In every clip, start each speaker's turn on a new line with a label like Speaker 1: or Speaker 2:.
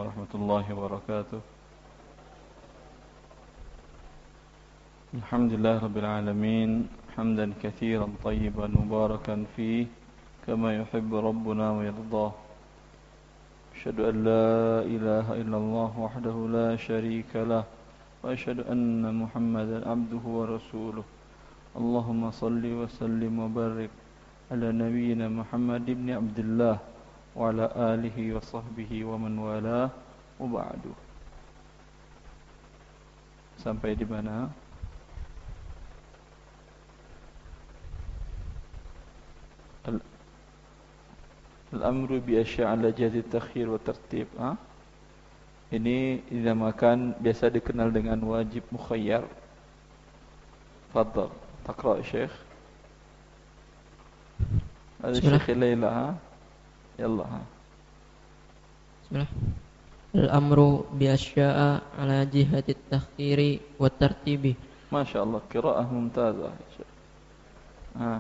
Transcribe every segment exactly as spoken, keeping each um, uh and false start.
Speaker 1: warahmatullahi wabarakatuh. Alhamdulillah rabbil alamin, hamdan katsiran tayyiban mubarakan fihi kama yuhibbu rabbuna wa yardah. Asyhadu an la ilaha illallah wahdahu la syarika lah wa asyhadu anna Muhammadan abduhu wa rasuluh. Allahumma salli wa sallim wa barik ala nabiyyina Muhammad ibn Abdullah wa ala alihi wa sahbihi wa man wala wa ba'du. Sampai di mana? Al-amru bi asya' ala jihati takhir wa tertib. Ha? Ini dinamakan, biasa dikenal dengan wajib mukhayyar. Fadhal, taqra' Syekh. Ada Syekh Laila, ha? Yallah, ha.
Speaker 2: Bismillah. Al-amru bi asya'a ala jihati takhiri wa tartibi.
Speaker 1: Masya-Allah, qiraah mumtazah. Ha.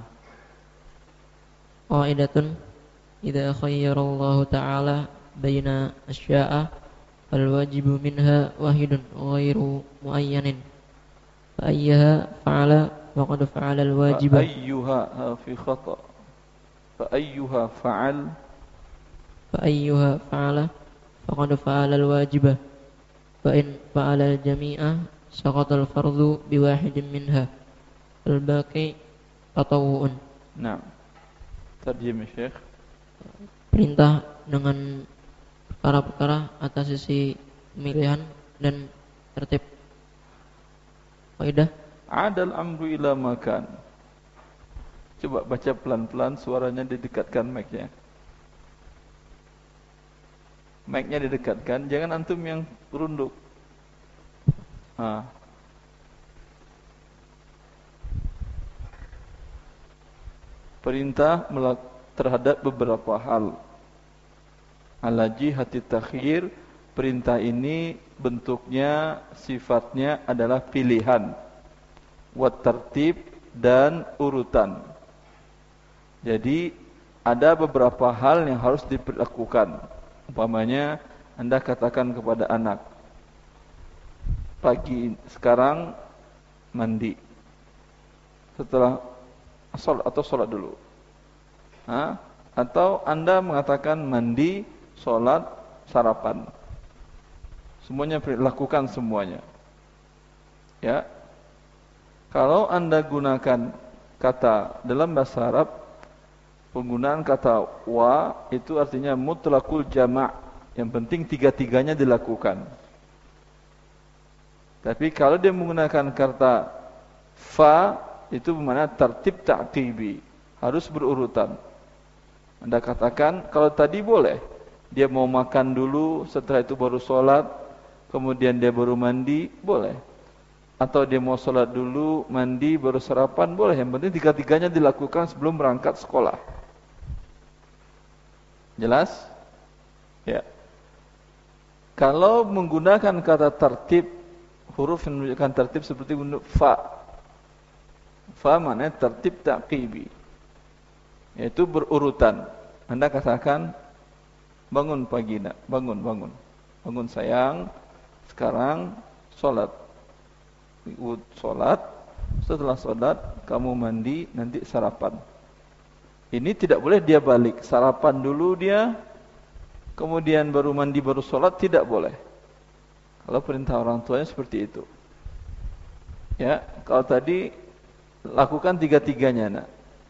Speaker 2: Qaidatun idza khayyara Allah ta'ala baina asya'a fal wajibu minha wahidun ghairu muayyanin. Fa ayyaha fa'ala faqad fa'ala al-wajiba.
Speaker 1: Fa ayyuha fi khata'. Fa ayyuha fa'al
Speaker 2: فأيها فعل فقد فعل الواجب فإن فعل الجميع سقط الفرض بواحد منها الباقي تطوع.
Speaker 1: Nah, terjemah Syekh.
Speaker 2: Perintah dengan perkara-perkara atas sisi pemilihan dan tertib. Kaidah
Speaker 1: Adal amru ila makan. Coba baca pelan-pelan, suaranya didekatkan mic-nya. Mic-nya didekatkan, jangan antum yang runduk. Ha. Perintah terhadap beberapa hal. Ala jihati takhir, perintah ini bentuknya, sifatnya adalah pilihan. Wa tartib, dan urutan. Jadi ada beberapa hal yang harus dilakukan. Umpamanya Anda katakan kepada anak, pagi sekarang mandi, setelah sholat atau sholat dulu, ha? Atau Anda mengatakan mandi, sholat, sarapan, semuanya lakukan semuanya. Ya, kalau Anda gunakan kata dalam bahasa Arab, penggunaan kata wa itu artinya mutlaqul jama', yang penting tiga-tiganya dilakukan. Tapi kalau dia menggunakan kata fa, itu bermakna tertib ta'qibi, harus berurutan. Anda katakan kalau tadi boleh, dia mau makan dulu, setelah itu baru sholat, kemudian dia baru mandi, boleh. Atau dia mau sholat dulu, mandi, baru sarapan, boleh. Yang penting tiga-tiganya dilakukan sebelum berangkat sekolah. Jelas? Ya. Kalau menggunakan kata tertib, huruf yang menunjukkan tertib seperti bentuk fa. Fa maknanya tertib ta'qibi, yaitu berurutan. Anda katakan, bangun pagi nak, bangun, bangun. Bangun sayang, sekarang sholat. Sholat, setelah sholat, kamu mandi, nanti sarapan. Ini tidak boleh dia balik, sarapan dulu dia, kemudian baru mandi, baru sholat, tidak boleh. Kalau perintah orang tuanya seperti itu. Ya, kalau tadi lakukan tiga-tiganya, nak.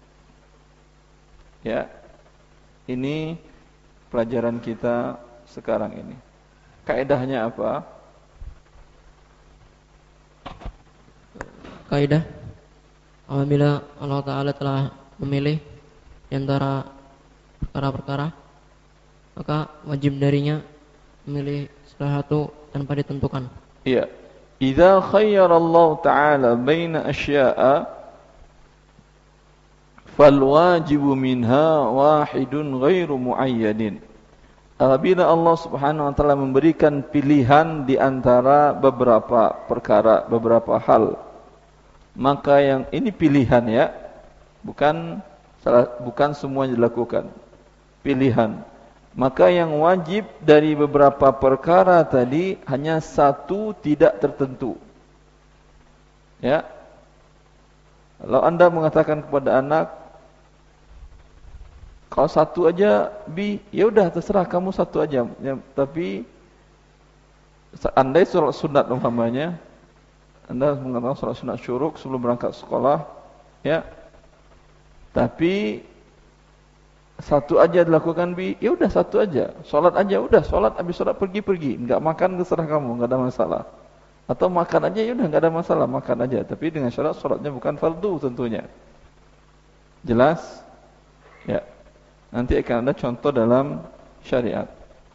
Speaker 1: Ya, ini pelajaran kita sekarang ini. Kaedahnya apa?
Speaker 2: Kaidah, apabila Allah Ta'ala telah memilih di antara perkara-perkara, maka wajib darinya memilih salah satu tanpa ditentukan.
Speaker 1: Iya. Idza khayyara Allah Ta'ala baina asya'a fal wajibu minha wahidun ghairu muayyadin. Apabila Allah Subhanahu wa taala memberikan pilihan di antara beberapa perkara, beberapa hal, maka yang ini pilihan, ya, bukan salah, bukan semuanya dilakukan. Pilihan. Maka yang wajib dari beberapa perkara tadi hanya satu tidak tertentu. Ya. Kalau Anda mengatakan kepada anak, kalau satu aja bi, ya udah terserah kamu satu aja. Ya, tapi andai sholat sunat umpamanya, Anda mengatakan sholat sunat syuruk sebelum berangkat sekolah, ya. Tapi satu aja dilakukan bi, ya udah satu aja. Sholat aja udah, sholat habis sholat pergi-pergi, enggak makan terserah kamu, enggak ada masalah. Atau makan aja ya udah enggak ada masalah, makan aja. Tapi dengan syarat sholatnya bukan fardu tentunya. Jelas? Ya. Nanti akan ada contoh dalam syariat.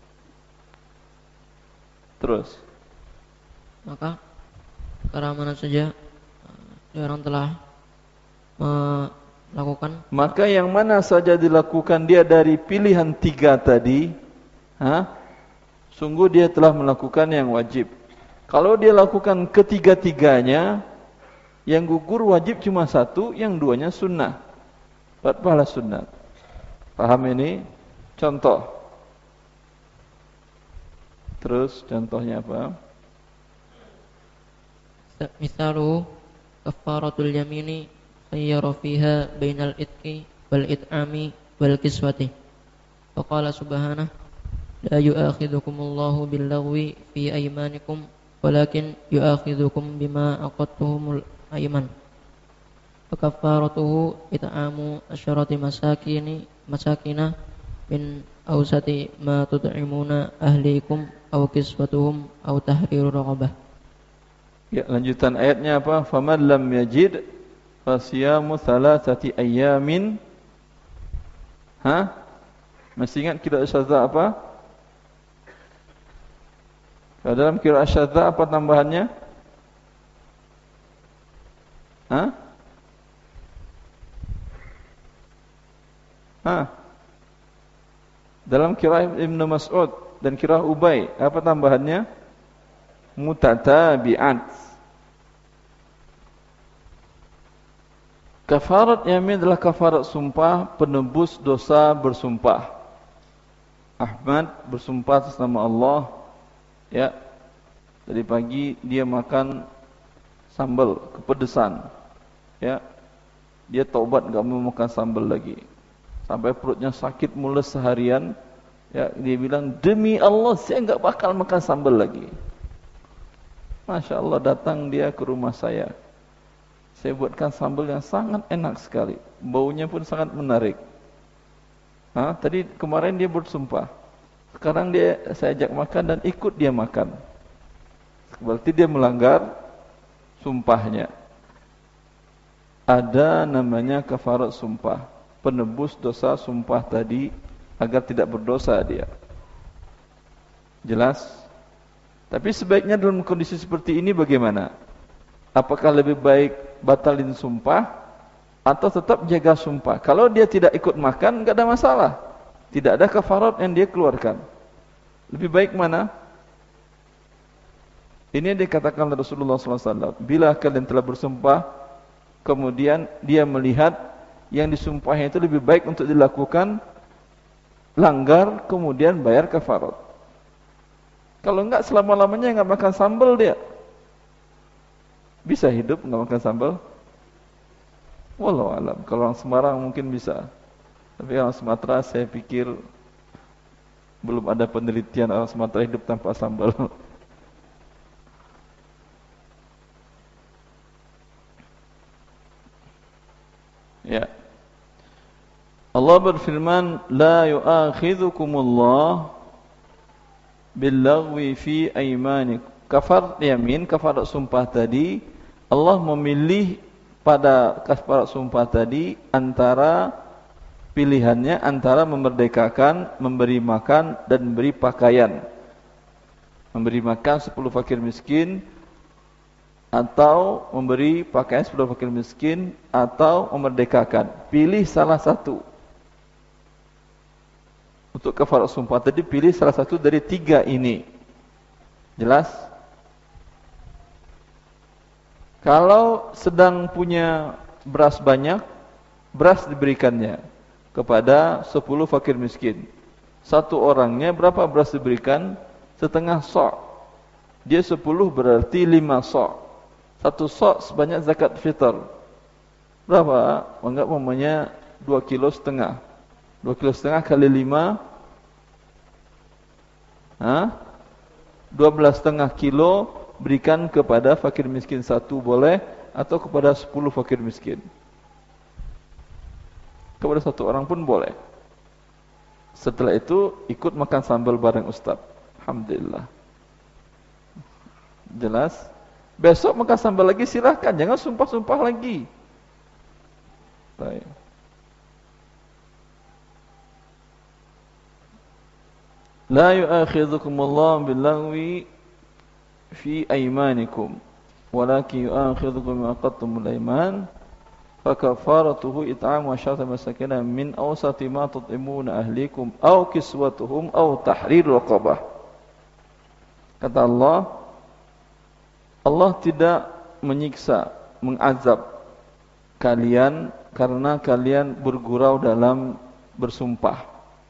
Speaker 1: Terus.
Speaker 2: Maka perkara mana saja orang telah melakukan.
Speaker 1: Maka yang mana saja dilakukan dia dari pilihan tiga tadi, ha? Sungguh dia telah melakukan yang wajib. Kalau dia lakukan ketiga-tiganya, yang gugur wajib cuma satu, yang duanya sunnah. Dapat pahala sunnah. Paham ini? Contoh. Terus contohnya apa?
Speaker 2: Misalu kafaratul yamini khayyara fiha bainal itqi wal it'ami wal kiswati. Faqala subhanahu la yu'akhidhukumullahu billaghwi fi aymanikum walakin yu'akhidhukum bima aqadtumul ayman. Fakaffaratuhu it'amu asyrati masakini masakina min awsati ma tut'imuna ahlikum aw kiswatuhum aw tahriru raqabah.
Speaker 1: Ya, lanjutan ayatnya apa? Faman lam yajid fasiyamu thalathati ayyamin. Ha? Masih ingat kira syadza apa? Kalau dalam kira syadza apa tambahannya? Ha? Ha? Dalam kira Ibnu Mas'ud dan kira Ubay, apa tambahannya? Mutatabi'at. Kafarat yamin adalah kafarat sumpah penebus dosa bersumpah. Ahmad bersumpah atas nama Allah, ya, dari pagi dia makan sambal kepedesan, ya, dia taubat enggak mau makan sambal lagi, sampai perutnya sakit mules seharian, ya, dia bilang demi Allah saya enggak bakal makan sambal lagi. Masya Allah, datang dia ke rumah saya. Saya buatkan sambal yang sangat enak sekali. Baunya pun sangat menarik. Ha? Tadi kemarin dia bersumpah. Sekarang dia saya ajak makan dan ikut dia makan. Berarti dia melanggar sumpahnya. Ada namanya kafarat sumpah. Penebus dosa sumpah tadi agar tidak berdosa dia. Jelas? Tapi sebaiknya dalam kondisi seperti ini bagaimana? Apakah lebih baik batalin sumpah atau tetap jaga sumpah? Kalau dia tidak ikut makan, enggak ada masalah. Tidak ada kafarat yang dia keluarkan. Lebih baik mana? Ini yang dikatakan Rasulullah sallallahu alaihi wasallam. Bila kalian telah bersumpah, kemudian dia melihat yang disumpahnya itu lebih baik untuk dilakukan, langgar, kemudian bayar kafarat. Kalau enggak selama-lamanya enggak makan sambal dia. Bisa hidup enggak makan sambal? Wallahu alam. Kalau orang Semarang mungkin bisa. Tapi orang Sumatera saya pikir belum ada penelitian orang Sumatera hidup tanpa sambal. Ya. Allah berfirman, la yu'akhidhukumullah billaghwi fi aymanikum. Kafarat yamin, kafarat sumpah tadi, Allah memilih pada kafarat sumpah tadi antara pilihannya antara memerdekakan, memberi makan dan memberi pakaian. Memberi makan sepuluh fakir miskin atau memberi pakaian sepuluh fakir miskin atau memerdekakan. Pilih salah satu. Untuk kafarat sumpah tadi pilih salah satu dari tiga ini. Jelas? Kalau sedang punya beras banyak, beras diberikannya kepada sepuluh fakir miskin. Satu orangnya berapa beras diberikan? Setengah sok. Dia sepuluh berarti lima sok. Satu sok sebanyak zakat fitr. Berapa? Anggap umpamanya dua kilo setengah. Dua kilo setengah kali lima. Hah? Dua belas setengah kilo berikan kepada fakir miskin satu boleh, atau kepada sepuluh fakir miskin. Kepada satu orang pun boleh. Setelah itu ikut makan sambal bareng Ustaz. Alhamdulillah. Jelas? Besok makan sambal lagi silahkan, jangan sumpah-sumpah lagi. Baik. La yu'akhidhukumullahu bil-laghwi fi aymanikum, walakin yu'akhidhukum bima aqadtumul ayman, fakafaratuhu it'amu asharata masakin min awsati ma tut'imuna ahlikum aw kiswatuhum aw tahriru raqabah. Kata Allah, Allah tidak menyiksa, mengazab kalian karena kalian bergurau dalam bersumpah.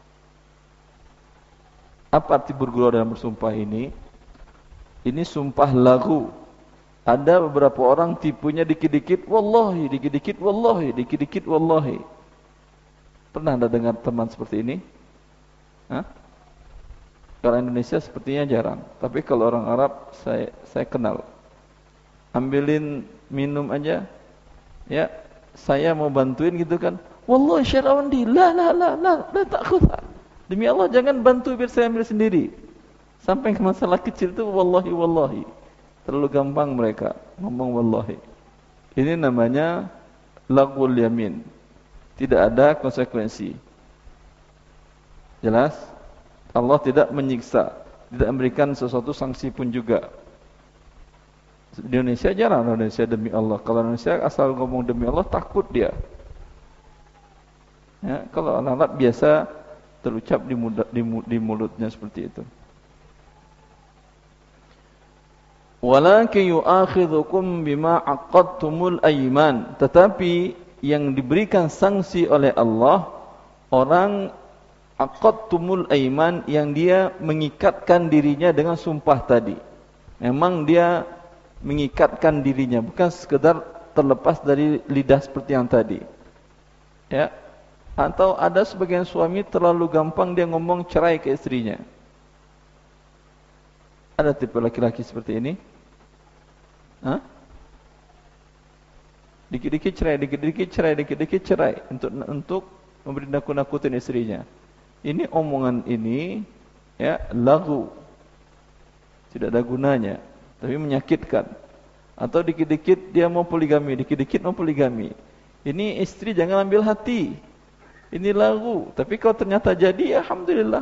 Speaker 1: Apa arti bergurau dalam bersumpah ini? Ini sumpah lagu. Ada beberapa orang tipunya dikit-dikit wallahi, dikit-dikit wallahi, dikit-dikit wallahi. Pernah Anda dengar teman seperti ini? Hah? Kalau Indonesia sepertinya jarang, tapi kalau orang Arab saya saya kenal. Ambilin minum aja, ya saya mau bantuin gitu kan, wallahi syara'undi, la la la la la ta'khudha. Demi Allah jangan bantu, biar saya ambil sendiri. Sampai ke masalah kecil itu wallahi wallahi. Terlalu gampang mereka ngomong wallahi. Ini namanya laghul yamin. Tidak ada konsekuensi. Jelas? Allah tidak menyiksa, tidak memberikan sesuatu sanksi pun juga. Di Indonesia jarang Indonesia demi Allah. Kalau Indonesia asal ngomong demi Allah takut dia. Ya, kalau orang Arab biasa terucap di, muda, di, di mulutnya seperti itu. Walakin yu'akhidhukum bima aqadtumul ayman. Tetapi yang diberikan sanksi oleh Allah orang aqadtumul ayman yang dia mengikatkan dirinya dengan sumpah tadi. Memang dia mengikatkan dirinya, bukan sekedar terlepas dari lidah seperti yang tadi. Ya. Atau ada sebagian suami terlalu gampang dia ngomong cerai ke istrinya. Ada tipe laki-laki seperti ini? Hah? Dikit-dikit cerai, dikit-dikit cerai, dikit-dikit cerai untuk untuk memberi nakut-nakutin istrinya. Ini omongan ini ya lagu. Tidak ada gunanya, tapi menyakitkan. Atau dikit-dikit dia mau poligami, dikit-dikit mau poligami. Ini istri jangan ambil hati. Ini lagu, tapi kalau ternyata jadi, alhamdulillah.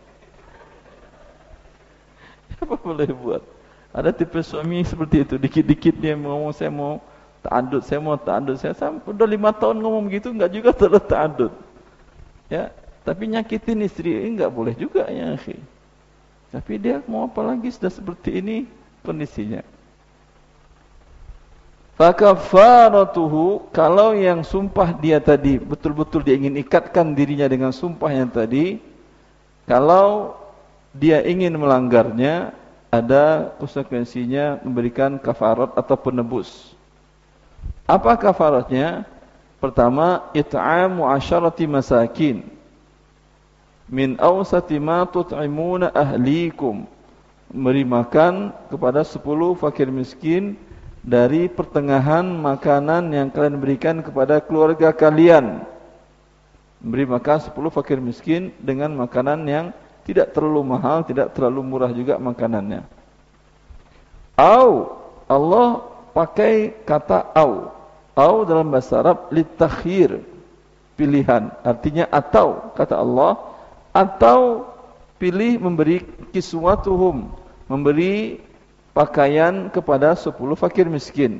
Speaker 1: Apa boleh buat? Ada tipe suami seperti itu, dikit-dikit dia ngomong saya mau ta'adud, saya mau ta'adud, saya sampai udah lima tahun ngomong gitu, enggak juga terus ta'adud. Ya, tapi nyakitin istri, enggak boleh juga ya, akhi. Tapi dia mau apa lagi sudah seperti ini kondisinya. Fakafaratuhu, kalau yang sumpah dia tadi betul-betul dia ingin ikatkan dirinya dengan sumpah yang tadi, kalau dia ingin melanggarnya, ada konsekuensinya memberikan kafarat atau penebus. Apa kafaratnya? Pertama, it'amu asyarati masakin min awsati ma tut'imuna ahlikum, memberi makan kepada sepuluh fakir miskin dari pertengahan makanan yang kalian berikan kepada keluarga kalian. Memberi makan sepuluh fakir miskin dengan makanan yang tidak terlalu mahal, tidak terlalu murah juga makanannya. Au, Allah pakai kata au. Au dalam bahasa Arab litakhir, pilihan. Artinya atau, kata Allah, atau pilih memberi kiswatuhum, memberi pakaian kepada sepuluh fakir miskin.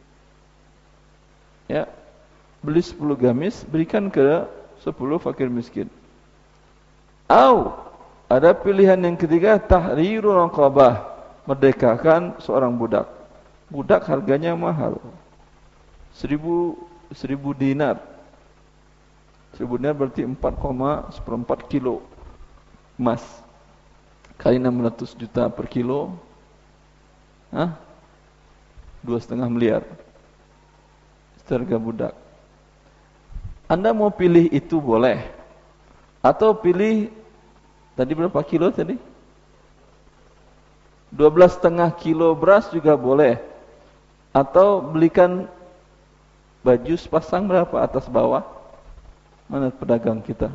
Speaker 1: Ya, beli sepuluh gamis, berikan ke sepuluh fakir miskin. Au, ada pilihan yang ketiga, tahriru raqabah, merdekakan seorang budak. Budak harganya mahal, seribu seribu dinar. Seribu dinar berarti empat koma seperempat kilo. emas kali enam ratus juta per kilo, Hah? dua setengah miliar harga budak. Anda mau pilih itu boleh, atau pilih tadi berapa kilo tadi? dua belas setengah kilo beras juga boleh, atau belikan baju sepasang berapa atas bawah? Mana pedagang kita?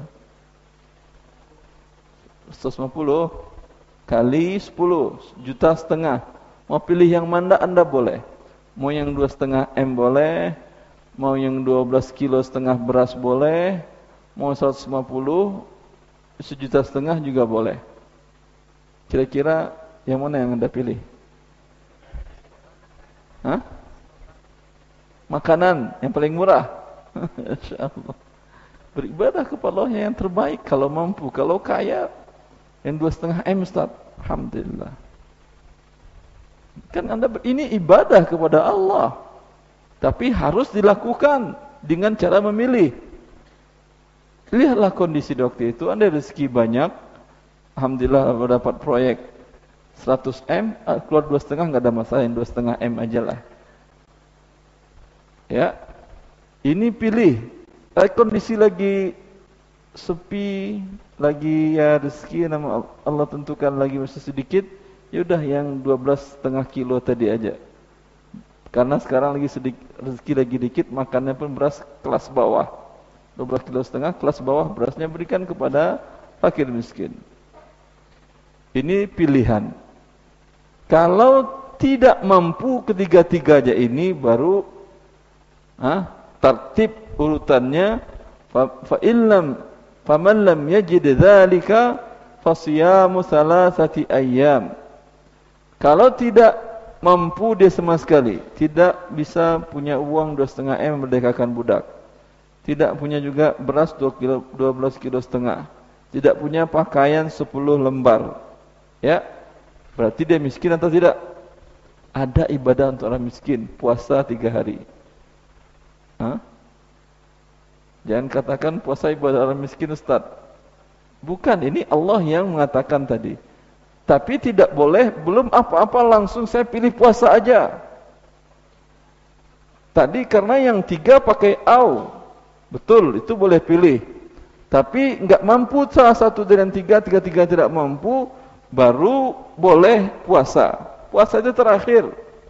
Speaker 1: seratus lima puluh kali sepuluh juta setengah. Mau pilih yang mana Anda boleh. Mau yang dua setengah M boleh, mau yang dua belas kilo setengah beras boleh, mau seratus lima puluh sejuta setengah juga boleh. Kira-kira yang mana yang Anda pilih? Hah? Makanan yang paling murah. Insyaallah. Beribadah kepada Allah yang terbaik kalau mampu. Kalau kaya yang dua setengah M, Ustaz, alhamdulillah. Kan Anda ini ibadah kepada Allah, tapi harus dilakukan dengan cara memilih. Lihatlah kondisi di waktu itu, Anda rezeki banyak, alhamdulillah dapat proyek seratus M, keluar dua setengah nggak ada masalah, yang dua setengah M aja lah. Ya, ini pilih. Kondisi lagi sepi, lagi ya rezeki nama Allah tentukan lagi masih sedikit, yaudah yang dua belas setengah kilo tadi aja. Karena sekarang lagi sedikit, rezeki lagi dikit, makannya pun beras kelas bawah. dua belas kilo setengah, kelas bawah berasnya berikan kepada fakir miskin. Ini pilihan. Kalau tidak mampu ketiga-tiganya ini baru ah, tertib urutannya, fa illam faman lam yajid dzalika fasiyamu thalathati ayyam. Kalau tidak mampu dia sama sekali, tidak bisa punya uang dua setengah M merdekakan budak, tidak punya juga beras dua kilo, dua belas kilo setengah, tidak punya pakaian sepuluh lembar, ya berarti dia miskin atau tidak? Ada ibadah untuk orang miskin, puasa tiga hari. Hah? Jangan katakan puasa ibadah orang miskin, Ustaz. Bukan, ini Allah yang mengatakan tadi. Tapi tidak boleh, belum apa-apa langsung saya pilih puasa aja. Tadi karena yang tiga pakai au. Betul, itu boleh pilih. Tapi enggak mampu salah satu dari yang tiga, tiga-tiga tidak mampu, baru boleh puasa. Puasa itu terakhir.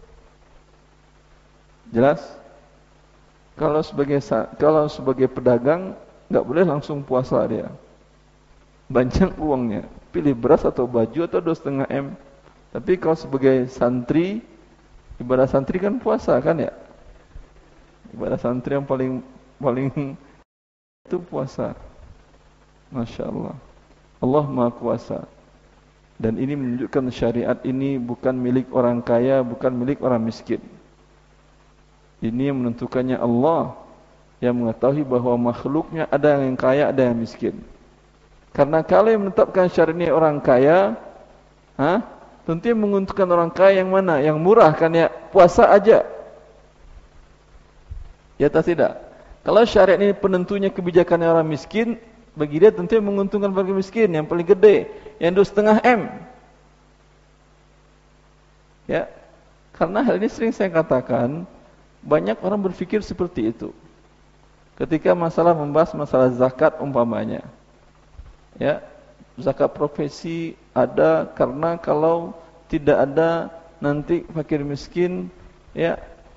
Speaker 1: Jelas? Kalau sebagai kalau sebagai pedagang nggak boleh langsung puasa dia. Banyak uangnya, pilih beras atau baju atau dua setengah M. Tapi kalau sebagai santri, ibadah santri kan puasa kan ya? Ibadah santri yang paling paling itu puasa. Masya Allah. Allah Maha Kuasa. Dan ini menunjukkan syariat ini bukan milik orang kaya, bukan milik orang miskin. Ini yang menentukannya Allah, yang mengetahui bahwa makhluknya ada yang kaya, ada yang miskin. Karena kalau yang menetapkan syariat ini orang kaya, ha? Tentu yang menguntungkan orang kaya yang mana? Yang murah kan ya, puasa aja. Ya atau tidak? Kalau syariat ini penentunya kebijakan orang miskin, bagi dia tentu yang menguntungkan bagi miskin, yang paling gede, yang dua setengah M. Ya, karena hal ini sering saya katakan, banyak orang berpikir seperti itu. Ketika masalah membahas masalah zakat umpamanya. Ya, zakat profesi ada karena kalau tidak ada nanti fakir miskin ya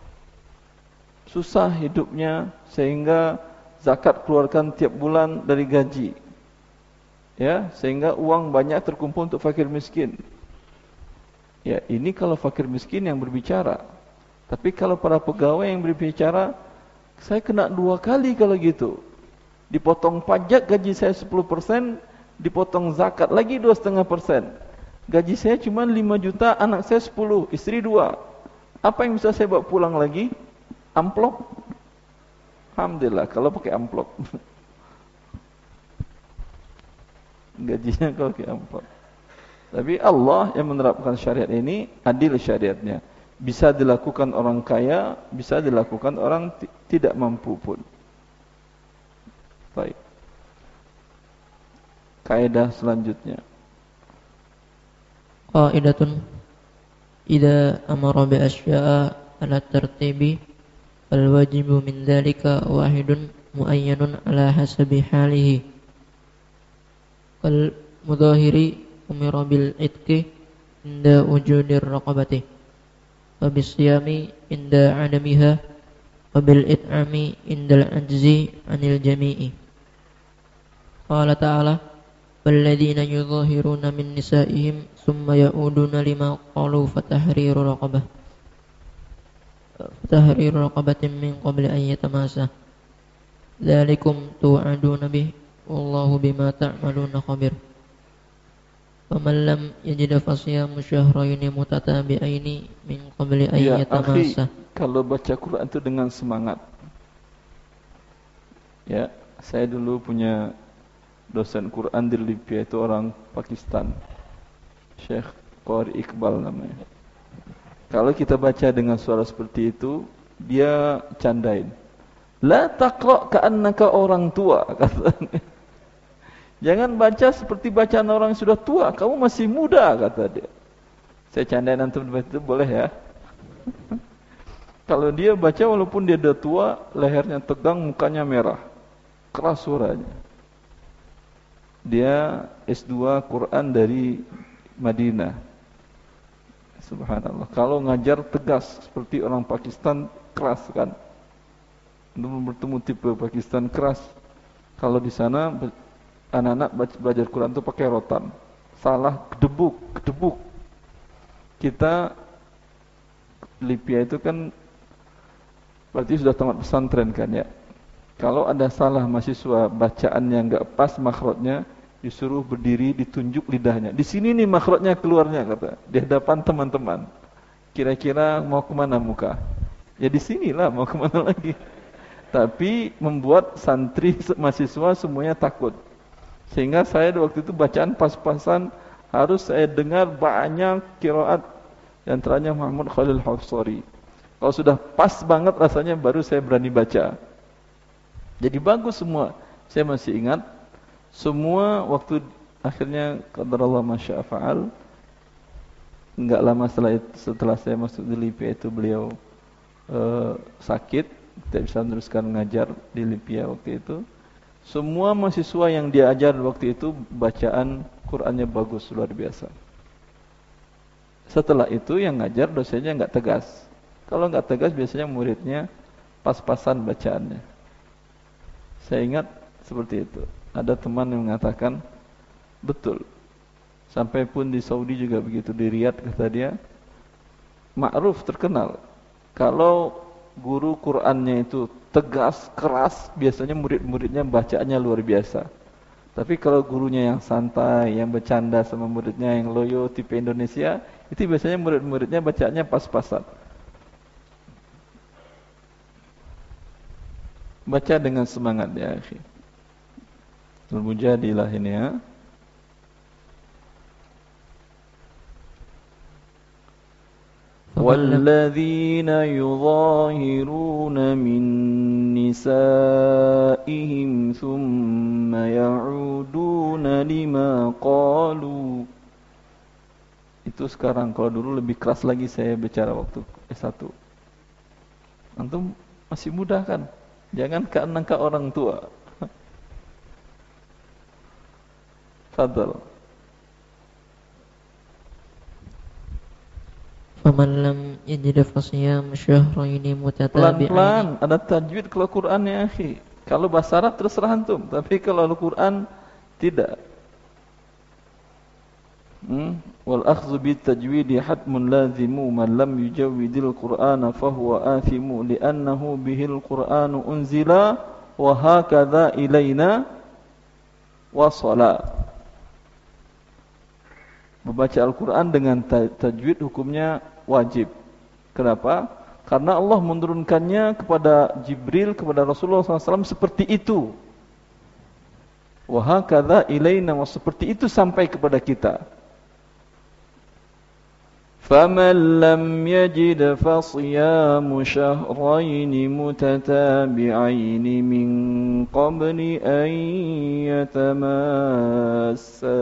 Speaker 1: susah hidupnya sehingga zakat keluarkan tiap bulan dari gaji. Ya, sehingga uang banyak terkumpul untuk fakir miskin. Ya, ini kalau fakir miskin yang berbicara. Tapi kalau para pegawai yang berbicara, saya kena dua kali kalau gitu. Dipotong pajak gaji saya sepuluh persen, dipotong zakat lagi dua koma lima persen. Gaji saya cuma lima juta, anak saya sepuluh, istri dua. Apa yang bisa saya bawa pulang lagi? Amplop. Alhamdulillah kalau pakai amplop. Gajinya kalau pakai amplop. Tapi Allah yang menerapkan syariat ini adil syariatnya. Bisa dilakukan orang kaya, bisa dilakukan orang tidak mampu pun. Baik. kaidah selanjutnya.
Speaker 2: Qaidatun idza amara bi asya'a ala tartibi fal wajibu min dzalika wahidun muayyanun ala hasabi halihi. Kal mudahiri umira bil itqi inda wujudir raqabati wa bis siyami inda adamiha wa bil it'ami indal ajzi anil jami'i. Qala ta'ala walladzina yudhahiruna min nisa'ihim thumma ya'uduna lima qalu fatahriru raqabah fatahriru raqabatin min qabli an yatamassa dzalikum tu'aduna bih wallahu bima ta'maluna khabir. Faman lam yajid fasiyamu syahraini mutatabi'aini min qabli an
Speaker 1: Ya,
Speaker 2: yatamassa.
Speaker 1: akhi, kalau baca Quran itu dengan semangat. Ya, saya dulu punya dosen Quran di Libya, itu orang Pakistan, Syekh Qari Iqbal namanya. Kalau kita baca dengan suara seperti itu, dia candain. La taqra' ka'annaka orang tua, katanya. Jangan baca seperti bacaan orang yang sudah tua, kamu masih muda, kata dia. Saya candain antum baca itu boleh ya? Kalau dia baca walaupun dia udah tua, lehernya tegang, mukanya merah, keras suaranya. Dia S dua Quran dari Madinah. Subhanallah. Kalau ngajar tegas seperti orang Pakistan, keras kan. Belum bertemu tipe Pakistan keras. Kalau di sana anak-anak belajar Quran itu pakai rotan. Salah, kedebuk, kedebuk. Kita Libya itu kan berarti sudah tamat pesantren kan ya. Kalau ada salah mahasiswa bacaan yang enggak pas makhrajnya, disuruh berdiri, ditunjuk lidahnya. Di sini nih makhrajnya keluarnya, kata. Di hadapan teman-teman. Kira-kira mau kemana muka? Ya di sinilah, mau kemana lagi? Tapi membuat santri mahasiswa semuanya takut. Sehingga saya waktu itu bacaan pas-pasan harus saya dengar banyak qiraat, di antaranya Muhammad Khalil Hafsari. Kalau sudah pas banget rasanya baru saya berani baca. Jadi bagus semua. Saya masih ingat semua waktu akhirnya qadarullah masya'a fa'al. Enggak lama setelah itu, setelah saya masuk di Libya itu beliau uh, sakit, tidak bisa meneruskan mengajar di Libya waktu itu. Semua mahasiswa yang dia ajar waktu itu bacaan Qur'annya bagus, luar biasa. Setelah itu yang ngajar dosennya enggak tegas. Kalau enggak tegas biasanya muridnya pas-pasan bacaannya. Saya ingat seperti itu. Ada teman yang mengatakan, betul. Sampai pun di Saudi juga begitu, di Riyadh kata dia, ma'ruf terkenal. Kalau guru Qur'annya itu tegas, keras, biasanya murid-muridnya bacaannya luar biasa. Tapi kalau gurunya yang santai, yang bercanda sama muridnya, yang loyo tipe Indonesia, itu biasanya murid-muridnya bacaannya pas-pasan. Baca dengan semangat ya akhi. Al-Mujadilah ini ya. وَالَّذِينَ يُظَاهِرُونَ مِن نِّسَائِهِمْ ثُمَّ يَعُودُونَ لِمَا قَالُوا. Itu sekarang, kalau dulu lebih keras lagi saya bicara waktu S satu. Antum masih muda kan? Jangan keanangka orang tua. Fadal.
Speaker 2: Faman lam yajid fasiyam syahraini mutatabi'ain.
Speaker 1: Pelan-pelan, ada tajwid kalau Quran ya akhi. Kalau bahasa Arab terserah antum, tapi kalau Al-Quran tidak. Hmm? Wal akhdhu bit tajwidi hatmun lazimu man lam yujawwidil Qur'ana fahuwa athimu li'annahu bihil Qur'anu unzila wa hakadha ilaina wasala. Membaca Al-Quran dengan tajwid hukumnya wajib. Kenapa? Karena Allah menurunkannya kepada Jibril, kepada Rasulullah shallallahu alaihi wasallam seperti itu. Wa hakadha ilaina, seperti itu sampai kepada kita. فمن لم يجد فصيام شهرين متتابعين من قبل أن يتماسا.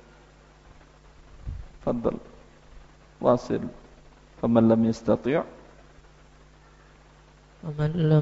Speaker 1: تفضل واصل. فمن لم يستطيع
Speaker 2: فمن لم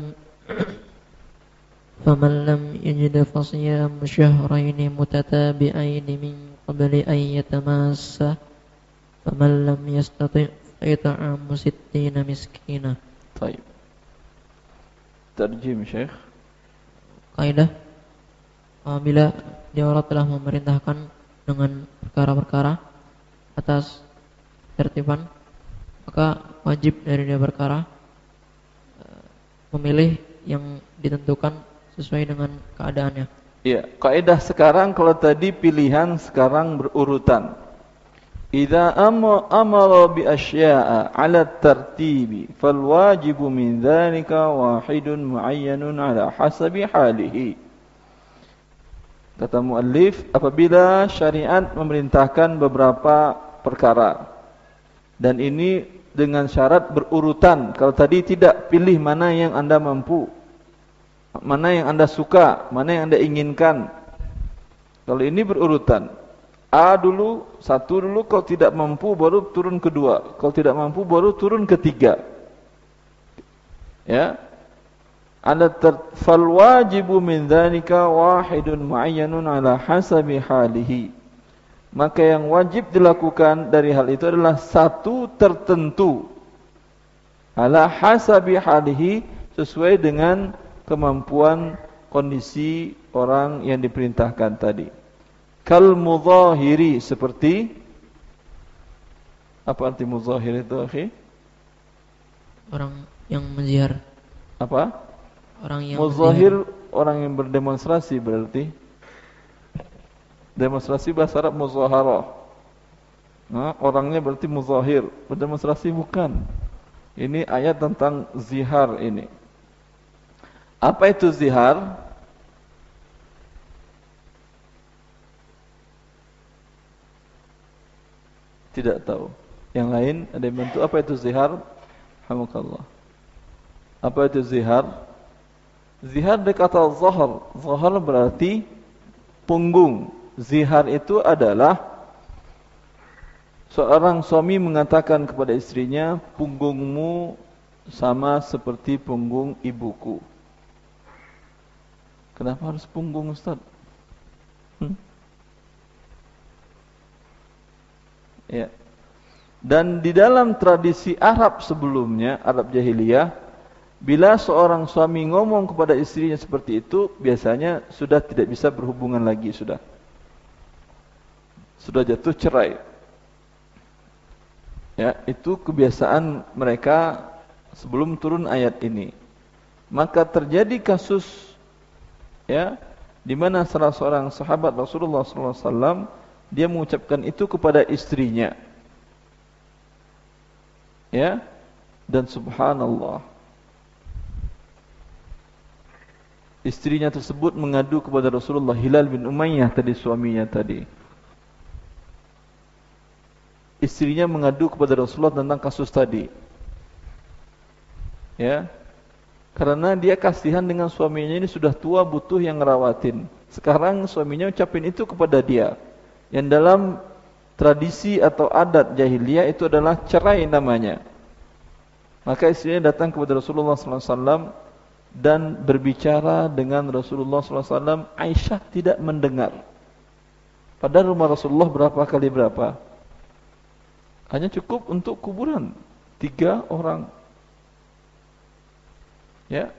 Speaker 2: فمن لم يجد فصيام شهرين متتابعين من قبل أن يتماسا فمن لم يستطع فإطعام ستين مسكينا.
Speaker 1: طيب. Terjem Syekh.
Speaker 2: Kaidah apabila dia Allah telah memerintahkan dengan perkara-perkara atas tertiban, maka wajib dari dia perkara memilih yang ditentukan sesuai dengan keadaannya.
Speaker 1: Iya, kaidah sekarang kalau tadi pilihan sekarang berurutan. Idza amara bi asya'a 'ala at-tartibi fal wajibu min dzalika wahidun muayyanun 'ala hasabi halihi. Kata muallif, apabila syariat memerintahkan beberapa perkara dan ini dengan syarat berurutan. Kalau tadi tidak, pilih mana yang Anda mampu, mana yang Anda suka, mana yang Anda inginkan. Kalau ini berurutan, A dulu, satu dulu, kalau tidak mampu baru turun kedua, kalau tidak mampu baru turun ketiga. Ya. Ala fal wajibu min dzalika wahidun muayyanun ala hasabi halihi. Maka yang wajib dilakukan dari hal itu adalah satu tertentu ala hasabi halihi, sesuai dengan kemampuan kondisi orang yang diperintahkan tadi. Kal mudhahiri, seperti apa arti mudhahir itu, akhi?
Speaker 2: Orang yang menzihar.
Speaker 1: Apa?
Speaker 2: Orang yang
Speaker 1: mudhahir, orang yang berdemonstrasi berarti. Demonstrasi bahasa Arab muzaharah. Nah, orangnya berarti muzahir, berdemonstrasi bukan. Ini ayat tentang zihar ini. Apa itu zihar? Tidak tahu. Yang lain ada yang bantu, apa itu zihar? Alhamdulillah. Apa itu zihar? Zihar dari kata zahar. Zahar berarti punggung. Zihar itu adalah seorang suami mengatakan kepada istrinya, punggungmu sama seperti punggung ibuku. Kenapa harus punggung, Ustaz? Hmm? Ya. Dan di dalam tradisi Arab sebelumnya, Arab jahiliyah, bila seorang suami ngomong kepada istrinya seperti itu, biasanya sudah tidak bisa berhubungan lagi, sudah. Sudah jatuh cerai. Ya, itu kebiasaan mereka sebelum turun ayat ini. Maka terjadi kasus, ya, di mana salah seorang sahabat Rasulullah sallallahu alaihi wasallam dia mengucapkan itu kepada istrinya. Ya, dan subhanallah, istrinya tersebut mengadu kepada Rasulullah, Hilal bin Umayyah tadi suaminya tadi. Istrinya mengadu kepada Rasulullah tentang kasus tadi. Ya. Karena dia kasihan dengan suaminya, ini sudah tua, butuh yang ngerawatin. Sekarang suaminya ucapin itu kepada dia. Yang dalam tradisi atau adat jahiliyah itu adalah cerai namanya. Maka istrinya datang kepada Rasulullah sallallahu alaihi wasallam dan berbicara dengan Rasulullah sallallahu alaihi wasallam. Aisyah tidak mendengar. Padahal rumah Rasulullah berapa kali berapa? Hanya cukup untuk kuburan tiga orang. Ya.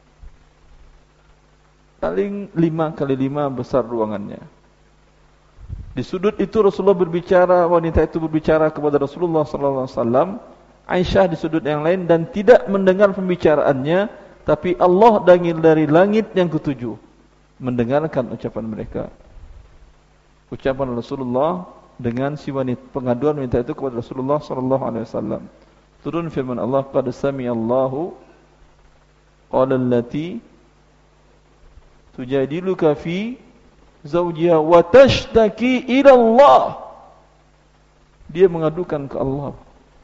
Speaker 1: Paling lima kali lima besar ruangannya. Di sudut itu Rasulullah berbicara, wanita itu berbicara kepada Rasulullah sallallahu alaihi wasallam. Aisyah di sudut yang lain dan tidak mendengar pembicaraannya, tapi Allah dari langit yang ketujuh mendengarkan ucapan mereka. Ucapan Rasulullah dengan si wanita, pengaduan wanita itu kepada Rasulullah sallallahu alaihi wasallam. Turun firman Allah, qad sami'allahu qala allati tujadiluka fi zawjiha wa tashtaki ila Allah. Dia mengadukan ke Allah.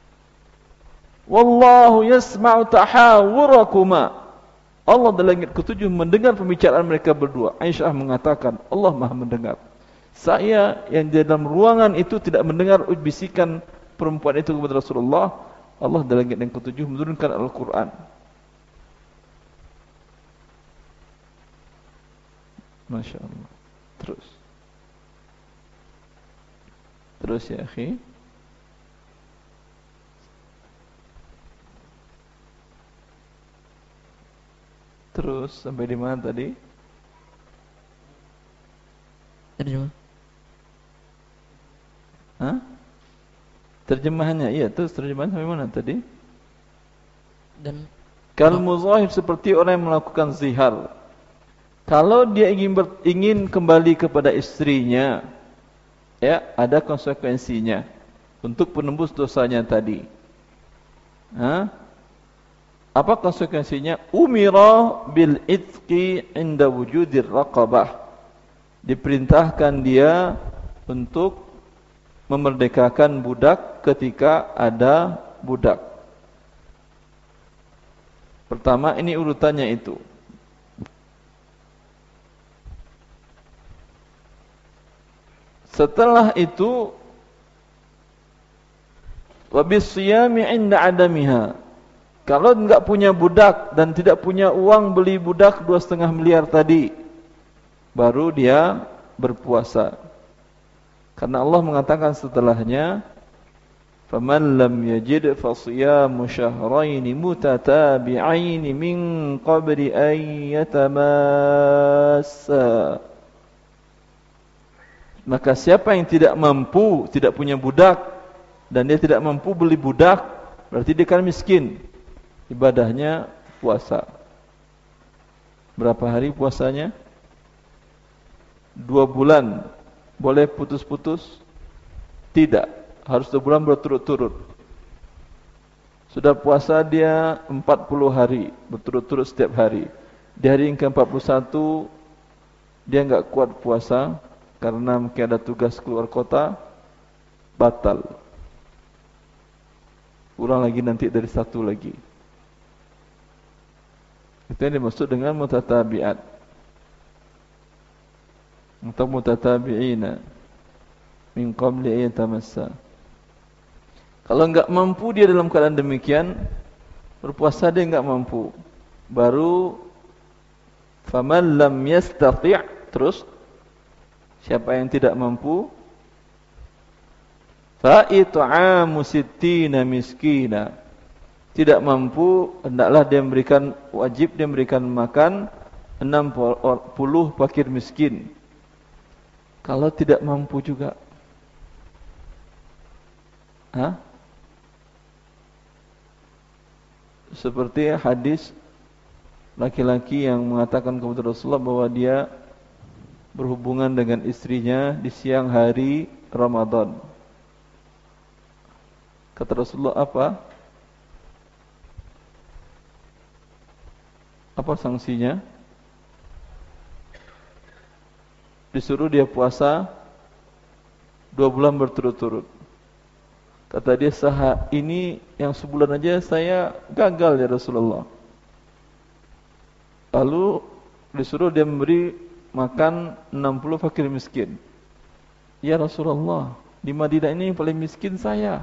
Speaker 1: Wallahu yasma'u tahawurakuma. Allah di langit ketujuh mendengar pembicaraan mereka berdua. Aisyah mengatakan, Allah Maha mendengar. Saya yang di dalam ruangan itu tidak mendengar bisikan perempuan itu kepada Rasulullah. Allah di langit yang ketujuh menurunkan Al-Quran. Masya Allah. Terus. Terus ya akhi. Terus sampai di mana tadi?
Speaker 2: Terjemah.
Speaker 1: Hah? Terjemahannya, iya. Terus terjemahan sampai mana tadi?
Speaker 2: Dan
Speaker 1: kal muzahir, seperti orang yang melakukan zihar. Kalau dia ingin ber, ingin kembali kepada istrinya, ya, ada konsekuensinya untuk penembus dosanya tadi. Hah? Apa konsekuensinya? Umira bil itqi inda wujudir raqabah. Diperintahkan dia untuk memerdekakan budak ketika ada budak. Pertama, ini urutannya itu. Setelah itu, wa bisiyami inda adamiha. Kalau enggak punya budak dan tidak punya uang beli budak dua setengah miliar tadi, baru dia berpuasa. Karena Allah mengatakan setelahnya, faman lam yajid fasiyamu syahrayn mutatabi'ain min qabli an yatamassa. Maka siapa yang tidak mampu, tidak punya budak dan dia tidak mampu beli budak, berarti dia kan miskin. Ibadahnya puasa. Berapa hari puasanya? Dua bulan. Boleh putus-putus? Tidak. Harus dua bulan berturut-turut. Sudah puasa dia empat puluh hari, berturut-turut setiap hari. Di hari yang ke empat puluh satu dia enggak kuat puasa karena mungkin ada tugas keluar kota, batal. Kurang lagi nanti dari satu lagi. Itu yang dimaksud dengan mutatabi'at atau mutatabi'ina min qabli ayatamassa. Kalau enggak mampu dia dalam keadaan demikian, berpuasa dia enggak mampu, baru faman lam yastati', terus siapa yang tidak mampu, fa it'amu sittina miskina. Tidak mampu, hendaklah dia memberikan, wajib dia memberikan makan enam puluh fakir miskin. Kalau tidak mampu juga, Hah? Seperti hadis laki-laki yang mengatakan kepada Rasulullah bahwa dia berhubungan dengan istrinya di siang hari Ramadan. Kata Rasulullah apa? Apa sanksinya? Disuruh dia puasa dua bulan berturut-turut. Kata dia, sah ini yang sebulan aja saya gagal ya Rasulullah. Lalu disuruh dia memberi makan enam puluh fakir miskin. Ya Rasulullah, di Madinah ini yang paling miskin saya.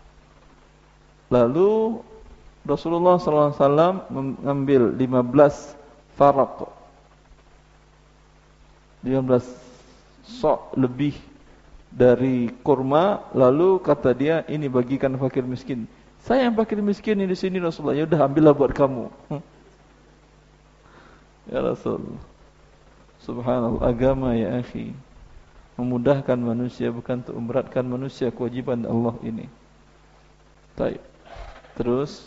Speaker 1: Lalu Rasulullah sallallahu alaihi wasallam mengambil lima belas farak, lima belas sok lebih dari kurma, lalu kata dia, ini bagikan fakir miskin. Saya yang fakir miskin ini di sini Rasulullah. Ya udah, ambillah buat kamu. Ya Rasul, subhanallah, agama ya akhi memudahkan manusia, bukan untuk memberatkan manusia kewajiban Allah ini. Baik. Terus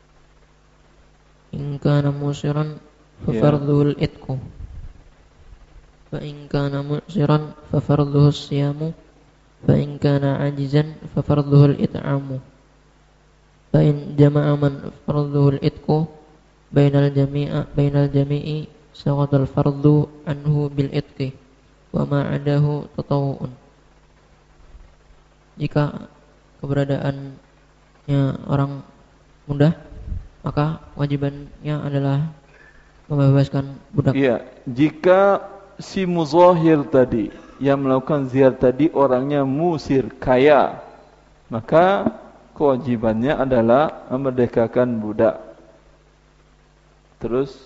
Speaker 2: in kana musiran fa fardhul itqu fa in kana musiran fa fardhuhu siyamu fa in kana ajizan fa fardhuhu it'amu fa in jama'a man fardhuhu itqu bainal jami'a bainal jami'i saqatal fardhu anhu bil itqi wa ma 'adahu tatawwu'un. Jika keberadaannya orang mudah, maka kewajibannya adalah membebaskan budak.
Speaker 1: Iya, jika si muzahir tadi yang melakukan zihar tadi orangnya musir, kaya, maka kewajibannya adalah memerdekakan budak. Terus,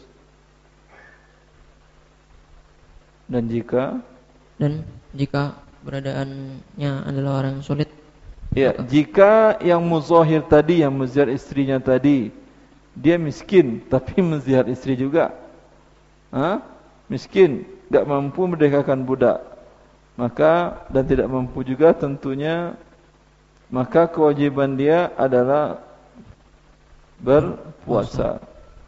Speaker 1: dan jika
Speaker 2: dan jika beradaannya adalah orang yang sulit,
Speaker 1: ya, jika yang muzahir tadi, yang menzihar istrinya tadi, dia miskin tapi menzihar istri juga, ha? Miskin, tidak mampu merdekakan budak, maka dan tidak mampu juga tentunya, maka kewajiban dia adalah berpuasa.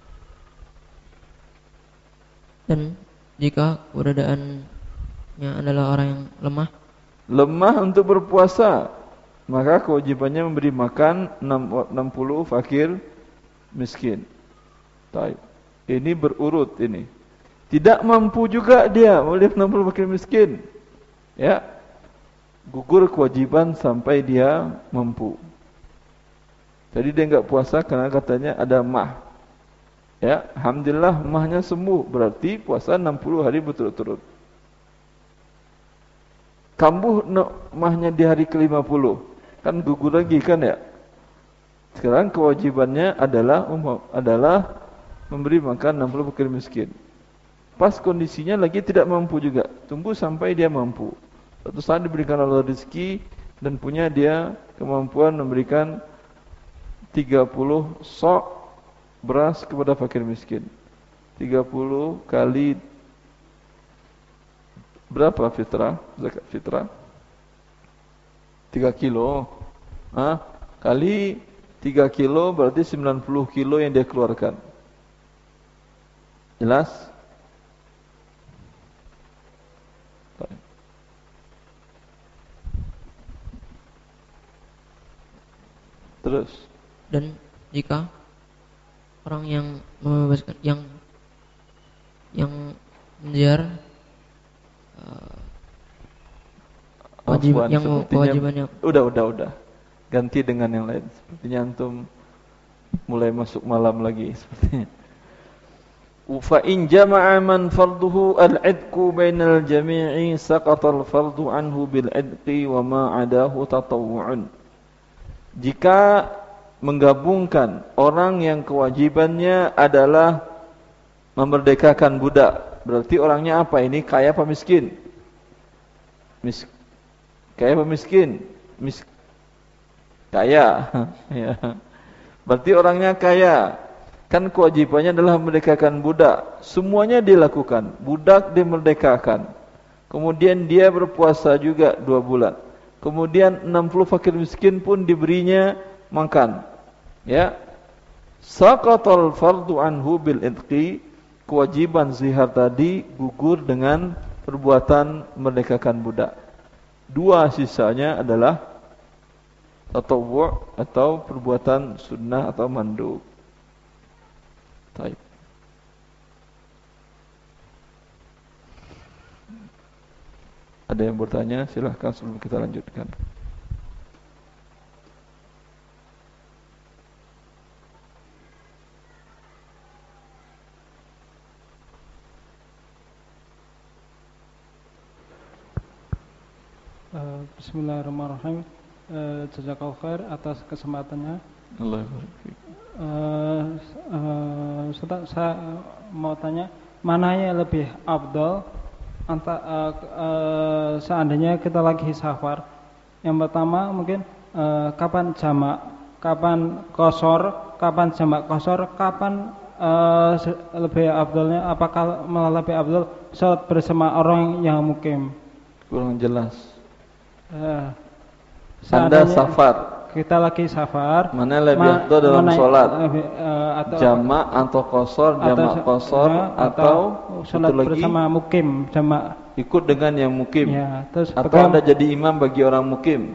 Speaker 2: Dan jika beradaannya adalah orang yang lemah,
Speaker 1: lemah untuk berpuasa, maka kewajibannya memberi makan enam puluh fakir miskin. Taib. Ini berurut ini. Tidak mampu juga dia oleh enam puluh fakir miskin. Ya. Gugur kewajiban sampai dia mampu. Jadi dia enggak puasa karena katanya ada mah. Ya, alhamdulillah mahnya sembuh, berarti puasa enam puluh hari berturut-turut. Kambuh mahnya di hari ke lima puluh, kan gugur lagi kan ya. Sekarang kewajibannya adalah adalah memberi makan enam puluh fakir miskin. Pas kondisinya lagi tidak mampu juga, tunggu sampai dia mampu. Suatu saat diberikan Allah rezeki dan punya dia kemampuan memberikan tiga puluh sok beras kepada fakir miskin. tiga puluh kali berapa fitrah? Zakat fitrah tiga kilo. Ah, kali tiga kilo berarti sembilan puluh kilo yang dia keluarkan. Jelas? Terus,
Speaker 2: dan jika orang yang membebaskan, yang yang menziar uh, wajib,
Speaker 1: Afwan,
Speaker 2: yang kewajibannya
Speaker 1: udah udah udah ganti dengan yang lain. Sepertinya antum mulai masuk malam lagi sepertinya. Fa in jama'a man farduhu al-'idqu bainal jami'i saqata al-fardu anhu bil-'idqi wa ma 'adahu tatawwu'un. Jika menggabungkan orang yang kewajibannya adalah memerdekakan budak, berarti orangnya apa ini? Kaya apa miskin? Mis kaya apa miskin? Mis kaya. Ya. Berarti orangnya kaya. Kan kewajibannya adalah memerdekakan budak. Semuanya dilakukan. Budak dimerdekakan. Kemudian dia berpuasa juga dua bulan. Kemudian enam puluh fakir miskin pun diberinya makan. Ya, saqatal fardu anhu bil idqi, kewajiban zihar tadi gugur dengan perbuatan merdekakan budak. Dua sisanya adalah tatawwu' atau perbuatan sunnah atau mandub. Baik. Ada yang bertanya? Silahkan sebelum kita lanjutkan.
Speaker 3: Uh, Bismillahirrahmanirrahim. uh, Jazakallahu khair atas kesempatannya.
Speaker 1: Allah barik.
Speaker 3: uh, uh, Ustaz, saya mau tanya, mana yang lebih afdal anta, uh, uh, seandainya kita lagi safar? Yang pertama mungkin uh, kapan jamak, kapan qashar, kapan jamak qashar, kapan uh, lebih afdalnya? Apakah malah lebih afdal salat bersama orang yang mukim?
Speaker 1: Kurang jelas.
Speaker 3: Uh,
Speaker 1: Anda safar,
Speaker 3: kita lagi safar,
Speaker 1: mana lebih afdal dalam sholat?
Speaker 3: Uh, atau
Speaker 1: jamak atau qashar, jamak qashar atau
Speaker 3: sholat bersama mukim, jamak
Speaker 1: ikut dengan yang mukim,
Speaker 3: ya, terus
Speaker 1: atau
Speaker 3: bagaimana,
Speaker 1: Anda jadi imam bagi orang mukim?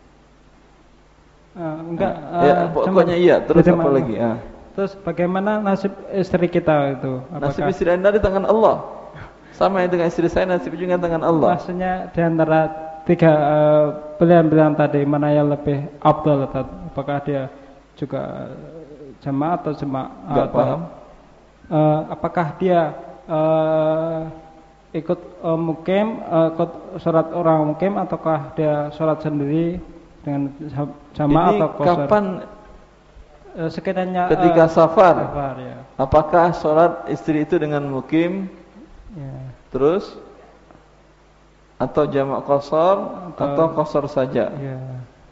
Speaker 3: Uh, enggak,
Speaker 1: uh, ya, pokoknya iya. Terus apa lagi? Uh.
Speaker 3: Terus bagaimana nasib istri kita itu? Apakah
Speaker 1: nasib istri Anda di tangan Allah. Sama yang dengan istri saya, nasib juga di tangan Allah.
Speaker 3: Maksudnya di antara tiga uh, pilihan-pilihan tadi, mana yang lebih afdal? Apakah dia juga jamaah atau jemaah?
Speaker 1: Enggak paham.
Speaker 3: Uh, apakah dia uh, ikut uh, mukim, uh, ikut sholat orang mukim, ataukah dia sholat sendiri dengan jamaah atau qasar?
Speaker 1: Kapan
Speaker 3: uh, sekiranya
Speaker 1: ketika uh, safar?
Speaker 3: safar ya.
Speaker 1: Apakah sholat istri itu dengan mukim? Ya. Terus atau jamak qasar atau, atau qasar saja? Ya.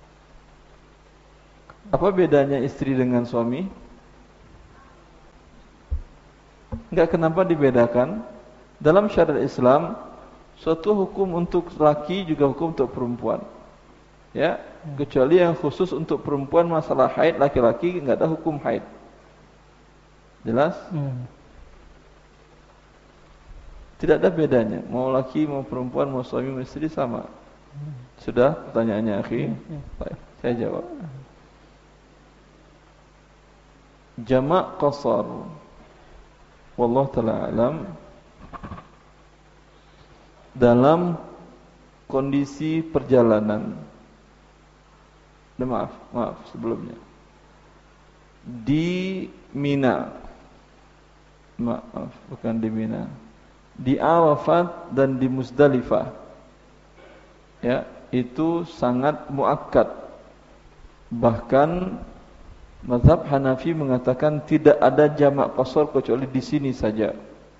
Speaker 1: Apa bedanya istri dengan suami? Enggak, kenapa dibedakan? Dalam syariat Islam, suatu hukum untuk laki juga hukum untuk perempuan. Ya, kecuali yang khusus untuk perempuan masalah haid, laki-laki enggak ada hukum haid. Jelas? Hmm. Tidak ada bedanya, mau laki, mau perempuan, mau suami, mau istri sama. Sudah pertanyaannya, akhi? Baik, saya jawab. Jamak qasar. Wallahu ta'ala alam, dalam kondisi perjalanan. Nah, maaf, maaf sebelumnya. Di Mina. Maaf, bukan di Mina. Di Arafat dan di Muzdalifah. Ya, itu sangat muakkad. Bahkan mazhab Hanafi mengatakan tidak ada jamak qasar kecuali di sini saja.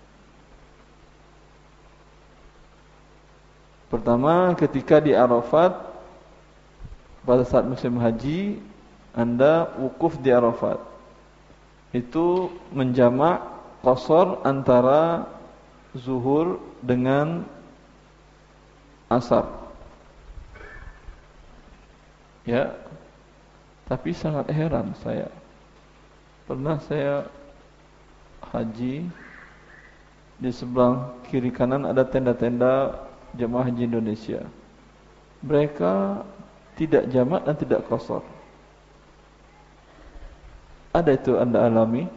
Speaker 1: Pertama, ketika di Arafat pada saat musim haji, Anda wukuf di Arafat. Itu menjamak qasar antara zuhur dengan asar. Ya. Tapi sangat heran saya. Pernah saya haji, di sebelah kiri kanan ada tenda-tenda jemaah haji Indonesia. Mereka tidak jamak dan tidak qasar. Ada itu Anda alami?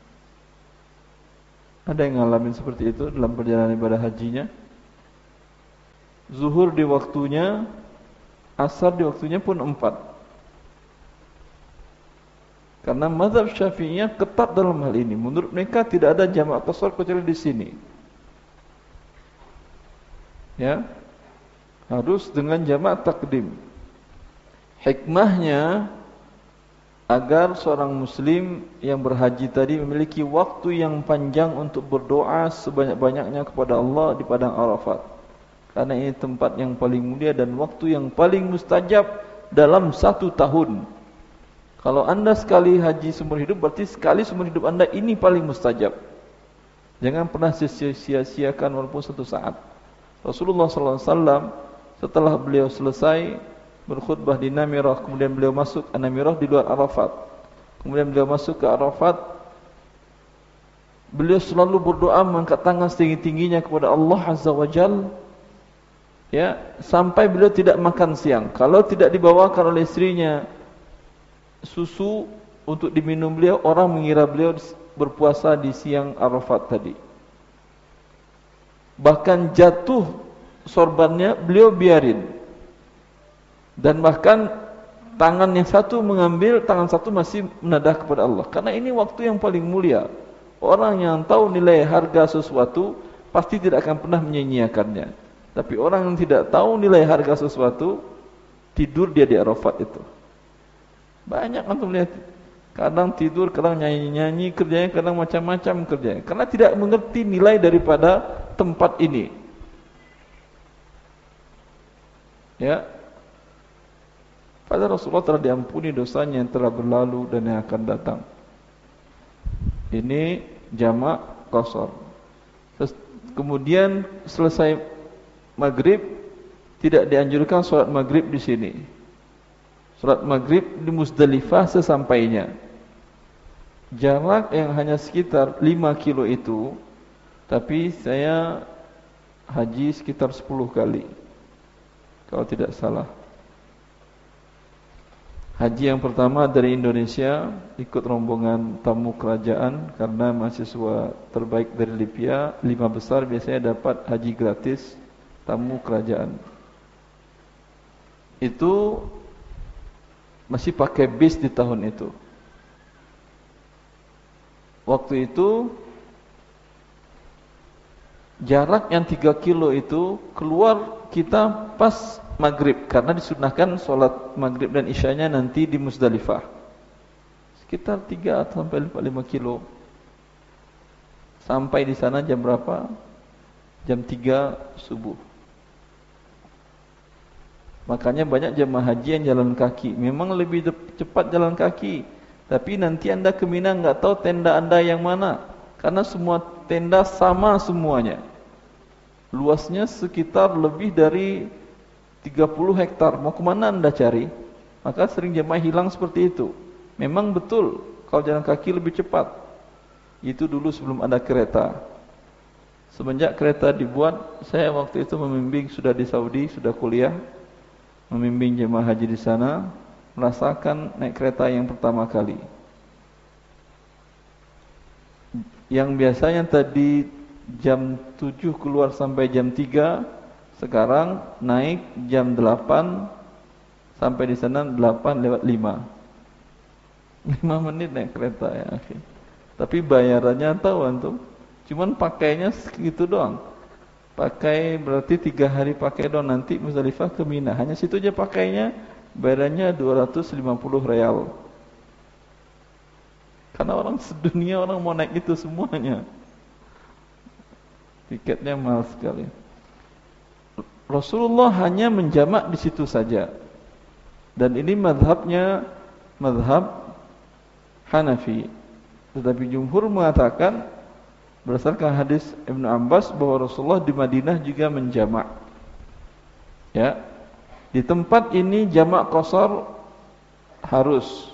Speaker 1: Ada yang ngalamin seperti itu dalam perjalanan ibadah hajinya? Zuhur di waktunya, asar di waktunya pun empat. Karena mazhab Syafi'iyah ketat dalam hal ini. Menurut mereka tidak ada jamak qasar kecuali di sini. Ya. Harus dengan jamak takdim. Hikmahnya agar seorang muslim yang berhaji tadi memiliki waktu yang panjang untuk berdoa sebanyak-banyaknya kepada Allah di padang Arafat. Karena ini tempat yang paling mulia dan waktu yang paling mustajab dalam satu tahun. Kalau Anda sekali haji seumur hidup, berarti sekali seumur hidup Anda ini paling mustajab. Jangan pernah sia-siakan walaupun satu saat. Rasulullah sallallahu alaihi wasallam setelah beliau selesai berkhutbah di Namirah, kemudian beliau masuk ke Namirah di luar Arafat. Kemudian beliau masuk ke Arafat. Beliau selalu berdoa mengangkat tangan setinggi-tingginya kepada Allah Azza wa Jalla. Ya, sampai beliau tidak makan siang. Kalau tidak dibawakan oleh istrinya susu untuk diminum beliau, orang mengira beliau berpuasa di siang Arafat tadi. Bahkan jatuh sorbannya beliau biarin. Dan bahkan tangan yang satu mengambil, tangan satu masih menadah kepada Allah. Karena ini waktu yang paling mulia. Orang yang tahu nilai harga sesuatu pasti tidak akan pernah menyia-nyiakannya. Tapi orang yang tidak tahu nilai harga sesuatu, tidur dia di Arafat itu. Banyak antum lihat, kadang tidur, kadang nyanyi-nyanyi, kerjanya kadang macam-macam kerjanya, karena tidak mengerti nilai daripada tempat ini. Ya, pada Rasulullah telah diampuni dosanya yang telah berlalu dan yang akan datang. Ini jamak qasar. Kemudian selesai maghrib, tidak dianjurkan sholat maghrib di sini. Salat maghrib di Muzdalifah sesampainya. Jarak yang hanya sekitar lima kilo itu, tapi saya haji sekitar sepuluh kali, kalau tidak salah. Haji yang pertama dari Indonesia, ikut rombongan tamu kerajaan, karena mahasiswa terbaik dari Libya, lima besar biasanya dapat haji gratis, tamu kerajaan. Itu masih pakai bis di tahun itu. waktu itu jarak yang tiga kilo itu keluar kita pas maghrib, karena disunahkan sholat maghrib dan isyanya nanti di Muzdalifah. Sekitar tiga sampai lima kilo. Sampai di sana jam berapa? Jam tiga subuh. Makanya banyak jemaah haji yang jalan kaki. Memang lebih cepat jalan kaki, tapi nanti anda ke Mina nggak tahu tenda anda yang mana, karena semua tenda sama semuanya. Luasnya sekitar lebih dari tiga puluh hektar. Mau kemana anda cari? Maka sering jemaah hilang seperti itu. Memang betul kalau jalan kaki lebih cepat. Itu dulu sebelum ada kereta. Semenjak kereta dibuat, saya waktu itu membimbing, sudah di Saudi, sudah kuliah, membimbing jemaah haji di sana, merasakan naik kereta yang pertama kali. Yang biasanya tadi jam tujuh keluar sampai jam tiga, sekarang naik jam delapan sampai di sana delapan lewat lima. lima menit naik kereta ya, akhir. Tapi bayarannya tahu antum, cuman pakainya segitu doang. Pakai berarti tiga hari pakai doang, nanti Muzdalifah ke Mina. Hanya situ aja pakainya, bayarannya dua ratus lima puluh real. Karena orang sedunia orang mau naik itu semuanya. Tiketnya mahal sekali. Rasulullah hanya menjamak di situ saja. Dan ini mazhabnya mazhab Hanafi. Tetapi jumhur mengatakan berdasarkan hadis Ibnu Abbas bahwa Rasulullah di Madinah juga menjamak. Ya. Di tempat ini jamak qasar harus.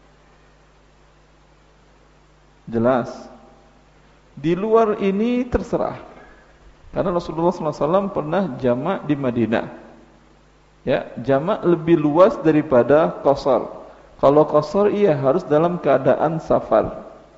Speaker 1: Jelas. Di luar ini terserah. Karena Rasulullah sallallahu alaihi wasallam pernah jamak di Madinah. Ya, jamak lebih luas daripada qasar. Kalau qasar iya harus dalam keadaan safar.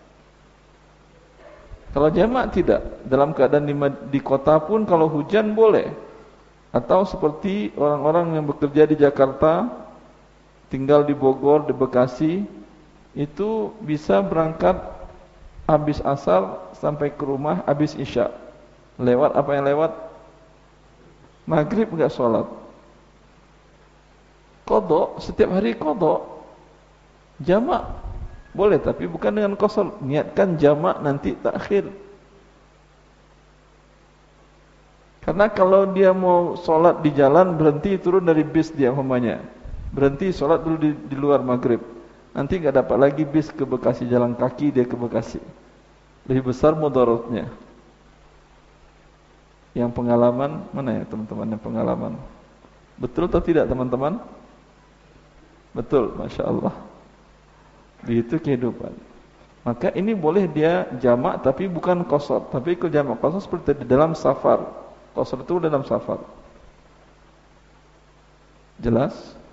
Speaker 1: Kalau jamak tidak, dalam keadaan di, di kota pun kalau hujan boleh. Atau seperti orang-orang yang bekerja di Jakarta, tinggal di Bogor, di Bekasi, itu bisa berangkat habis asar sampai ke rumah habis isya. Lewat apa yang lewat? Maghrib enggak sholat. Qadha, setiap hari qadha. Jamak boleh, tapi bukan dengan qasar. Niatkan jamak nanti takhir. Karena kalau dia mau sholat di jalan, berhenti turun dari bis dia umpamanya, berhenti sholat dulu di, di luar maghrib, nanti enggak dapat lagi bis ke Bekasi, jalan kaki dia ke Bekasi. Lebih besar mudaratnya. Yang pengalaman, mana ya teman-teman yang pengalaman? Betul atau tidak teman-teman? Betul, Masya Allah. Begitu kehidupan. Maka ini boleh dia jamak tapi bukan qasar. Tapi kalau jamak qasar seperti di dalam safar. Qasar itu dalam safar. Jelas?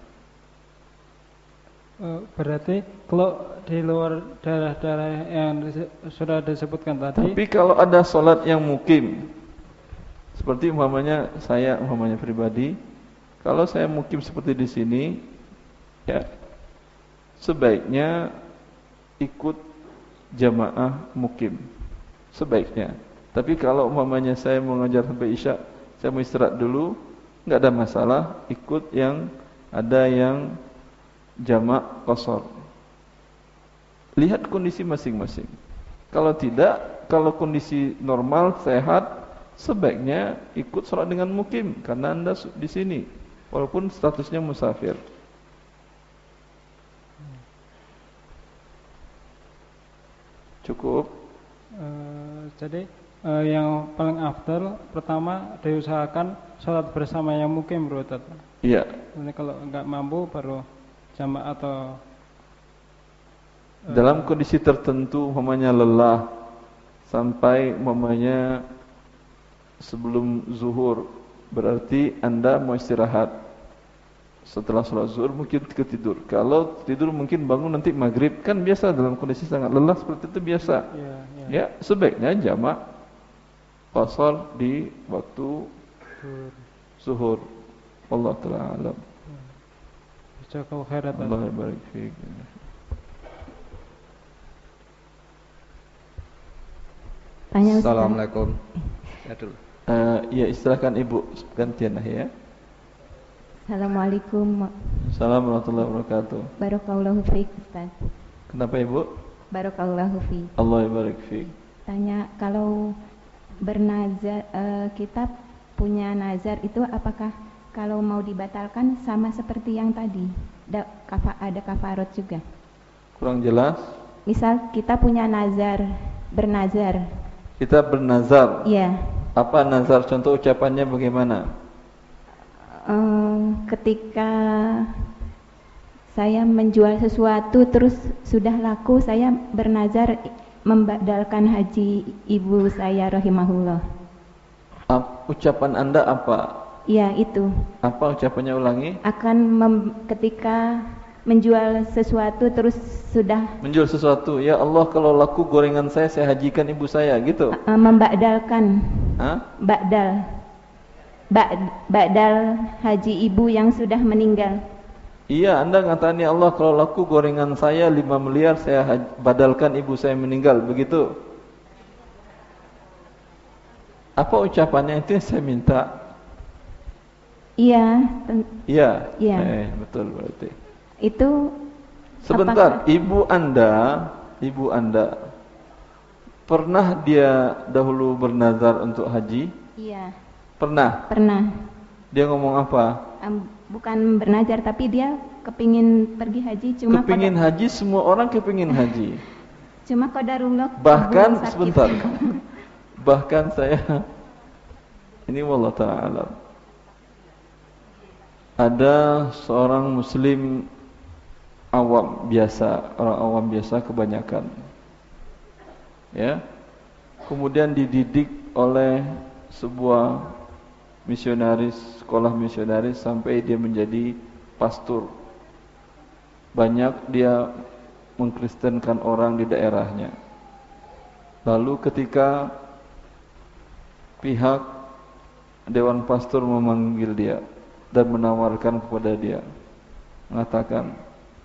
Speaker 3: Berarti kalau di luar daerah-daerah yang sudah disebutkan tadi.
Speaker 1: Tapi kalau ada solat yang mukim, seperti umpamanya saya umpamanya pribadi, kalau saya mukim seperti di sini, ya sebaiknya ikut jamaah mukim, sebaiknya. Tapi kalau umpamanya saya mau ngajar sampai isya, saya mau istirahat dulu, enggak ada masalah, ikut yang ada yang jamak qasar. Lihat kondisi masing-masing. Kalau tidak, kalau kondisi normal, sehat, sebaiknya ikut sholat dengan mukim, karena anda di sini, walaupun statusnya musafir. Cukup.
Speaker 3: Uh, jadi uh, yang paling afdal pertama diusahakan sholat bersama yang mukim, bro.
Speaker 1: Iya.
Speaker 3: Nanti kalau enggak mampu baru jamaah atau uh,
Speaker 1: dalam kondisi tertentu, umpamanya lelah sampai umpamanya sebelum zuhur, berarti anda mau istirahat. Setelah sholat zuhur mungkin ketidur. Kalau tidur mungkin bangun nanti maghrib, kan biasa dalam kondisi sangat lelah seperti itu biasa. Ya, ya. Ya, sebaiknya jamak qasar di waktu zuhur. Allah Ta'ala alam.
Speaker 3: Jazakallahu khairan.
Speaker 1: Allah barik fiik.
Speaker 4: Tanya Ustaz.
Speaker 5: Assalamualaikum. Ya dulu.
Speaker 1: Uh, ya istilahkan Ibu gantian lah ya.
Speaker 4: Assalamualaikum.
Speaker 1: Assalamualaikum warahmatullahi wabarakatuh.
Speaker 4: Barakallahu fiik Ustaz.
Speaker 1: Kenapa Ibu?
Speaker 4: Barakallahu fiik.
Speaker 1: Allah barik fiik.
Speaker 4: Tanya, kalau bernazar uh, kita punya nazar itu apakah kalau mau dibatalkan sama seperti yang tadi? Da, kafa, ada kafarat juga.
Speaker 1: Kurang jelas.
Speaker 4: Misal kita punya nazar, bernazar.
Speaker 1: Kita bernazar.
Speaker 4: Iya.
Speaker 1: Apa nazar? Contoh ucapannya bagaimana?
Speaker 4: Um, ketika saya menjual sesuatu terus sudah laku, saya bernazar membadalkan haji ibu saya rahimahullah.
Speaker 1: Uh, ucapan Anda apa?
Speaker 4: Iya, itu.
Speaker 1: Apa ucapannya, ulangi?
Speaker 4: Akan mem- ketika menjual sesuatu terus sudah
Speaker 1: menjual sesuatu, ya Allah kalau laku gorengan saya saya hajikan ibu saya, gitu.
Speaker 4: Uh, membadalkan.
Speaker 1: Hah?
Speaker 4: Ba'dal. Ba- Ba'dal haji ibu yang sudah meninggal.
Speaker 1: Iya, Anda ngatakan ya Allah kalau laku gorengan saya lima miliar saya haj- badalkan ibu saya meninggal, begitu. Apa ucapannya itu yang saya minta?
Speaker 4: Iya. ten-
Speaker 1: Iya.
Speaker 4: Iya.
Speaker 1: Eh, betul berarti.
Speaker 4: Itu
Speaker 1: Sebentar,
Speaker 4: apakah-
Speaker 1: ibu Anda, ibu Anda pernah dia dahulu bernazar untuk haji?
Speaker 4: Iya,
Speaker 1: Pernah.
Speaker 4: pernah.
Speaker 1: Dia ngomong apa?
Speaker 4: Um, bukan bernazar tapi dia kepingin pergi haji, cuma
Speaker 1: Kepingin
Speaker 4: koda-
Speaker 1: haji, semua orang kepingin haji.
Speaker 4: cuma qadarullah
Speaker 1: Bahkan
Speaker 4: ibu sakit.
Speaker 1: sebentar. Bahkan saya ini wallah ta'ala alam. Ada seorang muslim awam biasa, orang awam biasa kebanyakan. Ya. Kemudian dididik oleh sebuah misionaris, sekolah misionaris sampai dia menjadi pastor. Banyak dia mengkristenkan orang di daerahnya. Lalu ketika pihak dewan pastor memanggil dia dan menawarkan kepada dia, mengatakan,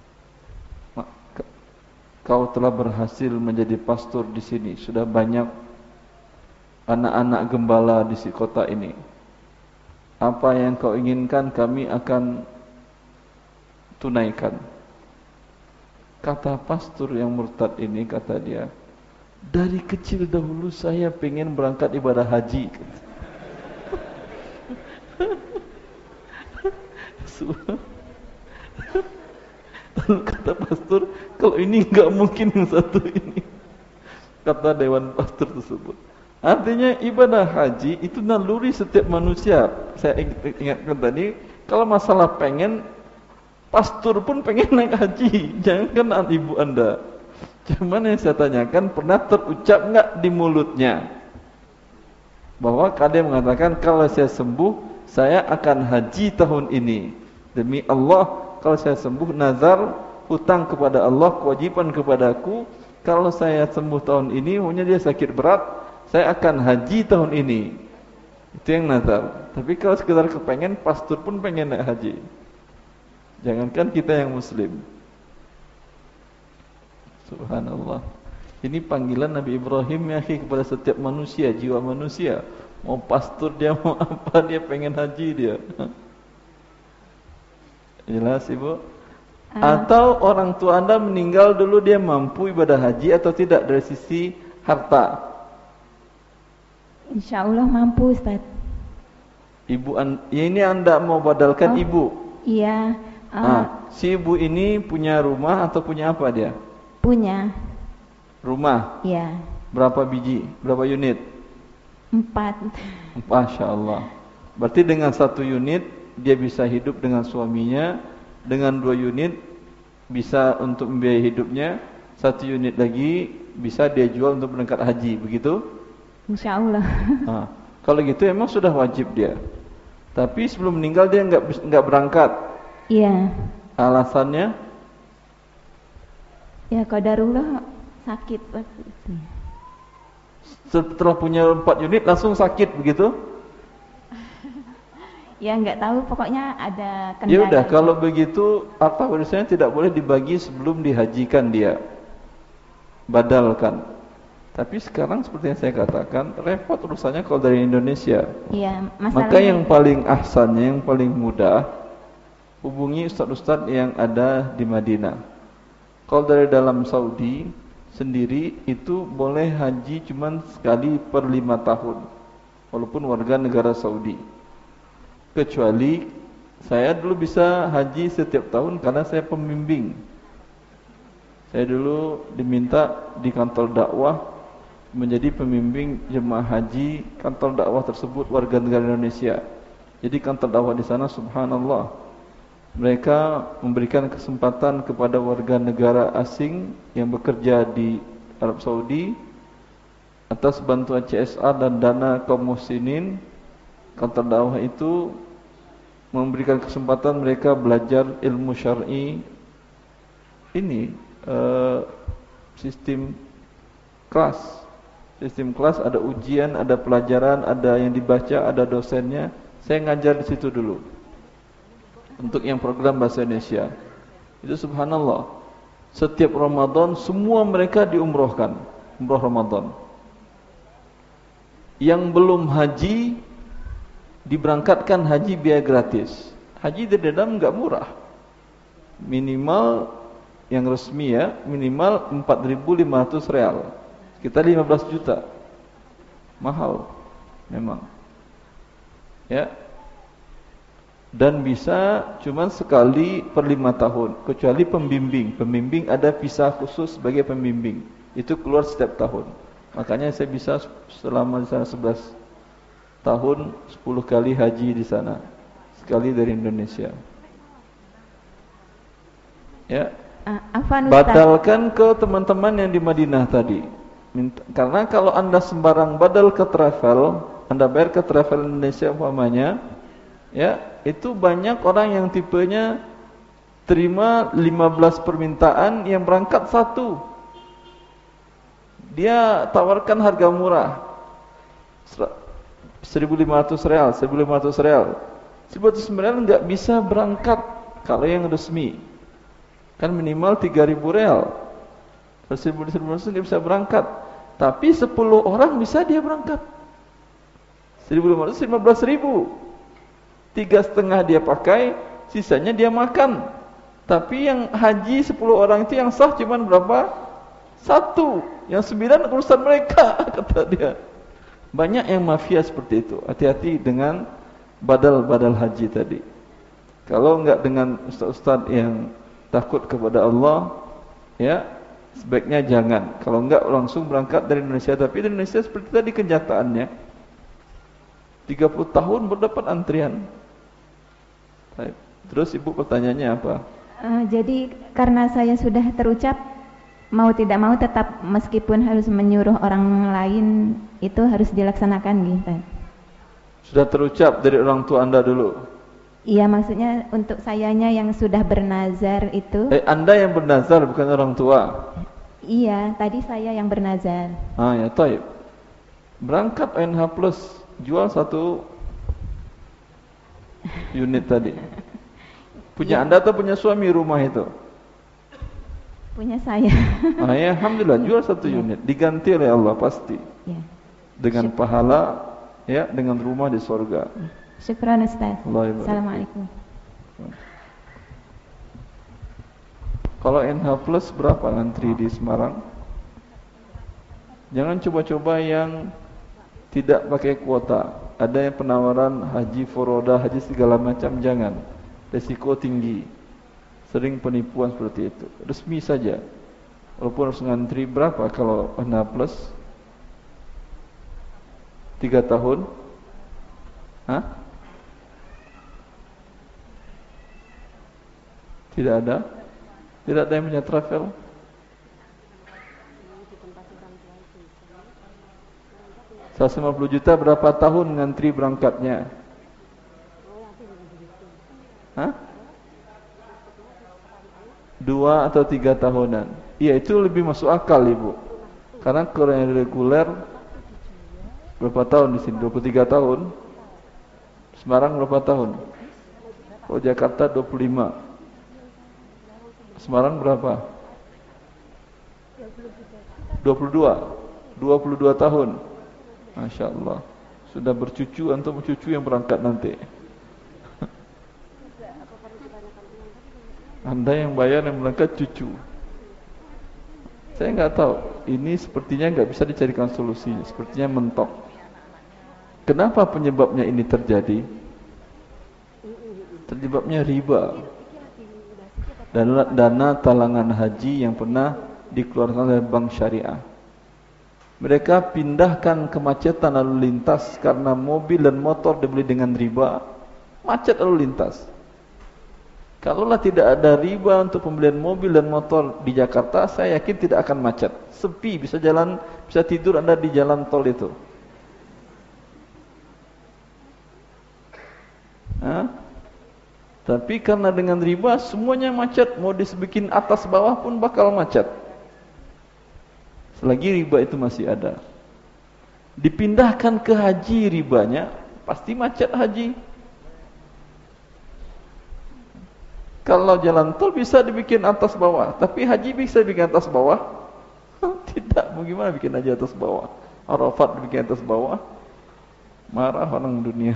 Speaker 1: kau telah berhasil menjadi pastor di sini, sudah banyak anak-anak gembala di kota ini. Apa yang kau inginkan kami akan tunaikan. Kata pastor yang murtad ini, kata dia, dari kecil dahulu saya pengen berangkat ibadah haji. Lalu kata pastor, kalau ini enggak mungkin yang satu ini. Kata dewan pastor tersebut. Artinya ibadah haji itu naluri setiap manusia. Saya ingatkan tadi, kalau masalah pengen, pastor pun pengen naik haji. Jangan ibu Anda. Cuman yang saya tanyakan, pernah terucap enggak di mulutnya bahwa dia mengatakan, kalau saya sembuh saya akan haji tahun ini. Demi Allah, kalau saya sembuh, nazar hutang kepada Allah, kewajiban kepadaku, kalau saya sembuh tahun ini, punya dia sakit berat, saya akan haji tahun ini. Itu yang nazar. Tapi kalau sekedar kepengen, pastor pun pengen naik haji. Jangankan kita yang muslim. Subhanallah. Ini panggilan Nabi Ibrahim ya kepada setiap manusia, jiwa manusia. Mau pastor dia, mau apa dia, pengen haji dia. Jelas Ibu? Uh. Atau orang tua Anda meninggal dulu, dia mampu ibadah haji atau tidak dari sisi harta?
Speaker 4: Insya Allah mampu Ustaz.
Speaker 1: Ibu an, ya ini Anda mau badalkan oh, ibu?
Speaker 4: Iya. Uh,
Speaker 1: ah, si ibu ini punya rumah atau punya apa dia?
Speaker 4: Punya.
Speaker 1: Rumah?
Speaker 4: Iya.
Speaker 1: Berapa biji? Berapa unit?
Speaker 4: Empat.
Speaker 1: Masya Allah. Berarti dengan satu unit dia bisa hidup dengan suaminya, dengan dua unit bisa untuk membiayai hidupnya, satu unit lagi bisa dia jual untuk berangkat haji, begitu?
Speaker 4: Insya Allah.
Speaker 1: Nah, kalau gitu emang sudah wajib dia. Tapi sebelum meninggal dia enggak enggak berangkat.
Speaker 4: Iya.
Speaker 1: Alasannya?
Speaker 4: Ya qadarullah sakit waktu itu.
Speaker 1: Setelah punya empat unit langsung sakit, begitu?
Speaker 4: Ya enggak tahu, pokoknya ada kendala.
Speaker 1: Ya udah, kalau begitu harta warisannya tidak boleh dibagi sebelum dihajikan dia. Badalkan. Tapi sekarang seperti yang saya katakan, repot urusannya kalau dari Indonesia.
Speaker 4: Iya,
Speaker 1: Maka yang paling ahsannya, yang paling mudah, hubungi ustadz-ustadz yang ada di Madinah. Kalau dari dalam Saudi sendiri itu boleh haji cuma sekali per lima tahun, walaupun warga negara Saudi. Kecuali saya dulu bisa haji setiap tahun karena saya pembimbing. Saya dulu diminta di kantor dakwah menjadi pembimbing jemaah haji kantor dakwah tersebut warga negara Indonesia. Jadi kantor dakwah di sana, subhanallah, mereka memberikan kesempatan kepada warga negara asing yang bekerja di Arab Saudi atas bantuan C S R dan dana kaum muslimin. Kantor dakwah itu memberikan kesempatan mereka belajar ilmu syar'i. Ini uh, sistem kelas. Sistem kelas, ada ujian, ada pelajaran, ada yang dibaca, ada dosennya. Saya ngajar di situ dulu. Untuk yang program bahasa Indonesia. Itu subhanallah. Setiap Ramadan semua mereka diumrohkan, umroh Ramadan. Yang belum haji diberangkatkan haji biaya gratis. Haji di dalam enggak murah. Minimal yang resmi ya, minimal empat ribu lima ratus real. Sekitar lima belas juta. Mahal memang. Ya. Dan bisa cuma sekali per lima tahun, kecuali pembimbing. Pembimbing ada visa khusus sebagai pembimbing. Itu keluar setiap tahun. Makanya saya bisa selama di sana sebelas tahun sepuluh kali haji di sana. Sekali dari Indonesia. Ya.
Speaker 4: Uh, Afan,
Speaker 1: Badalkan ke teman-teman yang di Madinah tadi. Minta, karena kalau anda sembarang badal ke travel, anda bayar ke travel Indonesia umpamanya, ya, itu banyak orang yang tipenya terima lima belas permintaan yang berangkat satu. Dia tawarkan harga murah, seribu lima ratus real, seribu lima ratus real. seribu lima ratus real enggak bisa berangkat kalau yang resmi. Kan minimal tiga ribu real. seribu lima ratus dia bisa berangkat. Tapi sepuluh orang bisa dia berangkat. seribu lima ratus lima belas ribu. Tiga setengah dia pakai, sisanya dia makan. Tapi yang haji sepuluh orang itu yang sah cuma berapa? Satu. Yang sembilan urusan mereka, kata dia. Banyak yang mafia seperti itu. Hati-hati dengan badal-badal haji tadi. Kalau enggak dengan ustaz-ustaz yang takut kepada Allah, ya, sebaiknya jangan. Kalau enggak langsung berangkat dari Indonesia. Tapi di Indonesia seperti tadi kenyataannya, tiga puluh tahun berdapat antrian. Terus ibu pertanyaannya apa?
Speaker 4: Uh, jadi karena saya sudah terucap, mau tidak mau tetap meskipun harus menyuruh orang lain itu harus dilaksanakan gitu.
Speaker 1: Sudah terucap dari orang tua anda dulu?
Speaker 4: Iya, maksudnya untuk sayanya yang sudah bernazar itu.
Speaker 1: Eh, anda yang bernazar bukan orang tua?
Speaker 4: Iya, tadi saya yang bernazar.
Speaker 1: Ah ya, taib. Berangkat O N H Plus, jual satu unit tadi. Punya ya. Anda atau punya suami rumah itu?
Speaker 4: Punya saya.
Speaker 1: Ah ya, alhamdulillah, jual satu ya. Unit, diganti oleh Allah pasti. Ya. Dengan Syuk pahala, ya, dengan rumah di surga. Ya.
Speaker 4: Syukran Ustaz. Assalamualaikum.
Speaker 1: Kalau N H Plus berapa ngantri di Semarang? Jangan coba-coba yang tidak pakai kuota. Ada yang penawaran haji foroda, haji segala macam, jangan. Resiko tinggi. Sering penipuan seperti itu. Resmi saja. Walaupun harus ngantri berapa kalau N H Plus? Tiga tahun? Hah? Tidak ada? Tidak ada yang punya travel? seratus lima puluh juta berapa tahun ngantri berangkatnya? Hah? Dua atau tiga tahunan. Iya, itu lebih masuk akal, Ibu. Karena kalau yang reguler berapa tahun di sini? dua puluh tiga tahun. Semarang berapa tahun? Oh, Jakarta dua puluh lima. Semarang berapa? dua puluh dua. dua puluh dua tahun. Masya Allah. Sudah bercucu untuk cucu yang berangkat nanti. Anda yang bayar yang berangkat cucu. Saya nggak tahu. Ini sepertinya nggak bisa dicarikan solusi. Sepertinya mentok. Kenapa penyebabnya ini terjadi? Terjebabnya riba. Dana, dana talangan haji yang pernah dikeluarkan oleh bank syariah. Mereka pindahkan kemacetan lalu lintas karena mobil dan motor dibeli dengan riba, macet lalu lintas. Kalaulah tidak ada riba untuk pembelian mobil dan motor di Jakarta, saya yakin tidak akan macet. Sepi, bisa jalan, bisa tidur Anda di jalan tol itu. Hah? Tapi karena dengan riba semuanya macet, mau dibikin atas bawah pun bakal macet. Selagi riba itu masih ada. Dipindahkan ke haji ribanya, pasti macet haji. Kalau jalan tol bisa dibikin atas bawah, tapi haji bisa dibikin atas bawah? Tidak, bagaimana bikin haji atas bawah? Arafat dibikin atas bawah? Marah orang dunia.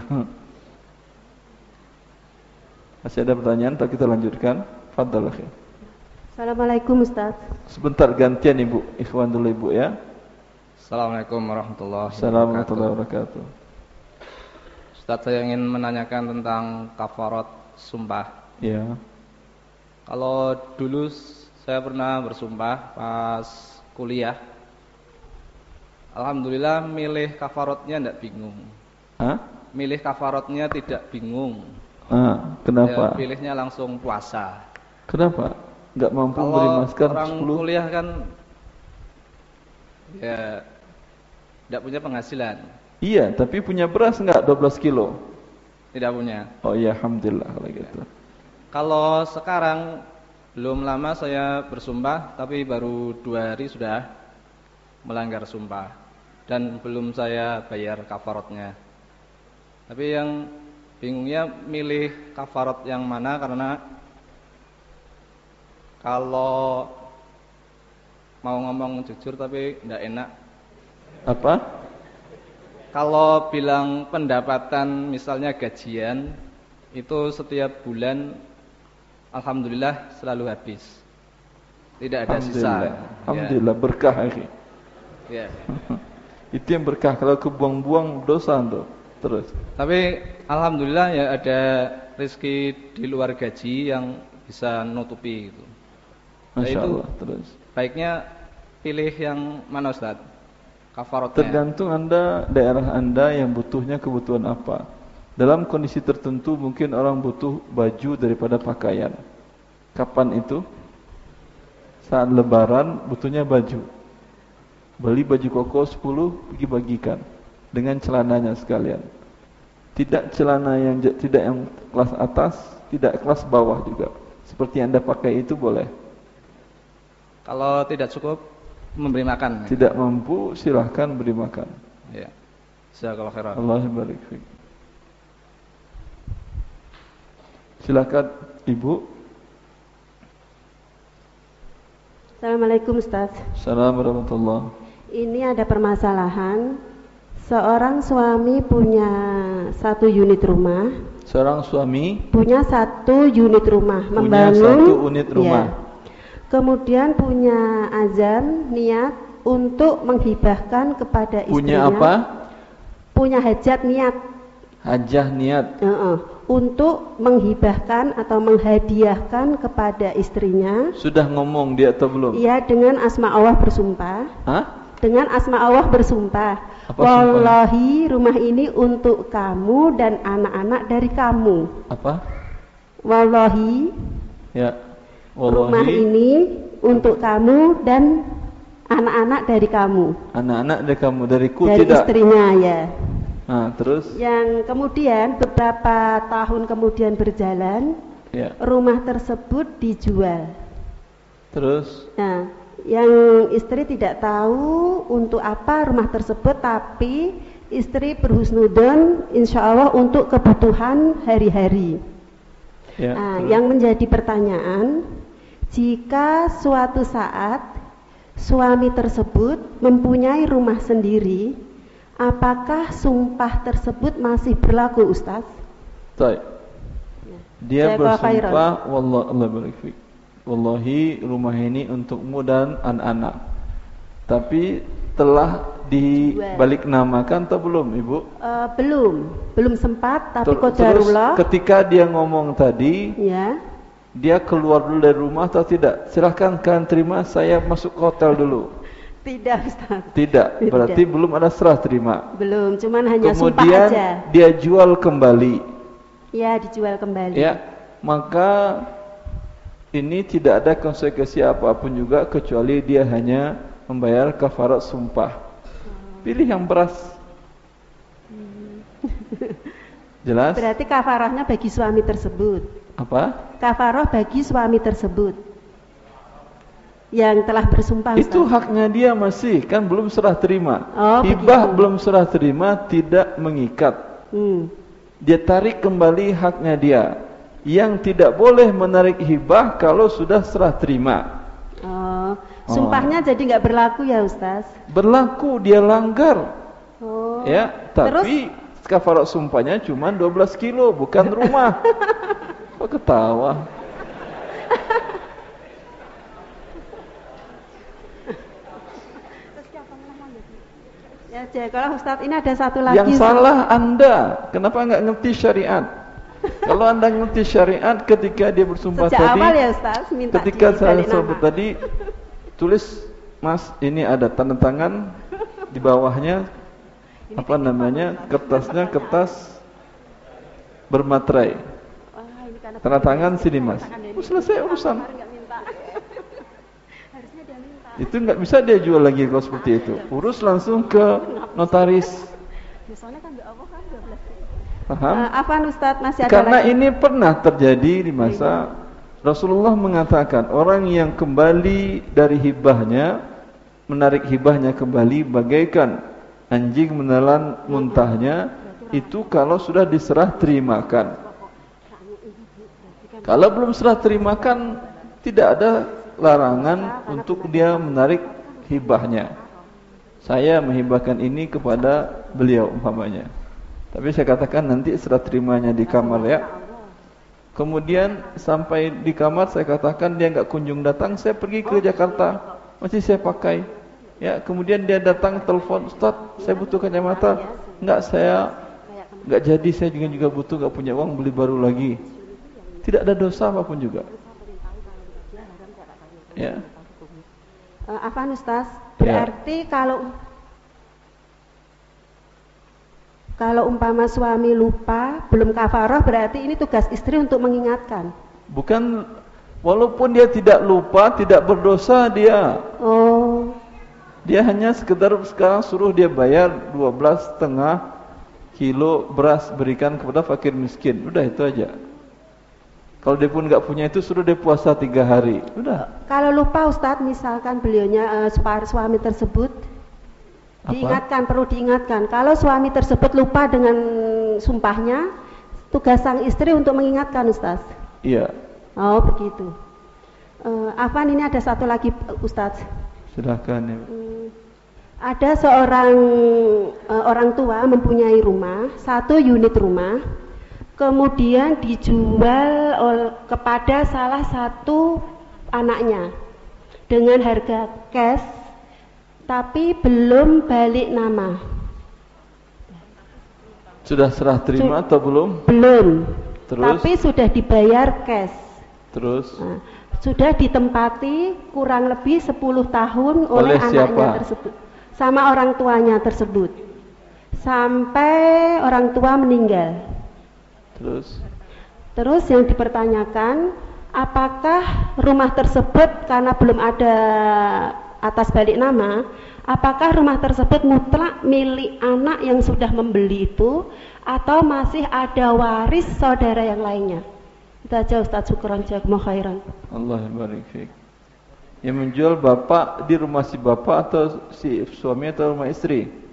Speaker 1: Masih ada pertanyaan atau kita lanjutkan? Fadhal akhi.
Speaker 6: Assalamualaikum Ustaz.
Speaker 1: Sebentar gantian Ibu, ikhwan dulu Ibu ya.
Speaker 5: Assalamualaikum warahmatullahi
Speaker 1: Assalamualaikum wabarakatuh.
Speaker 5: Ustaz, saya ingin menanyakan tentang kafarat sumpah.
Speaker 1: Ya.
Speaker 5: Kalau dulu saya pernah bersumpah pas kuliah, alhamdulillah milih kafaratnya tidak bingung.
Speaker 1: Hah?
Speaker 5: Milih kafaratnya tidak bingung.
Speaker 1: Ah, kenapa?
Speaker 5: Ya, pilihnya langsung puasa.
Speaker 1: Kenapa? Enggak mampu
Speaker 5: Kalau
Speaker 1: beli masker
Speaker 5: orang
Speaker 1: sepuluh?
Speaker 5: kuliah kan ya tidak punya penghasilan.
Speaker 1: Iya, tapi punya beras enggak dua belas kilo?
Speaker 5: Tidak punya.
Speaker 1: Oh iya, alhamdulillah kalau gitu.
Speaker 5: Kalau sekarang belum lama saya bersumpah, tapi baru dua hari sudah melanggar sumpah dan belum saya bayar kafaratnya. Tapi yang bingungnya milih kafarat yang mana, karena kalau mau ngomong jujur tapi tidak enak.
Speaker 1: Apa?
Speaker 5: Kalau bilang pendapatan misalnya gajian itu setiap bulan alhamdulillah selalu habis. Tidak ada sisa.
Speaker 1: Alhamdulillah, ya. Berkah akhi.
Speaker 5: Ya.
Speaker 1: Itu yang berkah. Kalau kebuang-buang dosa tuh. Terus.
Speaker 5: Tapi alhamdulillah ya ada rezeki di luar gaji yang bisa nutupi itu. Nah,
Speaker 1: Masya
Speaker 5: itu
Speaker 1: Allah. Terus.
Speaker 5: Baiknya pilih yang mana Ustaz? Kafaratnya.
Speaker 1: Tergantung Anda, daerah Anda yang butuhnya kebutuhan apa. Dalam kondisi tertentu mungkin orang butuh baju daripada pakaian. Kapan itu? Saat lebaran butuhnya baju. Beli baju koko sepuluh, pergi bagikan dengan celananya sekalian. Tidak celana yang tidak yang kelas atas, tidak kelas bawah juga. Seperti yang Anda pakai itu boleh.
Speaker 5: Kalau tidak cukup memberi makan.
Speaker 1: Tidak mampu silahkan beri makan.
Speaker 5: Ya. Jazakallahu khairan.
Speaker 1: Allah barik fiik. Silakan Ibu.
Speaker 6: Assalamualaikum Ustaz.
Speaker 1: Assalamualaikum warahmatullahi.
Speaker 6: Ini ada permasalahan. Seorang suami punya satu unit rumah.
Speaker 1: Seorang suami
Speaker 6: punya satu unit rumah,
Speaker 1: punya
Speaker 6: membangun
Speaker 1: satu unit rumah.
Speaker 6: Ya. Kemudian punya azam niat untuk menghibahkan kepada istrinya.
Speaker 1: Punya apa?
Speaker 6: Punya hajat niat.
Speaker 1: Hajah niat.
Speaker 6: Uh-uh. Untuk menghibahkan atau menghadiahkan kepada istrinya.
Speaker 1: Sudah ngomong dia atau belum?
Speaker 6: Iya, dengan asma Allah bersumpah.
Speaker 1: Hah?
Speaker 6: Dengan asma Allah bersumpah.
Speaker 1: Apa
Speaker 6: Wallahi sumpah? Rumah ini untuk kamu dan anak-anak dari kamu.
Speaker 1: Apa?
Speaker 6: Wallahi.
Speaker 1: Ya. Wallahi.
Speaker 6: Rumah ini untuk kamu dan anak-anak dari kamu.
Speaker 1: Anak-anak dari kamu, dariku
Speaker 6: dari
Speaker 1: tidak.
Speaker 6: Istrinya ya.
Speaker 1: Nah, terus?
Speaker 6: Yang kemudian beberapa tahun kemudian berjalan,
Speaker 1: ya.
Speaker 6: Rumah tersebut dijual.
Speaker 1: Terus?
Speaker 6: Nah, yang istri tidak tahu untuk apa rumah tersebut, tapi istri berhusnudon insya Allah untuk kebutuhan hari-hari.
Speaker 1: Ya,
Speaker 6: nah, yang menjadi pertanyaan, jika suatu saat suami tersebut mempunyai rumah sendiri, apakah sumpah tersebut masih berlaku, Ustaz?
Speaker 1: Baik. Dia
Speaker 6: Jazakallah
Speaker 1: bersumpah, wallah Allah barik fik. Wallahi rumah ini untukmu dan anak-anak. Tapi telah dibalik namakan atau belum, Ibu?
Speaker 6: Uh, belum, belum sempat, tapi
Speaker 1: Ter-
Speaker 6: qadarullah.
Speaker 1: Terus ketika dia ngomong tadi,
Speaker 6: Ya.
Speaker 1: dia keluar dulu dari rumah atau tidak? Silahkan kalian terima, saya masuk ke hotel dulu.
Speaker 6: Tidak, Ustaz.
Speaker 1: Tidak,
Speaker 6: Tidak.
Speaker 1: berarti belum ada serah terima.
Speaker 6: Belum, cuman hanya sumpah
Speaker 1: Kemudian
Speaker 6: aja.
Speaker 1: dia jual kembali.
Speaker 6: Ya, dijual kembali.
Speaker 1: Ya, maka ini tidak ada konsekuensi apapun juga kecuali dia hanya membayar kafarat sumpah. Pilih yang beras. Jelas?
Speaker 6: Berarti kafarahnya bagi suami tersebut.
Speaker 1: Apa?
Speaker 6: Kafarah bagi suami tersebut yang telah bersumpah, Ustaz.
Speaker 1: Itu haknya dia masih, kan belum serah terima.
Speaker 6: Oh,
Speaker 1: Hibah
Speaker 6: begitu.
Speaker 1: belum serah terima tidak mengikat.
Speaker 6: Hmm.
Speaker 1: Dia tarik kembali haknya dia. Yang tidak boleh menarik hibah kalau sudah serah terima.
Speaker 6: Oh, sumpahnya jadi nggak berlaku ya, Ustaz?
Speaker 1: Berlaku, dia langgar.
Speaker 6: Oh.
Speaker 1: Ya, tapi kafarat sumpahnya cuma dua belas kilo, bukan rumah. Kok ketawa?
Speaker 6: Ya, kalau Ustaz, ini ada satu lagi.
Speaker 1: Yang salah Anda, kenapa enggak ngerti syariat? Kalau Anda ngerti syariat ketika dia bersumpah
Speaker 6: Sejak
Speaker 1: tadi,
Speaker 6: awal ya, Ustaz, minta
Speaker 1: ketika saya
Speaker 6: dibalik
Speaker 1: sebut
Speaker 6: nama.
Speaker 1: tadi, tulis, Mas, ini ada tanda tangan di bawahnya, apa namanya, kertasnya kertas bermaterai. Tanda tangan sini, Mas. Oh, selesai urusan. Itu nggak bisa dia jual lagi kalau seperti itu. Urus langsung ke notaris. Paham?
Speaker 6: Uh, Afwan Ustaz, masih ada
Speaker 1: Karena
Speaker 6: lagi.
Speaker 1: ini pernah terjadi di masa Rasulullah mengatakan orang yang kembali dari hibahnya, menarik hibahnya kembali bagaikan anjing menelan muntahnya, itu kalau sudah diserah terimakan. Kalau belum serah terimakan, tidak ada larangan untuk dia menarik hibahnya. Saya menghibahkan ini kepada beliau umpamanya. Tapi saya katakan nanti serah terimanya di kamar ya. Kemudian sampai di kamar saya katakan dia enggak kunjung datang, saya pergi ke Jakarta, masih saya pakai. Ya, kemudian dia datang telepon, "Ustaz, saya butuh kacamata." Enggak, saya enggak jadi, saya juga juga butuh, enggak punya uang, beli baru lagi. Tidak ada dosa apapun juga. Ya.
Speaker 6: Uh, Afwan Ustaz, berarti ya. kalau kalau umpama suami lupa belum kafarah, berarti ini tugas istri untuk mengingatkan.
Speaker 1: Bukan, walaupun dia tidak lupa, tidak berdosa dia.
Speaker 6: Oh.
Speaker 1: Dia hanya sekedar sekarang suruh dia bayar dua belas setengah kilo beras berikan kepada fakir miskin. Udah itu aja. Kalau dia pun nggak punya itu, suruh dia puasa tiga hari. Udah.
Speaker 6: Kalau lupa Ustadz, misalkan beliaunya uh, suami tersebut,
Speaker 1: apa?
Speaker 6: Diingatkan, perlu diingatkan. Kalau suami tersebut lupa dengan sumpahnya, tugas sang istri untuk mengingatkan, Ustadz.
Speaker 1: Iya.
Speaker 6: Oh begitu. Uh, Afwan, ini ada satu lagi, Ustadz.
Speaker 1: Silahkan ya.
Speaker 6: Hmm, ada seorang uh, orang tua mempunyai rumah, satu unit rumah. Kemudian dijual ol, kepada salah satu anaknya dengan harga cash, tapi belum balik nama.
Speaker 1: Sudah serah terima Su atau belum?
Speaker 6: Belum.
Speaker 1: Terus?
Speaker 6: Tapi sudah dibayar cash.
Speaker 1: Terus?
Speaker 6: Nah, sudah ditempati kurang lebih sepuluh tahun oleh, oleh anaknya siapa? Tersebut, sama orang tuanya tersebut, sampai orang tua meninggal.
Speaker 1: Terus?
Speaker 6: Terus yang dipertanyakan, apakah rumah tersebut karena belum ada atas balik nama, apakah rumah tersebut mutlak milik anak yang sudah membeli itu, atau masih ada waris saudara yang lainnya? Itu aja Ustaz, syukran jazakumullah khairan.
Speaker 1: Allah barik fiik. Yang menjual bapak di rumah si bapak atau si suami atau rumah istri?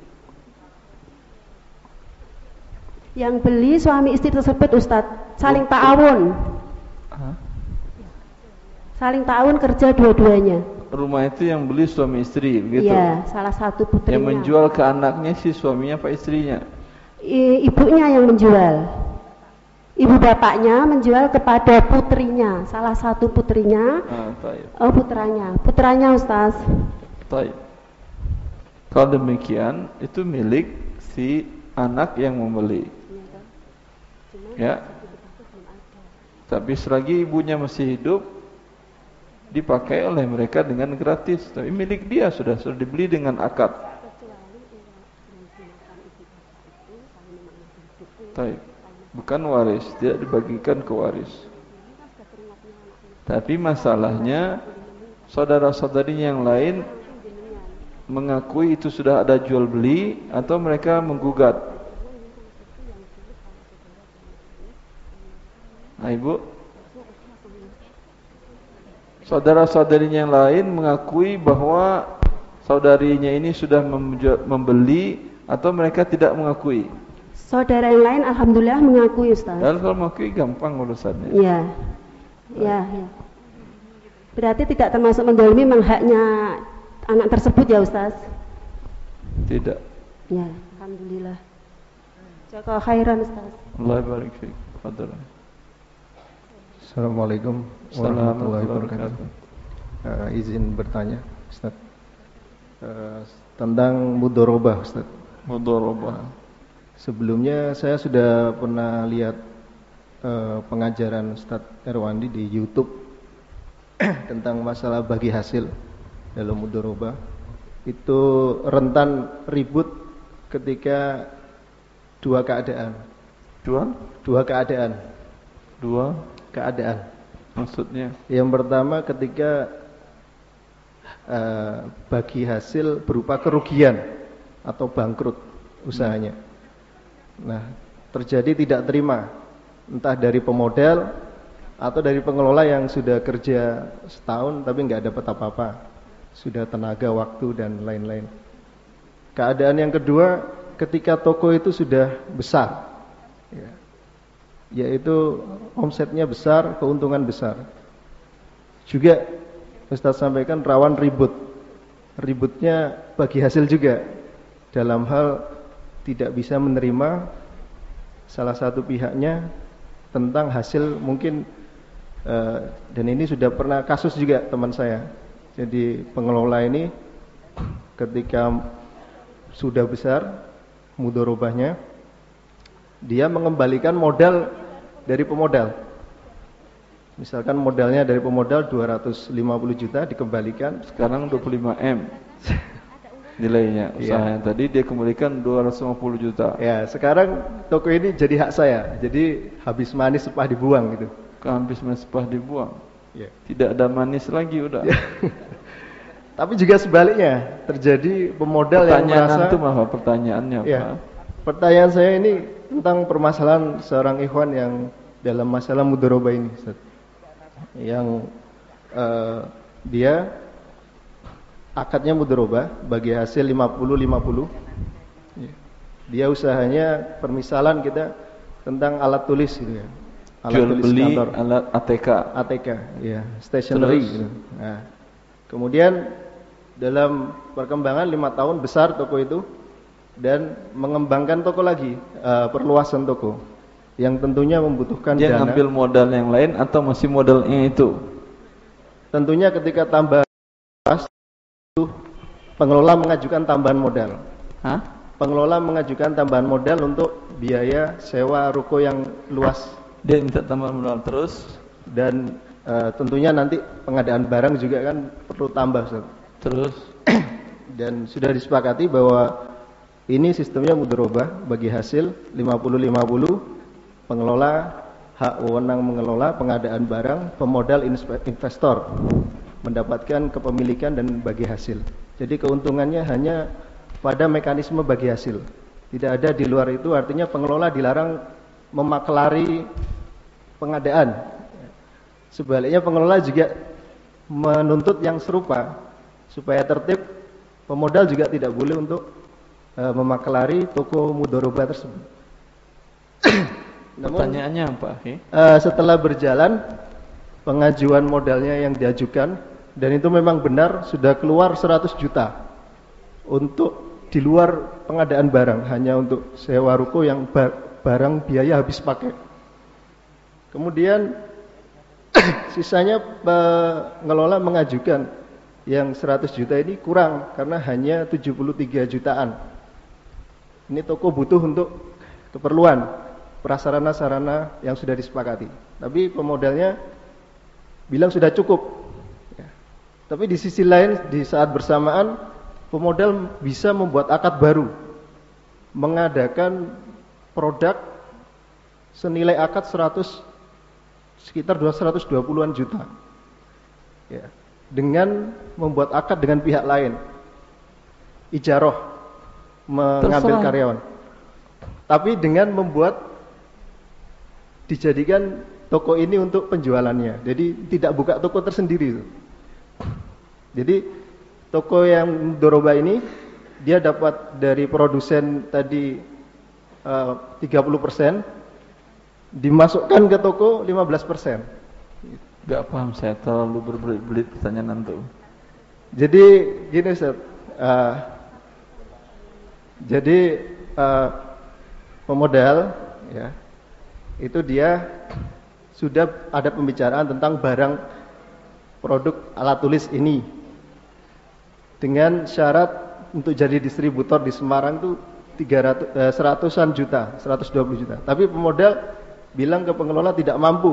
Speaker 6: Yang beli suami istri tersebut, Ustadz, saling ta'awun. Saling ta'awun kerja dua-duanya.
Speaker 1: rumah itu yang beli suami istri, begitu?
Speaker 6: Iya, salah satu putrinya.
Speaker 1: Yang menjual ke anaknya si suaminya apa istrinya?
Speaker 6: I, ibunya yang menjual. Ibu bapaknya menjual kepada putrinya, salah satu putrinya.
Speaker 1: Ah, taib.
Speaker 6: Oh, putranya. Putranya, Ustaz.
Speaker 1: Taib. Kalau demikian, itu milik si anak yang membeli. Ya. Tapi selagi ibunya masih hidup, dipakai oleh mereka dengan gratis. Tapi milik dia sudah sudah dibeli dengan akad. Taib. Bukan waris, tidak dibagikan ke waris. Tapi masalahnya saudara-saudari yang lain mengakui itu sudah ada jual beli atau mereka menggugat. Nah, Ibu, saudara-saudarinya yang lain mengakui bahwa saudarinya ini sudah membeli atau mereka tidak mengakui.
Speaker 6: Saudara yang lain alhamdulillah mengakui, Ustaz.
Speaker 1: Dan kalau mengakui gampang urusannya.
Speaker 6: Iya. Iya, ya. Berarti tidak termasuk mendolimi memang haknya anak tersebut ya, Ustaz?
Speaker 1: Tidak.
Speaker 6: Ya, alhamdulillah. Jazakallahu khairan, Ustaz.
Speaker 1: Allah barik fiik. Fadhal.
Speaker 7: Assalamualaikum warahmatullahi wabarakatuh. Uh, izin bertanya, Ustaz. Uh, tentang mudharabah, Ustaz.
Speaker 1: Mudharabah.
Speaker 7: Sebelumnya saya sudah pernah lihat uh, pengajaran Ustaz Erwandi di YouTube tentang masalah bagi hasil dalam mudharabah. Itu rentan ribut ketika dua keadaan.
Speaker 1: Dua?
Speaker 7: Dua keadaan.
Speaker 1: Dua
Speaker 7: keadaan.
Speaker 1: Maksudnya?
Speaker 7: Yang pertama ketika uh, bagi hasil berupa kerugian atau bangkrut usahanya. Hmm. Nah, terjadi tidak terima entah dari pemodal atau dari pengelola yang sudah kerja setahun tapi nggak dapat apa-apa, sudah tenaga, waktu dan lain-lain. Keadaan yang kedua ketika toko itu sudah besar, ya, yaitu omsetnya besar, keuntungan besar. Juga Ustaz sampaikan rawan ribut, ributnya bagi hasil juga dalam hal tidak bisa menerima salah satu pihaknya tentang hasil mungkin uh, dan ini sudah pernah kasus juga teman saya. Jadi pengelola ini ketika sudah besar mudharabahnya, dia mengembalikan modal dari pemodal. Misalkan modalnya dari pemodal dua ratus lima puluh juta dikembalikan
Speaker 1: sekarang dua puluh lima M. Nilainya usahanya, ya. Tadi dia kembalikan dua ratus lima puluh juta.
Speaker 7: Ya, sekarang toko ini jadi hak saya. Jadi habis manis sepah dibuang gitu.
Speaker 1: Habis manis sepah dibuang.
Speaker 7: Ya.
Speaker 1: Tidak ada manis lagi udah.
Speaker 7: Ya. Tapi juga sebaliknya, terjadi pemodal
Speaker 1: pertanyaan
Speaker 7: yang merasa
Speaker 1: itu apa pertanyaannya apa?
Speaker 7: Ya. Pertanyaan saya ini tentang permasalahan seorang ikhwan yang dalam masalah mudharabah ini, Ustaz. Yang uh, dia akadnya mudharabah bagi hasil lima puluh lima puluh. Dia usahanya permisalan kita tentang alat tulis gitu ya. Alat
Speaker 1: Jual
Speaker 7: tulis
Speaker 1: beli
Speaker 7: kantor.
Speaker 1: Alat A T K.
Speaker 7: A T K, ya, stationery gitu. Nah, kemudian dalam perkembangan lima tahun besar toko itu dan mengembangkan toko lagi, uh, perluasan toko yang tentunya membutuhkan
Speaker 1: dia
Speaker 7: dana. Dia
Speaker 1: ngambil modal yang lain atau masih modalnya itu?
Speaker 7: Tentunya ketika tambah pengelola mengajukan tambahan modal.
Speaker 1: Hah?
Speaker 7: Pengelola mengajukan tambahan modal untuk biaya sewa ruko yang luas.
Speaker 1: Dia minta tambahan modal terus
Speaker 7: dan uh, tentunya nanti pengadaan barang juga kan perlu tambah, Ustaz.
Speaker 1: Terus
Speaker 7: dan sudah disepakati bahwa ini sistemnya mudharabah bagi hasil lima puluh lima puluh. Pengelola hak wewenang mengelola pengadaan barang, pemodal investor mendapatkan kepemilikan dan bagi hasil. Jadi keuntungannya hanya pada mekanisme bagi hasil. Tidak ada di luar itu, artinya pengelola dilarang memaklari pengadaan. Sebaliknya pengelola juga menuntut yang serupa supaya tertib. Pemodal juga tidak boleh untuk uh, memaklari toko mudharabah tersebut. Namun,
Speaker 1: pertanyaannya apa? Okay.
Speaker 7: Uh, setelah berjalan pengajuan modalnya yang diajukan dan itu memang benar sudah keluar seratus juta untuk di luar pengadaan barang, hanya untuk sewa ruko yang barang biaya habis pakai. Kemudian sisanya pengelola mengajukan yang seratus juta ini kurang karena hanya tujuh puluh tiga jutaan. Ini toko butuh untuk keperluan prasarana-sarana yang sudah disepakati, tapi pemodalnya bilang sudah cukup. Tapi di sisi lain, di saat bersamaan pemodal bisa membuat akad baru, mengadakan produk senilai akad seratus sekitar dua ratus dua puluhan juta, ya, dengan membuat akad dengan pihak lain, ijaroh, mengambil Terserah. karyawan, tapi dengan membuat dijadikan toko ini untuk penjualannya, jadi tidak buka toko tersendiri. Jadi toko yang Doroba ini dia dapat dari produsen tadi uh, tiga puluh persen, dimasukkan ke toko lima belas persen.
Speaker 1: Gak paham, saya terlalu berbelit-belit pertanyaan antum.
Speaker 7: Jadi gini Ustaz, uh, jadi uh, pemodal ya, itu dia sudah ada pembicaraan tentang barang produk alat tulis ini dengan syarat untuk jadi distributor di Semarang itu tiga ratus, eh, seratusan juta, seratus dua puluh juta. Tapi pemodal bilang ke pengelola tidak mampu,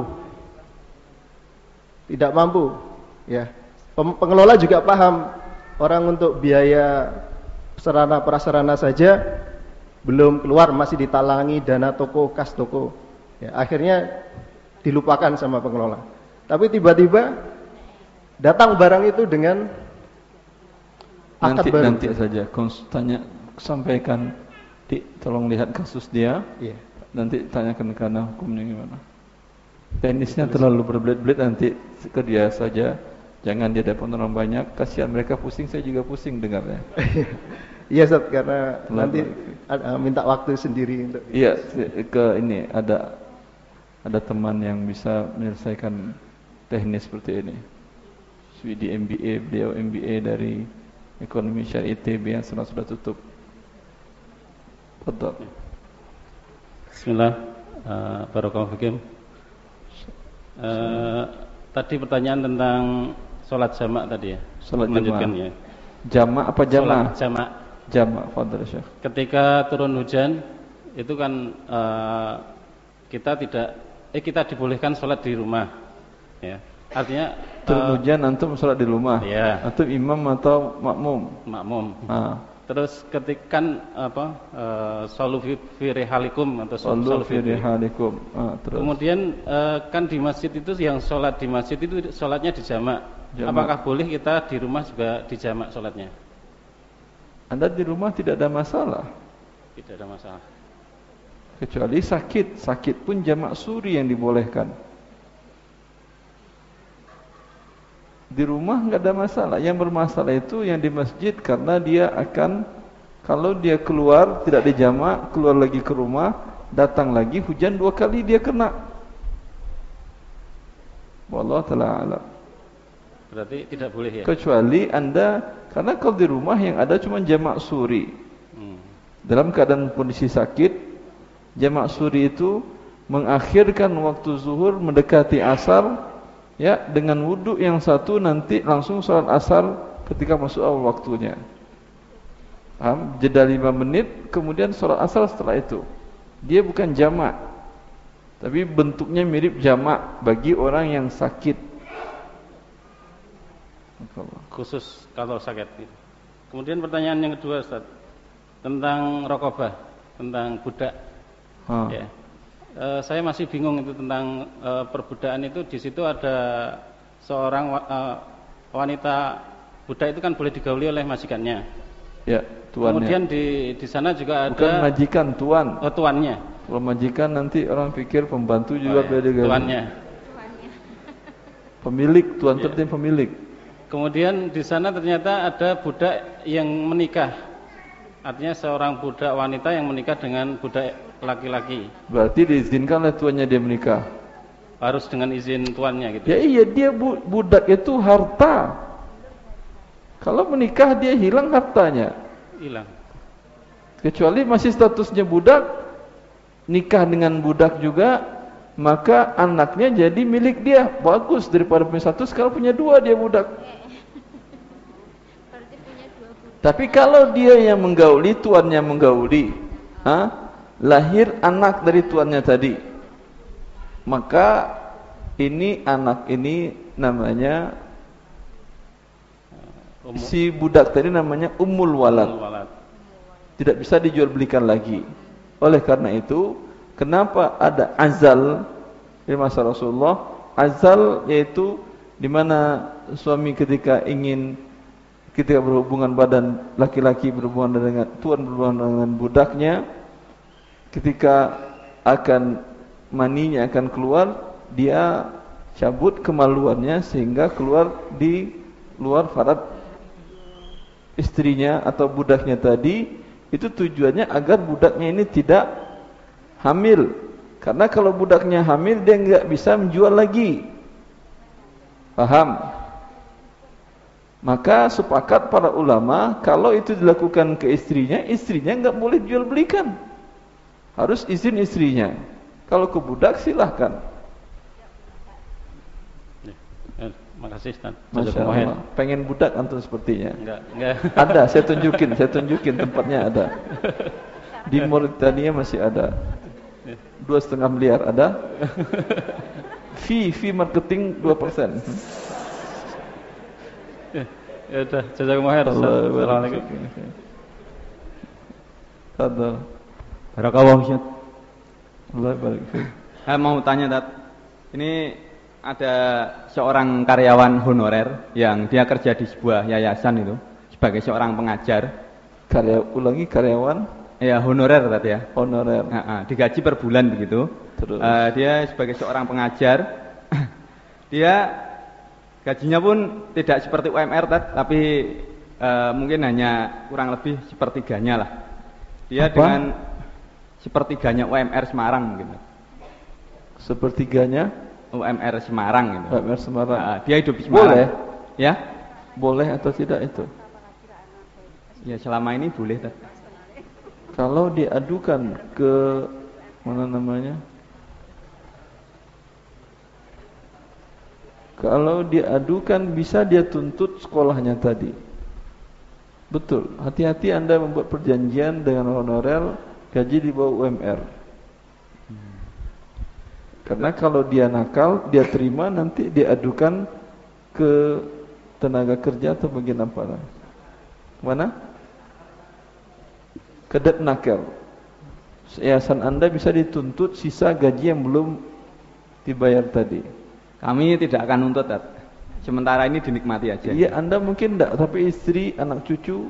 Speaker 7: tidak mampu. Ya, pengelola juga paham orang untuk biaya sarana prasarana saja belum keluar, masih ditalangi dana toko, kas toko. Ya, akhirnya dilupakan sama pengelola. Tapi tiba-tiba datang barang itu dengan
Speaker 1: nanti
Speaker 7: baru.
Speaker 1: nanti saja tanya, sampaikan di, tolong lihat kasus dia,
Speaker 7: yeah.
Speaker 1: Nanti tanyakan karena hukumnya gimana. Teknisnya terlalu berbelit-belit, nanti ke dia saja, jangan dia dapat orang banyak, kasihan mereka pusing, saya juga pusing dengarnya.
Speaker 7: Iya Ustaz, karena
Speaker 1: terlalu
Speaker 7: nanti ada, minta waktu sendiri untuk.
Speaker 1: Iya, ke ini ada ada teman yang bisa menyelesaikan teknis seperti ini. Di M B A, beliau M B A dari Ekonomi Syariah I T B yang sudah sudah tutup. Betul.
Speaker 8: Bismillah, uh, Barakallahu fikum. Uh, tadi pertanyaan tentang sholat jamak tadi ya.
Speaker 1: Sholat jamak. Ya. Jamak apa jamak?
Speaker 8: Jamak.
Speaker 1: Jamak, fadhil Syekh.
Speaker 8: Ketika turun hujan, itu kan uh, kita tidak, eh kita dibolehkan sholat di rumah, ya. Artinya
Speaker 1: turun hujan uh, antum sholat di rumah.
Speaker 8: Iya.
Speaker 1: Antum imam atau makmum?
Speaker 8: Makmum.
Speaker 1: Ah.
Speaker 8: Terus ketika apa uh, salu fi rihalikum atau
Speaker 1: salu fi rihalikum. Ah, terus.
Speaker 8: Kemudian uh, kan di masjid itu yang sholat di masjid itu sholatnya dijamak. Jamak. Apakah boleh kita di rumah juga dijamak sholatnya?
Speaker 1: Anda di rumah tidak ada masalah.
Speaker 8: Tidak ada masalah.
Speaker 1: Kecuali sakit, sakit pun jamak suri yang dibolehkan. Di rumah enggak ada masalah. Yang bermasalah itu yang di masjid, karena dia akan, kalau dia keluar tidak dijamak, keluar lagi ke rumah, datang lagi hujan dua kali dia kena. Wallahu ta'ala alam.
Speaker 8: Berarti tidak boleh ya?
Speaker 1: Kecuali Anda, karena kalau di rumah yang ada cuma jamak suri. Hmm. Dalam keadaan kondisi sakit, jamak suri itu mengakhirkan waktu zuhur mendekati asar, ya, dengan wudhu yang satu nanti langsung sholat asar ketika masuk awal waktunya. Paham? Jeda lima menit, kemudian sholat asar setelah itu. Dia bukan jamak, tapi bentuknya mirip jamak bagi orang yang sakit.
Speaker 8: Khusus kalau sakit. Kemudian pertanyaan yang kedua Ustaz, tentang rokobah, tentang budak.
Speaker 1: Ha.
Speaker 8: Ya. Uh, saya masih bingung itu tentang uh, perbudakan itu. Di situ ada seorang uh, wanita budak itu kan boleh digauli oleh majikannya.
Speaker 1: Ya, tuannya.
Speaker 8: Kemudian di di sana juga ada.
Speaker 1: Bukan majikan, tuan.
Speaker 8: Oh, tuannya.
Speaker 1: Kalau majikan nanti orang pikir pembantu juga
Speaker 8: oh, ya.
Speaker 1: boleh digauli.
Speaker 8: Tuannya.
Speaker 1: Pemilik, tuan
Speaker 8: ya.
Speaker 1: tertim pemilik.
Speaker 8: Kemudian di sana ternyata ada budak yang menikah. Artinya seorang budak wanita yang menikah dengan budak laki-laki.
Speaker 1: Berarti diizinkan oleh tuannya dia menikah.
Speaker 8: Harus dengan izin tuannya gitu.
Speaker 1: Ya iya, dia budak itu harta Kalau menikah dia hilang hartanya.
Speaker 8: Hilang.
Speaker 1: Kecuali masih statusnya budak, nikah dengan budak juga, maka anaknya jadi milik dia. Bagus, daripada punya satu sekarang punya dua dia budak. Tapi kalau dia yang menggauli, tuannya menggauli, ha? Lahir anak dari tuannya tadi, maka ini anak ini namanya uh, si budak tadi namanya ummul walad. walad. Tidak bisa dijual belikan lagi. Oleh karena itu, kenapa ada azal di masa Rasulullah? Azal yaitu di mana suami ketika ingin ketika berhubungan badan, laki-laki berhubungan dengan tuan berhubungan dengan budaknya, ketika akan maninya akan keluar, dia cabut kemaluannya sehingga keluar di luar farad istrinya atau budaknya tadi. Itu tujuannya agar budaknya ini tidak hamil. Karena kalau budaknya hamil, dia nggak bisa menjual lagi. Paham? Maka sepakat para ulama, kalau itu dilakukan ke istrinya, istrinya nggak boleh jual belikan. Harus izin istrinya. Kalau ke budak silahkan.
Speaker 8: Makasih Ustaz.
Speaker 1: Masya Allah. Pengen budak antum sepertinya.
Speaker 8: Enggak, enggak.
Speaker 1: Ada, saya tunjukin, saya tunjukin tempatnya ada. Di Mauritania masih ada. Dua setengah miliar ada. Fee, fee marketing dua persen.
Speaker 8: Ya udah, jazakumullah khair. Assalamualaikum.
Speaker 1: Ada.
Speaker 9: Barakallahu Ustaz.
Speaker 1: Allah barik fiik.
Speaker 9: Saya mau tanya, Tat. Ini ada seorang karyawan honorer yang dia kerja di sebuah yayasan itu sebagai seorang pengajar.
Speaker 1: Karya ulangi karyawan?
Speaker 9: Ya honorer tadi ya.
Speaker 1: Honorer.
Speaker 9: Nah, uh, digaji per bulan begitu.
Speaker 1: Terus.
Speaker 9: Uh, dia sebagai seorang pengajar, dia gajinya pun tidak seperti U M R Tat, tapi uh, mungkin hanya kurang lebih sepertiganya lah. Dia Apa? dengan sepertiganya U M R Semarang mungkin.
Speaker 1: Sepertiganya?
Speaker 9: U M R Semarang gitu.
Speaker 1: U M R Semarang.
Speaker 9: Nah, dia hidup di Semarang.
Speaker 1: Boleh?
Speaker 9: Ya?
Speaker 1: Boleh atau tidak itu?
Speaker 9: Ya selama ini boleh. Tat.
Speaker 1: Kalau diadukan ke mana namanya? Kalau diadukan bisa dia tuntut sekolahnya tadi. Betul. Hati-hati Anda membuat perjanjian dengan honorer gaji di bawah U M R. Karena kalau dia nakal, dia terima, nanti diadukan ke tenaga kerja atau bagian apa? Mana? Ke Depnaker. Yayasan Anda bisa dituntut sisa gaji yang belum dibayar tadi.
Speaker 9: Kami tidak akan nuntut, Tat. Sementara ini dinikmati aja.
Speaker 1: Iya, Anda mungkin tidak, tapi istri, anak cucu.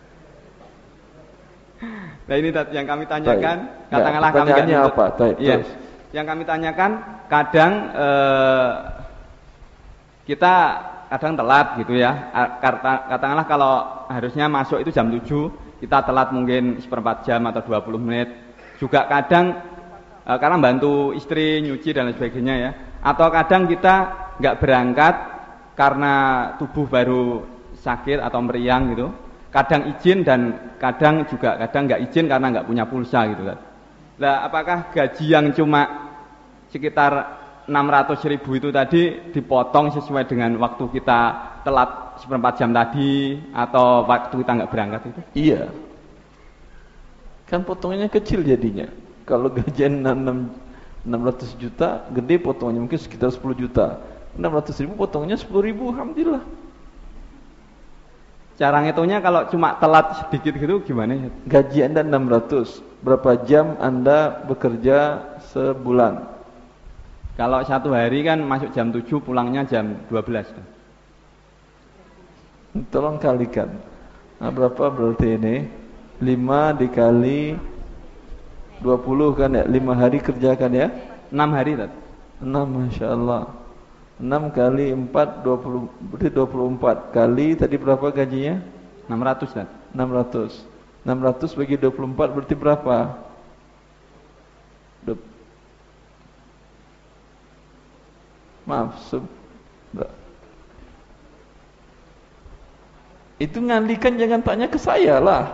Speaker 9: Nah ini Tat, yang kami tanyakan,
Speaker 1: Taib.
Speaker 9: katakanlah
Speaker 1: ya,
Speaker 9: kami nggak nuntut.
Speaker 1: apa? Taib,
Speaker 9: iya.
Speaker 1: terus.
Speaker 9: Yang kami tanyakan, kadang eh, kita kadang telat gitu ya. Kata, katakanlah kalau harusnya masuk itu jam tujuh, kita telat mungkin seperempat jam atau dua puluh menit. Juga kadang eh, karena bantu istri nyuci dan lain sebagainya ya. Atau kadang kita nggak berangkat karena tubuh baru sakit atau meriang gitu. Kadang izin dan kadang juga kadang nggak izin karena nggak punya pulsa gitu kan. Nah, apakah gaji yang cuma sekitar enam ratus ribu itu tadi dipotong sesuai dengan waktu kita telat seperempat jam tadi atau waktu kita nggak berangkat itu?
Speaker 1: Iya. Kan potongannya kecil jadinya. Kalau gajian enam ratus juta, gede potongannya mungkin sekitar sepuluh juta. enam ratus ribu potongnya sepuluh ribu, alhamdulillah.
Speaker 9: Cara ngitungnya kalau cuma telat sedikit gitu gimana ya?
Speaker 1: Gaji Anda enam ratus, berapa jam Anda bekerja sebulan?
Speaker 9: Kalau satu hari kan masuk jam tujuh, pulangnya jam dua belas.
Speaker 1: Tolong kalikan. Nah, berapa berarti ini? lima dikali dua puluh kan ya? lima hari kerjakan ya?
Speaker 9: enam hari Tat.
Speaker 1: enam, Masya Allah. enam kali empat, dua puluh, berarti dua puluh empat kali, tadi berapa gajinya?
Speaker 9: enam ratus Tat.
Speaker 1: enam ratus. enam ratus bagi dua puluh empat berarti berapa? Maaf, sub Itu ngandikan jangan tanya ke saya lah.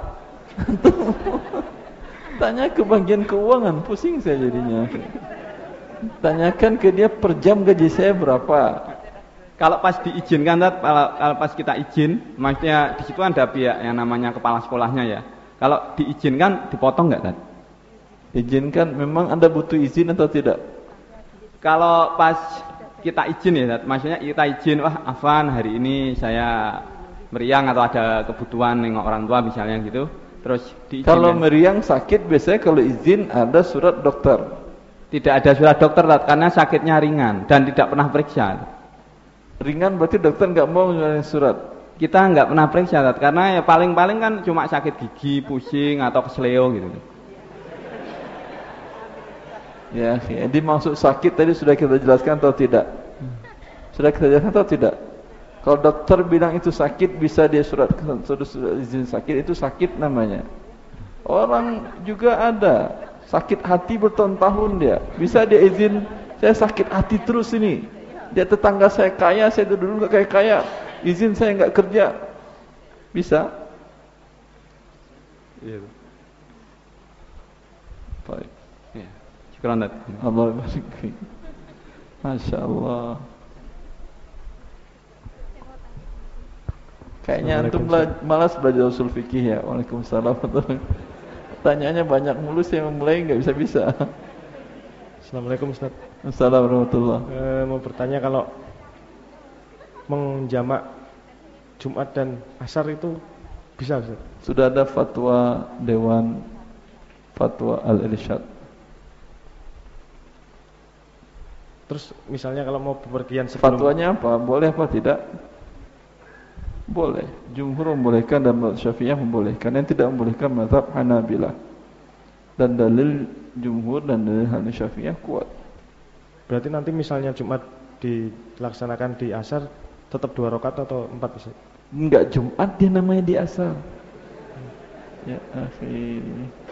Speaker 1: Tanya ke bagian keuangan, pusing saya jadinya. Tanyakan ke dia per jam gaji saya berapa.
Speaker 9: Kalau pas diizinkan, kalau, kalau pas kita izin, maksudnya di situ ada pihak yang namanya kepala sekolahnya ya. Kalau diizinkan, dipotong nggak, Tat?
Speaker 1: Izinkan, memang Anda butuh izin atau tidak?
Speaker 9: Kalau pas kita izin ya, Tat, maksudnya kita izin, wah Afan hari ini saya meriang atau ada kebutuhan nengok orang tua misalnya gitu, terus diizinkan.
Speaker 1: Kalau meriang sakit biasanya kalau izin ada surat dokter.
Speaker 9: Tidak ada surat dokter, Tat, karena sakitnya ringan dan tidak pernah periksa.
Speaker 1: Ringan berarti dokter nggak mau ngeluarin surat.
Speaker 9: Kita nggak pernah periksa, Tat, karena ya paling-paling kan cuma sakit gigi, pusing atau kesleo gitu.
Speaker 1: Ya, jadi maksud sakit tadi sudah kita jelaskan atau tidak? Sudah kita jelaskan atau tidak? Kalau dokter bilang itu sakit, bisa dia surat, surat, surat izin sakit, itu sakit namanya. Orang juga ada sakit hati bertahun-tahun dia, bisa dia izin, saya sakit hati terus ini. Dia tetangga saya kaya, saya dulu nggak kayak kaya, izin saya nggak kerja, bisa?
Speaker 9: Iya.
Speaker 1: Baik.
Speaker 9: Ya. Syukran, Tat.
Speaker 1: Allah barik fiik. Masya Allah. Kayaknya antum bela malas belajar usul fikih ya. Waalaikumsalam. Tanyanya banyak mulu, saya memulai nggak bisa-bisa.
Speaker 10: Assalamualaikum Ustaz.
Speaker 1: Assalamualaikum warahmatullahi
Speaker 10: wabarakatuh. E, mau bertanya, kalau menjamak Jumat dan Asar itu bisa, Ustaz?
Speaker 1: Sudah ada fatwa Dewan Fatwa Al-Irsyad.
Speaker 10: Terus misalnya kalau mau bepergian sebelum,
Speaker 1: fatwanya apa? Boleh apa tidak? Boleh. Jumhur membolehkan dan mazhab Syafi'iyah membolehkan. Yang tidak membolehkan mazhab Hanabilah. Dan dalil Jumhur dan dalil Hanafi Syafi'iyah kuat.
Speaker 10: Berarti nanti misalnya Jumat dilaksanakan di Asar tetap dua rakaat atau empat bisa?
Speaker 1: Enggak, Jumat dia namanya di Asar. Ya, akhi.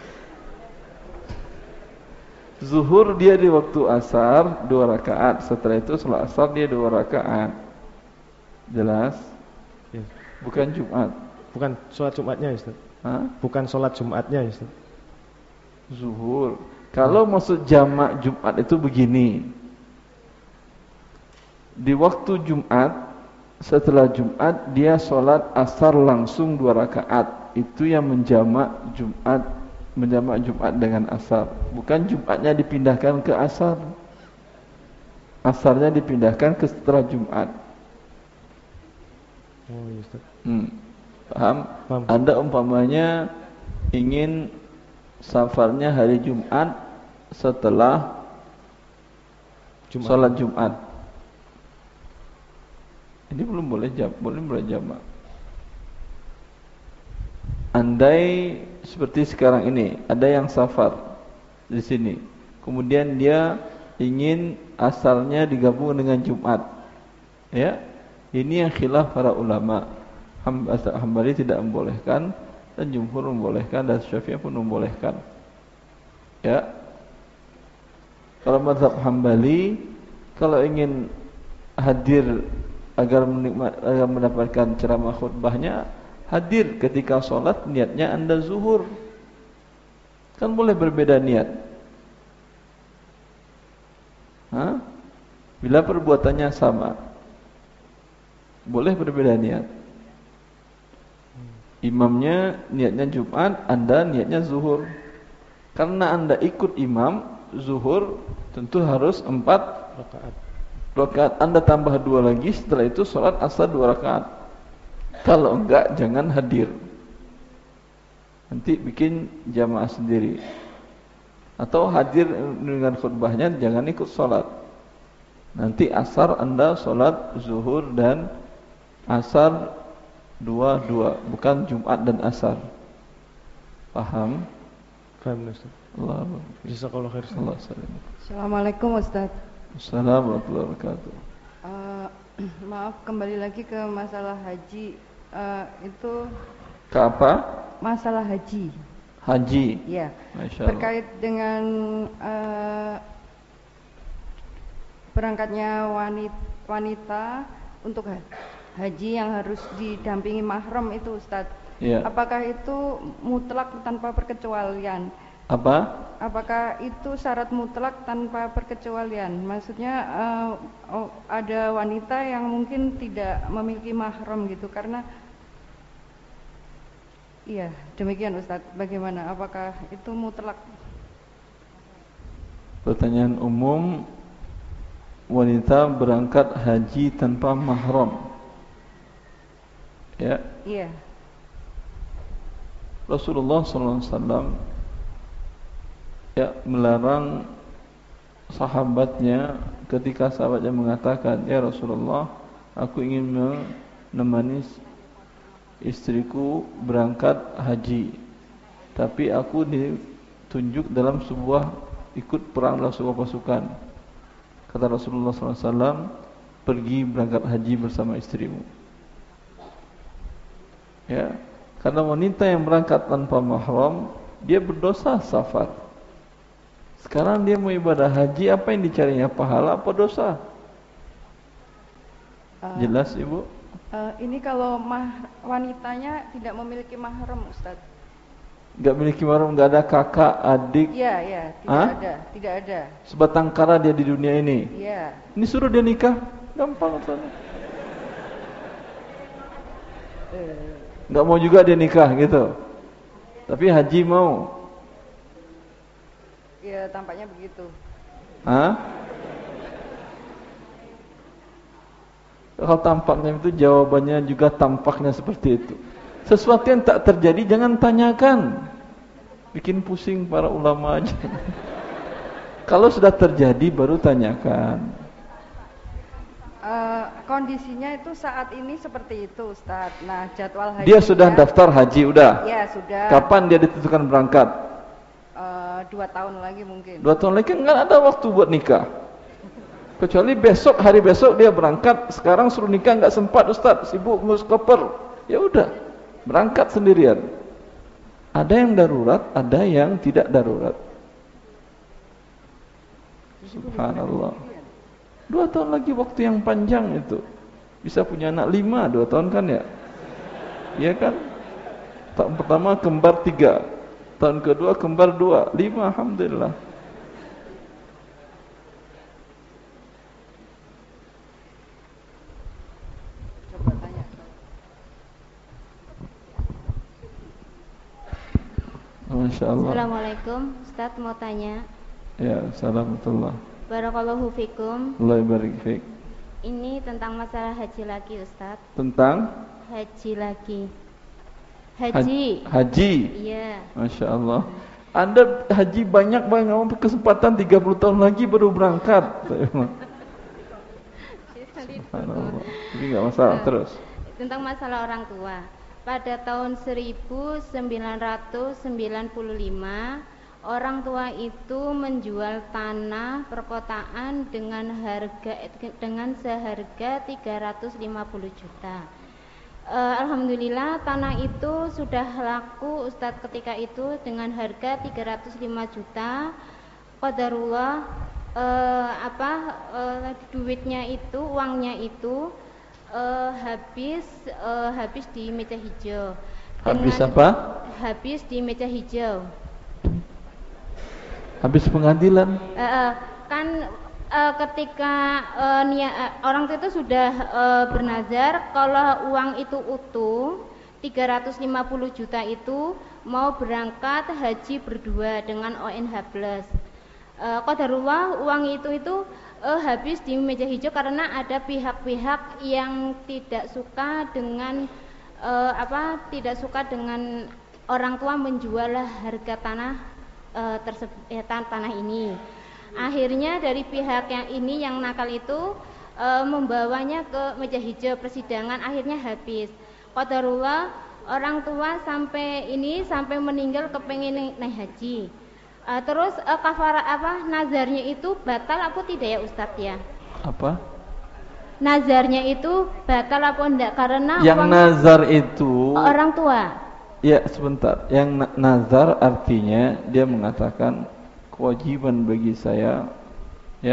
Speaker 1: Zuhur dia di waktu Asar dua rakaat. Setelah itu setelah Asar dia dua rakaat. Jelas?
Speaker 10: Ya.
Speaker 1: Bukan Jumat.
Speaker 10: Bukan sholat Jumatnya, Ustaz.
Speaker 1: Hah?
Speaker 10: Bukan sholat Jumatnya, Ustaz.
Speaker 1: Zuhur. Kalau hmm. maksud jamak Jumat itu begini. Di waktu Jumat, setelah Jumat dia sholat Asar langsung dua rakaat. Itu yang menjamak Jumat, menjamak Jumat dengan Asar. Bukan Jumatnya dipindahkan ke Asar. Asarnya dipindahkan ke setelah Jumat.
Speaker 10: Oh, iya, Ustaz.
Speaker 1: Hmm. Paham?
Speaker 10: Paham?
Speaker 1: Anda umpamanya ingin safarnya hari Jumat setelah Jumat. Sholat Jumat. Ini belum boleh jam, boleh boleh jamak. Andai seperti sekarang ini ada yang safar di sini, kemudian dia ingin asalnya digabung dengan Jumat, ya, ini yang khilaf para ulama. Hambali tidak membolehkan dan Jumhur membolehkan dan Syafi'iyah pun membolehkan. Ya, kalau mazhab Hambali, kalau ingin hadir agar menikmat, agar mendapatkan ceramah khutbahnya, hadir ketika sholat niatnya Anda zuhur. Kan boleh berbeda niat. Hah? Bila perbuatannya sama, boleh berbeda niat. Imamnya niatnya Jumat, Anda niatnya zuhur. Karena Anda ikut imam zuhur, tentu harus empat rakaat. Rakaat Anda tambah dua lagi, setelah itu sholat asar dua rakaat. Kalau enggak, jangan hadir. Nanti bikin jamaah sendiri. Atau hadir dengan khutbahnya, jangan ikut sholat. Nanti asar Anda sholat zuhur dan asar dua-dua, bukan Jumat dan asar. Paham?
Speaker 10: Paham, Ustaz.
Speaker 1: Allah.
Speaker 10: Jazakallahu khair.
Speaker 11: Assalamualaikum Ustaz.
Speaker 1: Assalamualaikum warahmatullahi wabarakatuh.
Speaker 11: Uh, maaf, kembali lagi ke masalah haji. Uh, itu
Speaker 1: ke apa?
Speaker 11: Masalah haji.
Speaker 1: Haji.
Speaker 11: Ya.
Speaker 1: Masya Allah.
Speaker 11: Terkait dengan uh, berangkatnya wanita, wanita untuk haji yang harus didampingi mahram itu Ustadz.
Speaker 1: Ya.
Speaker 11: Apakah itu mutlak tanpa perkecualian?
Speaker 1: Apa?
Speaker 11: Apakah itu syarat mutlak tanpa perkecualian? Maksudnya uh, oh, ada wanita yang mungkin tidak memiliki mahram gitu karena iya, demikian Ustadz. Bagaimana? Apakah itu mutlak?
Speaker 1: Pertanyaan umum, wanita berangkat haji tanpa mahram. Ya.
Speaker 11: Iya.
Speaker 1: Rasulullah sallallahu alaihi wasallam ya melarang sahabatnya ketika sahabatnya mengatakan, "Ya Rasulullah, aku ingin menemani istriku berangkat haji, tapi aku ditunjuk dalam sebuah ikut perang dalam sebuah pasukan." Kata Rasulullah sallallahu alaihi wasallam, "Pergi berangkat haji bersama istrimu." Ya, karena wanita yang berangkat tanpa mahram, dia berdosa safar. Sekarang dia mau ibadah haji, apa yang dicarinya? Pahala apa dosa?
Speaker 11: Uh,
Speaker 1: Jelas Ibu?
Speaker 11: Uh, ini kalau mah wanitanya tidak memiliki mahram Ustaz.
Speaker 1: Gak memiliki mahram, gak ada kakak, adik.
Speaker 11: Iya, iya, tidak
Speaker 1: Hah?
Speaker 11: ada, tidak ada.
Speaker 1: Sebatang kara dia di dunia ini.
Speaker 11: Iya.
Speaker 1: Ini suruh dia nikah, gampang soalnya.
Speaker 11: Uh.
Speaker 1: Gak mau juga dia nikah gitu. Tapi haji mau.
Speaker 11: Ya tampaknya begitu.
Speaker 1: Hah? Kalau tampaknya itu jawabannya juga tampaknya seperti itu. Sesuatu yang tak terjadi jangan tanyakan. Bikin pusing para ulama aja. Kalau sudah terjadi baru tanyakan.
Speaker 11: Uh, kondisinya itu saat ini seperti itu Ustaz. Nah jadwal haji
Speaker 1: dia sudah daftar haji udah?
Speaker 11: Ya sudah.
Speaker 1: Kapan dia ditentukan berangkat?
Speaker 11: Uh, dua tahun lagi mungkin.
Speaker 1: Dua tahun lagi nggak ada waktu buat nikah. Kecuali besok, hari besok dia berangkat. Sekarang suruh nikah nggak sempat Ustaz, sibuk ngurus koper. Ya udah, berangkat sendirian. Ada yang darurat, ada yang tidak darurat. Subhanallah. Dua tahun lagi waktu yang panjang itu. Bisa punya anak lima, dua tahun kan ya? Iya kan? Tahun pertama kembar tiga, tahun kedua kembar dua, lima, alhamdulillah.
Speaker 11: Coba tanya.
Speaker 1: Masya Allah.
Speaker 12: Assalamualaikum, Ustaz mau tanya.
Speaker 1: Ya, assalamualaikum.
Speaker 12: Barakallahu fikum.
Speaker 1: Allah barik fiik.
Speaker 12: Ini tentang masalah haji lagi Ustaz.
Speaker 1: Tentang?
Speaker 12: Haji lagi. Haji.
Speaker 1: Haji.
Speaker 12: Iya.
Speaker 1: Masya Allah. Anda haji banyak banget kesempatan tiga puluh tahun lagi baru berangkat. Subhanallah. Jadi nggak masalah terus.
Speaker 12: Tentang masalah orang tua. Pada tahun seribu sembilan ratus sembilan puluh lima orang tua itu menjual tanah perkotaan dengan harga dengan seharga tiga ratus lima puluh juta. Uh, Alhamdulillah tanah itu sudah laku Ustadz ketika itu dengan harga tiga ratus lima juta. Qadarullah uh, apa uh, duitnya itu, uangnya itu uh, habis uh, habis di meja hijau.
Speaker 1: Habis
Speaker 12: dengan,
Speaker 1: apa?
Speaker 12: Habis di meja hijau.
Speaker 1: Habis pengadilan.
Speaker 12: Uh, uh, kan uh, ketika uh, nia, uh, orang itu sudah uh, bernazar kalau uang itu utuh tiga ratus lima puluh juta itu mau berangkat haji berdua dengan O N H plus. Uh, qadarullah uang itu itu uh, habis di meja hijau karena ada pihak-pihak yang tidak suka dengan uh, apa tidak suka dengan orang tua menjual harga tanah Uh, tersebut eh, tan tanah ini. Akhirnya dari pihak yang ini yang nakal itu uh, membawanya ke meja hijau persidangan, akhirnya habis. Qadarullah orang tua sampai ini sampai meninggal kepengen naik haji. Uh, terus uh, kafara apa nazarnya itu batal apa tidak ya Ustadz ya?
Speaker 1: Apa?
Speaker 12: Nazarnya itu batal apa enggak karena
Speaker 1: yang
Speaker 12: uang
Speaker 1: nazar itu
Speaker 12: orang tua.
Speaker 1: Ya sebentar, yang nazar artinya dia mengatakan kewajiban bagi saya ya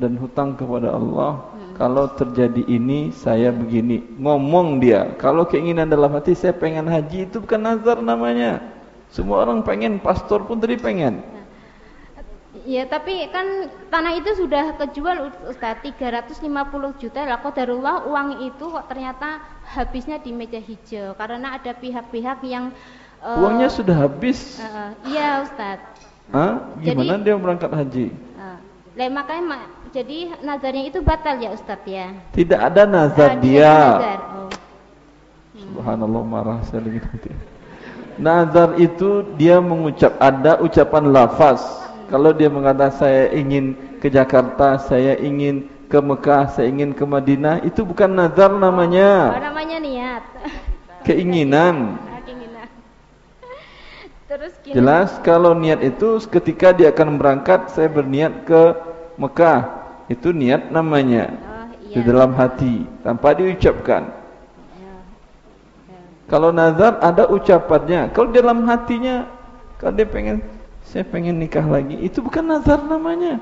Speaker 1: dan hutang kepada Allah. Hmm. Kalau terjadi ini saya begini. Ngomong dia. Kalau keinginan dalam hati saya pengen haji, itu bukan nazar namanya. Semua orang pengen, pastor pun tadi pengen.
Speaker 12: Ya, tapi kan tanah itu sudah kejual Ustaz, tiga ratus lima puluh juta. Lah qadarullah uang itu kok ternyata habisnya di meja hijau karena ada pihak-pihak yang uh,
Speaker 1: uangnya sudah habis.
Speaker 12: Uh, iya Ustaz.
Speaker 1: Hah? Gimana jadi, dia berangkat haji? Uh,
Speaker 12: lah makanya mak, jadi nazarnya itu batal ya Ustaz ya.
Speaker 1: Tidak ada nazar nah, dia. Ada nazar. Oh. Subhanallah, marah saya lagi nanti. Nazar itu dia mengucap, ada ucapan lafaz. Kalau dia mengatakan saya ingin ke Jakarta, saya ingin ke Mekah, saya ingin ke Madinah, itu bukan nazar namanya.
Speaker 12: Oh, namanya niat.
Speaker 1: Keinginan.
Speaker 12: Keinginan. Terus gini.
Speaker 1: Jelas kalau niat itu ketika dia akan berangkat, saya berniat ke Mekah, itu niat namanya. Oh, iya. Di dalam hati, tanpa diucapkan. Ya. Ya. Kalau nazar ada ucapannya. Kalau dalam hatinya, kalau dia pengen saya pengen nikah lagi, itu bukan nazar namanya.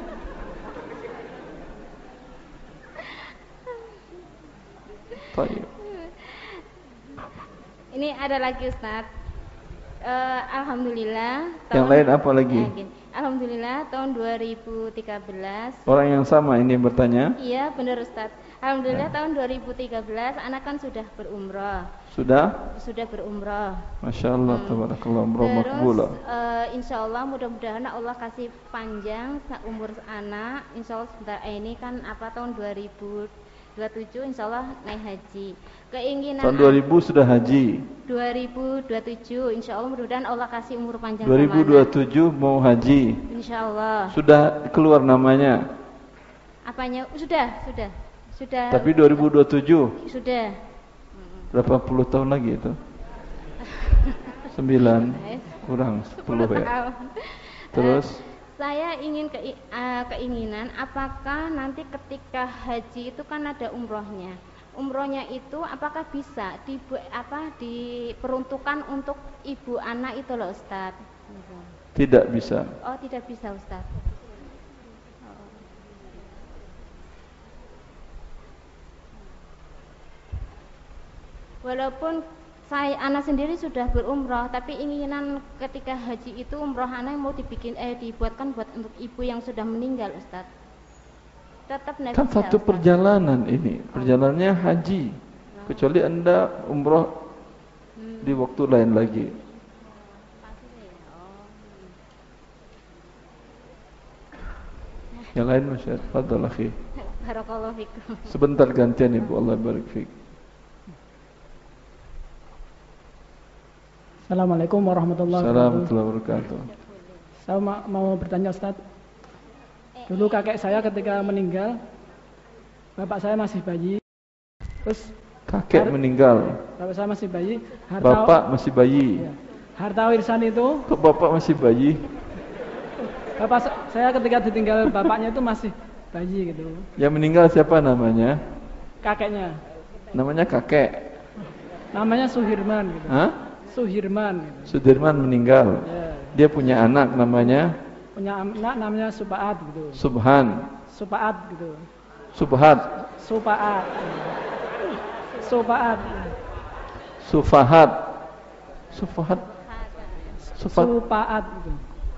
Speaker 1: Baik.
Speaker 12: Ini ada lagi Ustaz. Uh, Alhamdulillah.
Speaker 1: Yang lain apa lagi?
Speaker 12: Ya, Alhamdulillah tahun dua ribu tiga belas.
Speaker 1: Orang yang sama ini bertanya?
Speaker 12: Iya benar Ustaz. Alhamdulillah ya. Tahun dua ribu tiga belas anak kan sudah berumrah.
Speaker 1: Sudah?
Speaker 12: Sudah berumrah.
Speaker 1: Masya Allah, hmm. tabarakallah, umrah
Speaker 12: Terus
Speaker 1: makbulah.
Speaker 12: uh, insya Allah mudah-mudahan Allah kasih panjang umur anak. Insya Allah sebentar ini kan apa tahun dua ribu dua puluh tujuh insya Allah naik haji. Keinginan
Speaker 1: tahun dua ribu sudah haji.
Speaker 12: dua ribu dua puluh tujuh insya Allah mudah-mudahan Allah kasih umur panjang.
Speaker 1: dua ribu dua puluh tujuh mau haji.
Speaker 12: Insya Allah.
Speaker 1: Sudah keluar namanya?
Speaker 12: Apanya? Sudah, sudah. Sudah.
Speaker 1: Tapi dua ribu dua puluh tujuh?
Speaker 12: Sudah.
Speaker 1: Berapa puluh tahun lagi itu? Sembilan kurang sepuluh ya. Terus?
Speaker 12: Saya ingin ke, uh, keinginan apakah nanti ketika haji itu kan ada umrohnya. Umrohnya itu apakah bisa dibu, apa diperuntukkan untuk ibu anak itu loh Ustaz?
Speaker 1: Tidak bisa.
Speaker 12: Oh tidak bisa Ustaz. Walaupun saya anak sendiri sudah berumrah, tapi inginan ketika haji itu umrah anak mau dibikin eh dibuatkan buat untuk ibu yang sudah meninggal, Ustaz. Tetap
Speaker 1: kan bisa, satu Ustaz. Perjalanan ini, perjalanannya haji. Oh. Kecuali Anda umrah hmm. di waktu lain lagi. Oh. Yang lain Masya Allah, akhi.
Speaker 12: Barakallahu fikum.
Speaker 1: Sebentar gantian Ibu, Allah barik fik.
Speaker 3: Assalamualaikum warahmatullahi
Speaker 1: wabarakatuh.
Speaker 3: Saya mau bertanya Ustaz. Dulu kakek saya ketika meninggal, bapak saya masih bayi. Terus
Speaker 1: kakek har- meninggal.
Speaker 3: Bapak saya masih bayi.
Speaker 1: Harta, bapak masih bayi. Ya,
Speaker 3: harta warisan itu.
Speaker 1: Kok bapak masih bayi?
Speaker 3: Bapak saya ketika ditinggal bapaknya itu masih bayi gitu.
Speaker 1: Yang meninggal siapa namanya?
Speaker 3: Kakeknya.
Speaker 1: Namanya kakek.
Speaker 3: Namanya Suhirman gitu.
Speaker 1: Hah?
Speaker 3: Suhirman.
Speaker 1: Sudirman meninggal. Yeah. Dia punya anak namanya?
Speaker 3: Punya anak namanya Supaat gitu.
Speaker 1: Subhan.
Speaker 3: Supaat gitu.
Speaker 1: Subhat.
Speaker 3: Supaat. Supaat.
Speaker 1: Sufahat. Sufahat.
Speaker 3: Sufahat. Supaat gitu.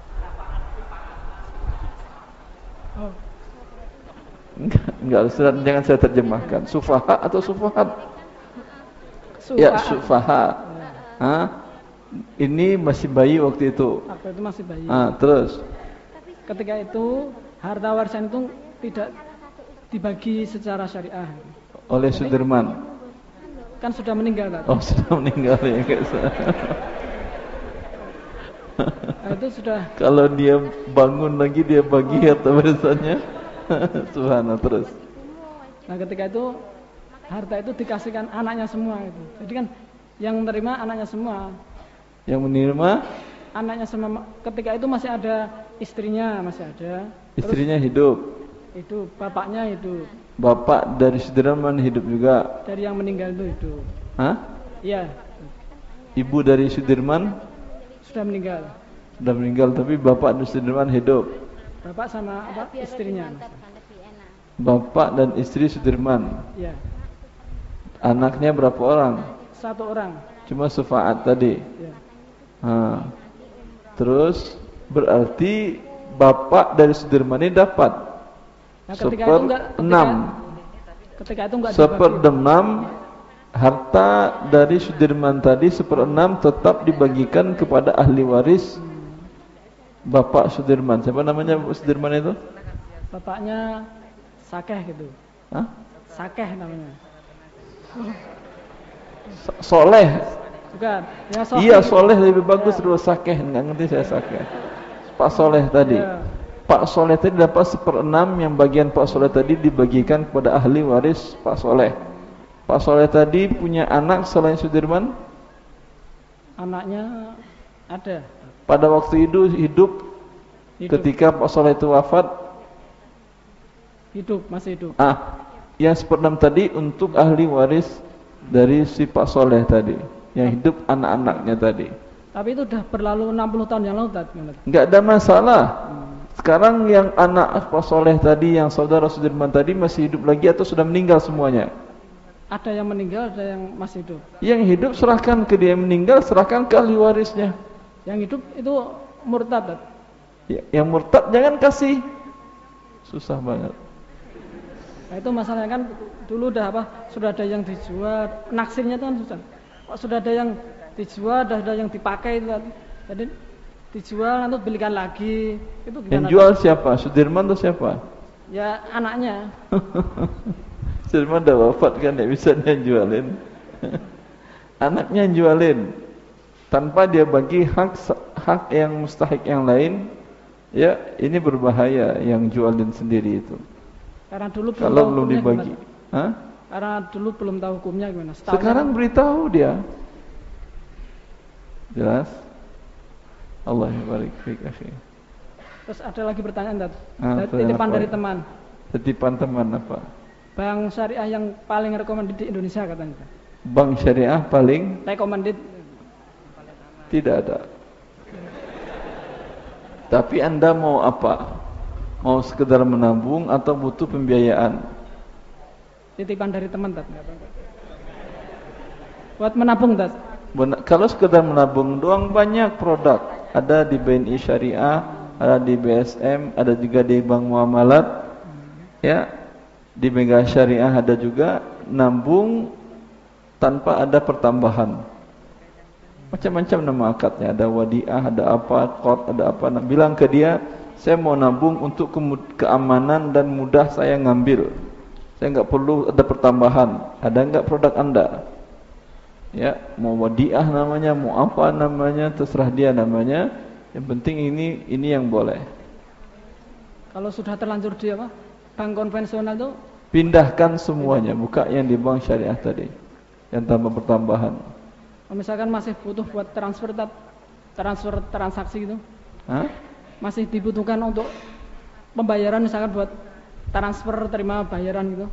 Speaker 1: Oh. Enggak, enggak, Ustaz, jangan saya terjemahkan. Sufahat atau sufahat? Sufahat. Ya, sufahat. Hah? Ini masih bayi waktu itu.
Speaker 3: Waktu itu masih bayi.
Speaker 1: Ah, terus?
Speaker 3: Ketika itu harta warisan itu tidak dibagi secara syariah.
Speaker 1: Oleh Sudirman.
Speaker 3: Kan sudah meninggal kan?
Speaker 1: Oh, sudah meninggal ya guys.
Speaker 3: Nah, itu sudah.
Speaker 1: Kalau dia bangun lagi dia bagi oh. harta warisannya. Subhanallah, terus.
Speaker 3: Nah, ketika itu harta itu dikasihkan anaknya semua itu. Jadi kan yang menerima anaknya semua.
Speaker 1: Yang menerima
Speaker 3: anaknya semua. Ketika itu masih ada istrinya, masih ada.
Speaker 1: Istrinya terus, hidup.
Speaker 3: Hidup, bapaknya hidup.
Speaker 1: Bapak dari Sudirman hidup juga.
Speaker 3: Dari yang meninggal itu hidup.
Speaker 1: Hah?
Speaker 3: Iya.
Speaker 1: Ibu dari Sudirman
Speaker 3: sudah meninggal.
Speaker 1: Sudah meninggal, tapi bapak dari Sudirman hidup.
Speaker 3: Bapak sama apa? Istrinya.
Speaker 1: bapak dan istri Sudirman.
Speaker 3: Ya.
Speaker 1: Anaknya berapa orang?
Speaker 3: Satu orang.
Speaker 1: Cuma Sufaat tadi.
Speaker 3: Ya.
Speaker 1: Ha. Terus berarti bapak dari Sudirman ini dapat
Speaker 3: Nah, ketika itu enggak,
Speaker 1: enam.
Speaker 3: Ketika, ketika itu enggak
Speaker 1: seperenam harta dari Sudirman tadi, seperenam tetap dibagikan kepada ahli waris bapak Sudirman. Siapa namanya Sudirman itu?
Speaker 3: Bapaknya Sakeh gitu.
Speaker 1: Hah?
Speaker 3: Sakeh namanya.
Speaker 1: Soleh.
Speaker 3: Bukan. Ya, Soleh.
Speaker 1: Iya, Soleh lebih bagus dulu. Sakeh, enggak ngerti saya Sakeh. Pak Soleh tadi.
Speaker 3: Ya.
Speaker 1: Pak Soleh tadi dapat seperenam, yang bagian Pak Soleh tadi dibagikan kepada ahli waris Pak Soleh. Pak Soleh tadi punya anak selain Sudirman?
Speaker 3: Anaknya ada.
Speaker 1: Pada waktu itu hidup, hidup. Ketika Pak Soleh itu wafat?
Speaker 3: Hidup, masih hidup.
Speaker 1: Ah, yang seperenam tadi untuk ahli waris dari si Pak Soleh tadi, yang hidup anak-anaknya tadi.
Speaker 3: Tapi itu sudah berlalu enam puluh tahun yang lalu, Tat.
Speaker 1: Enggak ada masalah. Sekarang yang anak Pak Soleh tadi, yang saudara Sudirman tadi masih hidup lagi atau sudah meninggal semuanya?
Speaker 3: Ada yang meninggal, ada yang masih hidup.
Speaker 1: Yang hidup serahkan ke dia, yang meninggal serahkan ke ahli warisnya.
Speaker 3: Yang hidup itu murtad, Tat.
Speaker 1: Ya, yang murtad jangan kasih. Susah banget.
Speaker 3: Nah, itu masalahnya kan dulu udah apa? Sudah ada yang dijual, naksirnya itu kan susah. Kok sudah ada yang dijual, sudah ada yang dipakai itu kan. Jadi dijual nanti belikan lagi. Itu gimana?
Speaker 1: Yang jual siapa? Sudirman atau siapa?
Speaker 3: Ya anaknya.
Speaker 1: Sudirman udah wafat kan, ya bisa dia jualin. Anaknya yang jualin tanpa dia bagi hak hak yang mustahik yang lain. Ya, ini berbahaya yang jualin sendiri itu.
Speaker 3: Karena dulu belum
Speaker 1: kalau
Speaker 3: tahu
Speaker 1: belum dibagi. Hah?
Speaker 3: Karena dulu belum tahu hukumnya gimana. Setahun
Speaker 1: sekarang yang... beritahu dia. Jelas? Allah barik fik akhi.
Speaker 3: Terus ada lagi pertanyaan, Tat.
Speaker 1: Ah,
Speaker 3: titipan dari teman.
Speaker 1: Titipan teman apa?
Speaker 3: Bank syariah yang paling recommended di Indonesia katanya.
Speaker 1: Bank syariah paling
Speaker 3: recommended?
Speaker 1: Tidak ada. Tapi Anda mau apa? Mau sekedar menabung atau butuh pembiayaan?
Speaker 3: Titipan dari teman, Tat. Buat menabung, Tat.
Speaker 1: Kalau sekedar menabung doang banyak produk. Ada di B N I Syariah, ada di B S M, ada juga di Bank Muamalat. Ya, di Mega Syariah ada juga nabung tanpa ada pertambahan. Macam-macam nama akadnya, ada wadiah, ada apa, qard, ada apa. Nah, bilang ke dia, saya mau nabung untuk ke keamanan dan mudah saya ngambil. Saya enggak perlu ada pertambahan. Ada enggak produk Anda? Ya, mau wadiah namanya, mau apa namanya, terserah dia namanya. Yang penting ini ini yang boleh.
Speaker 3: Kalau sudah terlanjur di apa? Bank konvensional itu
Speaker 1: pindahkan semuanya, buka yang di bank syariah tadi. Yang tambah pertambahan.
Speaker 3: Misalkan masih butuh buat transfer transfer transaksi gitu.
Speaker 1: Hah?
Speaker 3: Masih dibutuhkan untuk pembayaran, misalkan buat transfer terima bayaran gitu.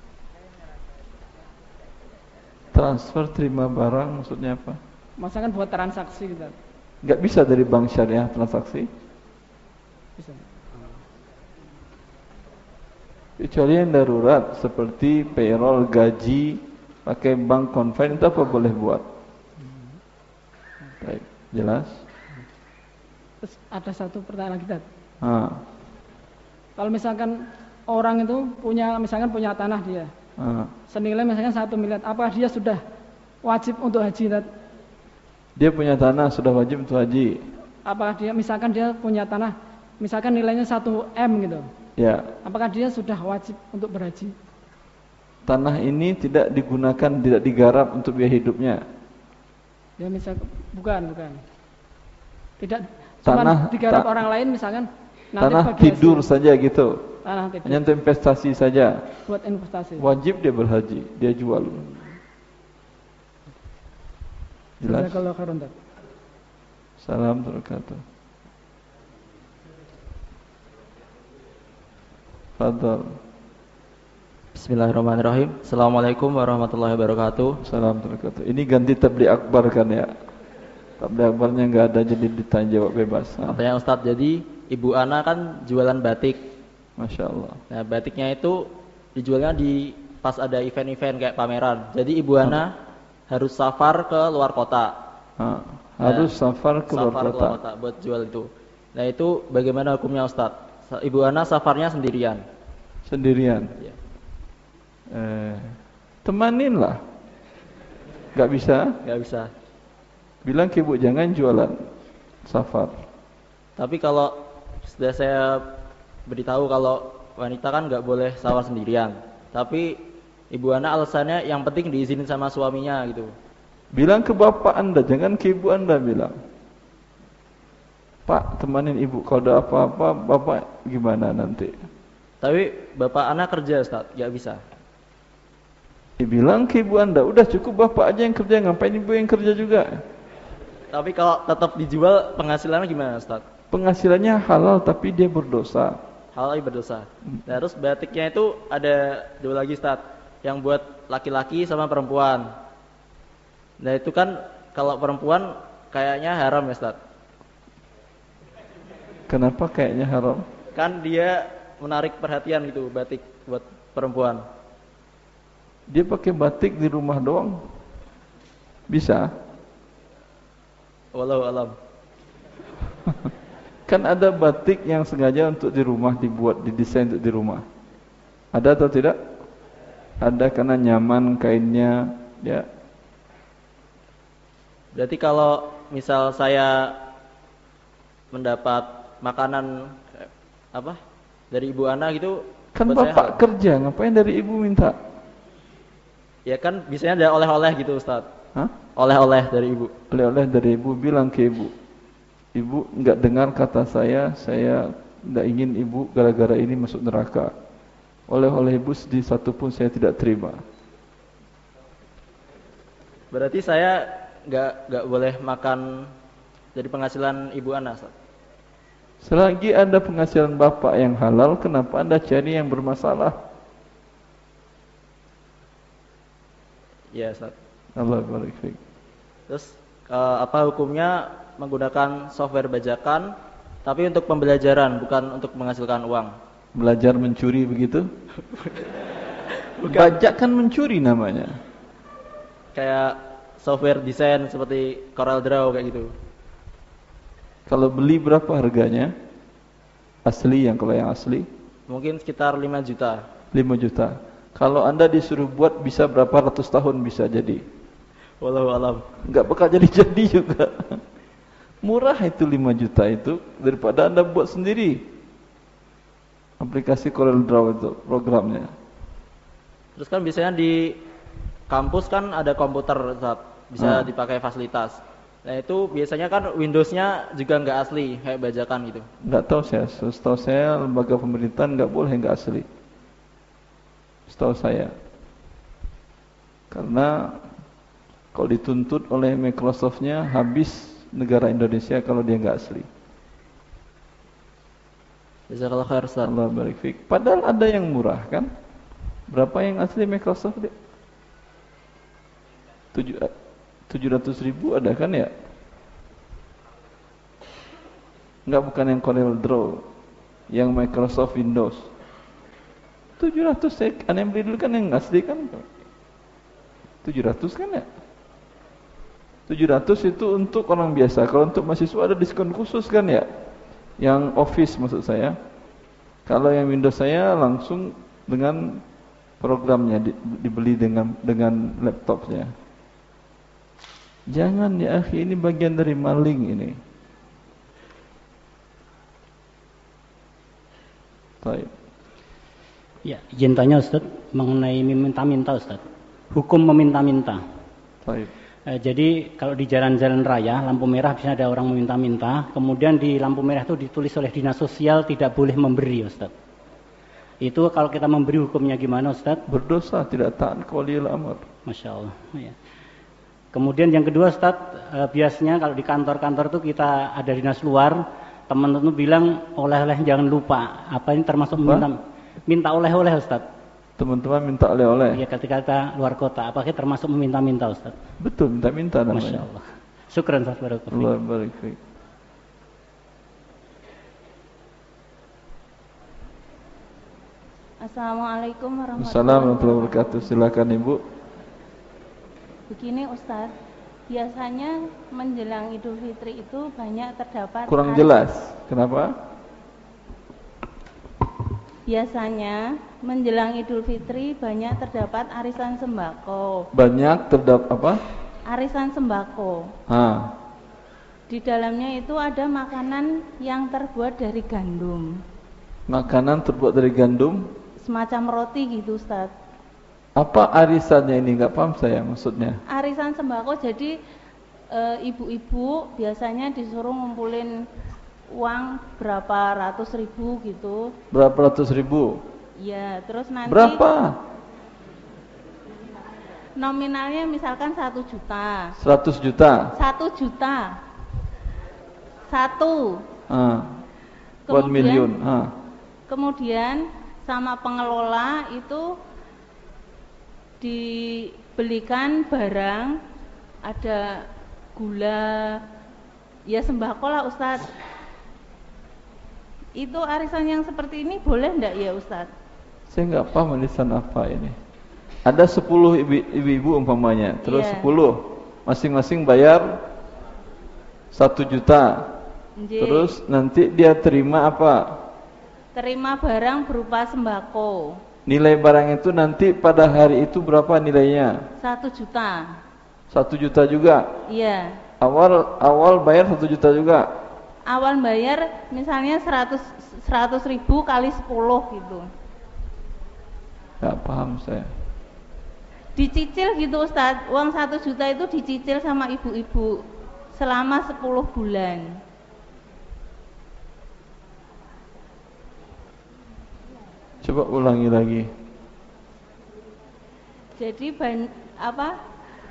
Speaker 1: Transfer terima barang maksudnya apa?
Speaker 3: Misalkan buat transaksi gitu.
Speaker 1: Enggak bisa dari bank syariah transaksi?
Speaker 3: Bisa.
Speaker 1: Kecuali yang darurat seperti payroll, gaji, pakai bank konven itu apa boleh buat? Baik, jelas?
Speaker 3: Terus ada satu pertanyaan lagi, Dad.
Speaker 1: Ha.
Speaker 3: Kalau misalkan orang itu punya, misalkan punya tanah dia, ha. senilai misalkan satu miliar, apakah dia sudah wajib untuk haji, Dad?
Speaker 1: Dia punya tanah sudah wajib untuk haji.
Speaker 3: Apakah dia, misalkan dia punya tanah, misalkan nilainya satu M gitu,
Speaker 1: ya.
Speaker 3: Apakah dia sudah wajib untuk berhaji?
Speaker 1: Tanah ini tidak digunakan, tidak digarap untuk biaya hidupnya.
Speaker 3: Ya misal, bukan, bukan. Tidak,
Speaker 1: tanah
Speaker 3: digarap
Speaker 1: ta
Speaker 3: orang lain misalkan.
Speaker 1: Tanah tidur hasil. saja gitu.
Speaker 3: Tanah tidur.
Speaker 1: Hanya untuk investasi saja.
Speaker 3: Buat investasi.
Speaker 1: Wajib dia berhaji, dia jual. Jelas? Salam wabarakatuh. Fadhal.
Speaker 13: Bismillahirrahmanirrahim. Assalamualaikum warahmatullahi wabarakatuh.
Speaker 1: Salam wabarakatuh. Ini ganti tabligh akbar kan ya? Tabligh akbarnya enggak ada, jadi ditanya jawab bebas.
Speaker 13: Pertanyaan Ustadz, jadi Ibu Ana kan jualan batik.
Speaker 1: Masya Allah.
Speaker 13: Nah, batiknya itu dijualnya di pas ada event-event kayak pameran. Jadi Ibu Ana harus safar ke luar kota.
Speaker 1: Ah, harus
Speaker 13: nah,
Speaker 1: safar ke luar
Speaker 13: safar
Speaker 1: kota.
Speaker 13: ke luar kota buat jual itu. Nah, itu bagaimana hukumnya Ustadz? Ibu Ana safarnya sendirian.
Speaker 1: Sendirian.
Speaker 13: Ya.
Speaker 1: Eh, temanin lah. Gak bisa?
Speaker 13: Gak bisa.
Speaker 1: Bilang ke ibu jangan jualan safar.
Speaker 13: Tapi kalau sudah saya beritahu kalau wanita kan nggak boleh safar sendirian. Tapi Ibu Ana alasannya yang penting diizinin sama suaminya gitu.
Speaker 1: Bilang ke bapak anda, jangan ke ibu anda bilang. Pak, temanin ibu, kalau ada apa-apa bapak gimana nanti?
Speaker 13: Tapi bapak Ana kerja Ustaz, nggak bisa.
Speaker 1: Dibilang ke ibu anda, udah cukup bapak aja yang kerja, ngapain ibu yang kerja juga?
Speaker 13: Tapi kalau tetap dijual penghasilannya gimana Ustaz?
Speaker 1: Penghasilannya halal tapi dia berdosa.
Speaker 13: Halal berdosa. Nah, terus batiknya itu ada dua lagi Ustaz, yang buat laki-laki sama perempuan. Nah itu kan kalau perempuan kayaknya haram ya Ustaz.
Speaker 1: Kenapa kayaknya haram?
Speaker 13: Kan dia menarik perhatian gitu batik buat perempuan.
Speaker 1: Dia pakai batik di rumah doang? Bisa?
Speaker 13: Wallahu alam.
Speaker 1: Kan ada batik yang sengaja untuk di rumah dibuat, didesain untuk di rumah. Ada atau tidak? Ada karena nyaman kainnya, ya.
Speaker 13: Berarti kalau misal saya mendapat makanan apa dari Ibu Ana gitu,
Speaker 1: kan bapak kerja, ngapain dari ibu minta?
Speaker 13: Ya kan biasanya ada oleh-oleh gitu Ustaz.
Speaker 1: Hah?
Speaker 13: Oleh-oleh dari ibu.
Speaker 1: Oleh-oleh dari ibu, bilang ke ibu, ibu enggak dengar kata saya, saya enggak ingin ibu gara-gara ini masuk neraka. Oleh-oleh ibu sedih satu pun saya tidak terima.
Speaker 13: Berarti saya enggak enggak boleh makan dari penghasilan Ibu Ana Ustaz.
Speaker 1: Selagi ada penghasilan bapak yang halal, kenapa anda cari yang bermasalah?
Speaker 13: Ya Ustaz.
Speaker 1: Allah barik fiik.
Speaker 13: Terus uh, apa hukumnya menggunakan software bajakan tapi untuk pembelajaran bukan untuk menghasilkan uang?
Speaker 1: Belajar mencuri begitu? Bajak kan mencuri namanya.
Speaker 13: Kayak software desain seperti CorelDRAW kayak gitu.
Speaker 1: Kalau beli berapa harganya? Asli, yang kalau yang asli?
Speaker 13: Mungkin sekitar lima juta.
Speaker 1: lima juta. Kalau anda disuruh buat bisa berapa ratus tahun bisa jadi?
Speaker 13: Wallahu alam.
Speaker 1: Enggak bakal jadi-jadi juga. Murah itu lima juta itu daripada anda buat sendiri. Aplikasi CorelDRAW itu programnya.
Speaker 13: Terus kan biasanya di kampus kan ada komputer Ustaz, bisa hmm. dipakai fasilitas. Nah itu biasanya kan Windows-nya juga nggak asli kayak bajakan gitu.
Speaker 1: Nggak tahu saya, setahu saya lembaga pemerintahan nggak boleh nggak asli. Setahu saya. Karena kalau dituntut oleh Microsoft-nya habis negara Indonesia kalau dia nggak asli.
Speaker 13: Jazakallahu khair Ustaz.
Speaker 1: Allah barik fiik. Padahal ada yang murah kan? Berapa yang asli Microsoft dia? tujuh ratus ribu ada kan ya? Enggak, bukan yang CorelDRAW, yang Microsoft Windows. tujuh ratus saya kan yang beli dulu kan yang asli kan? tujuh ratus kan ya? tujuh ratus itu untuk orang biasa. Kalau untuk mahasiswa ada diskon khusus kan ya? Yang Office maksud saya. Kalau yang Windows saya langsung dengan programnya di, dibeli dengan dengan laptopnya. Jangan ya akhi, ini bagian dari maling ini. Baik.
Speaker 14: Ya, izin tanya Ustaz mengenai meminta-minta Ustaz. Hukum meminta-minta.
Speaker 1: Baik.
Speaker 14: Eh, jadi kalau di jalan-jalan raya lampu merah bisa ada orang meminta-minta, kemudian di lampu merah itu ditulis oleh dinas sosial tidak boleh memberi Ustaz. Itu kalau kita memberi hukumnya gimana Ustaz?
Speaker 1: Berdosa, tidak taat kepada waliul amr.
Speaker 14: Masya Allah. Ya. Kemudian yang kedua Ustaz, eh, biasanya kalau di kantor-kantor itu kita ada dinas luar, teman-teman bilang oleh-oleh jangan lupa. Apa ini termasuk
Speaker 1: Apa?
Speaker 14: minta minta oleh-oleh Ustaz?
Speaker 1: Teman-teman minta oleh-oleh.
Speaker 14: Iya, ketika kita luar kota, apakah termasuk meminta-minta Ustaz?
Speaker 1: Betul, minta-minta namanya.
Speaker 14: Masya Allah. Syukran Ustaz, barakallahu fiik.
Speaker 1: Allah barik fiik.
Speaker 15: Assalamualaikum warahmatullahi
Speaker 1: Assalamualaikum warahmatullahi wabarakatuh. Silakan Ibu.
Speaker 15: Begini Ustadz, biasanya menjelang Idul Fitri itu banyak terdapat
Speaker 1: Kurang
Speaker 15: hari-
Speaker 1: jelas. Kenapa?
Speaker 15: Biasanya menjelang Idul Fitri banyak terdapat arisan sembako.
Speaker 1: Banyak terdapat apa?
Speaker 15: Arisan sembako.
Speaker 1: Ah,
Speaker 15: Di dalamnya itu ada makanan yang terbuat dari gandum,
Speaker 1: makanan terbuat dari gandum.
Speaker 15: semacam roti gitu Ustadz.
Speaker 1: Apa arisannya ini? Enggak paham saya maksudnya.
Speaker 15: Arisan sembako, jadi e, ibu-ibu biasanya disuruh ngumpulin uang berapa ratus ribu gitu.
Speaker 1: Berapa ratus ribu?
Speaker 15: Ya, terus nanti
Speaker 1: Berapa?
Speaker 15: nominalnya misalkan satu juta.
Speaker 1: Seratus juta.
Speaker 15: Satu juta. Satu.
Speaker 1: Ah, one
Speaker 15: Kemudian-
Speaker 1: million. Ah.
Speaker 15: Kemudian sama pengelola itu dibelikan barang, ada gula, ya sembako lah Ustadz. Itu arisan yang seperti ini boleh enggak ya Ustadz?
Speaker 1: Saya nggak paham arisan apa ini. Ada sepuluh ibu- ibu-ibu umpamanya, terus
Speaker 15: Iya.
Speaker 1: sepuluh masing-masing bayar satu juta.
Speaker 15: Nggih.
Speaker 1: Terus nanti dia terima apa?
Speaker 15: Terima barang berupa sembako
Speaker 1: Nilai barang itu nanti pada hari itu berapa nilainya?
Speaker 15: satu juta.
Speaker 1: Satu juta juga.
Speaker 15: Iya.
Speaker 1: Awal awal bayar satu juta juga.
Speaker 15: Awal bayar misalnya seratus seratus ribu kali sepuluh gitu.
Speaker 1: Nggak paham saya.
Speaker 15: Dicicil gitu Ustadz. Uang satu juta itu dicicil sama ibu-ibu selama sepuluh bulan.
Speaker 1: Coba ulangi lagi.
Speaker 15: Jadi ban, apa?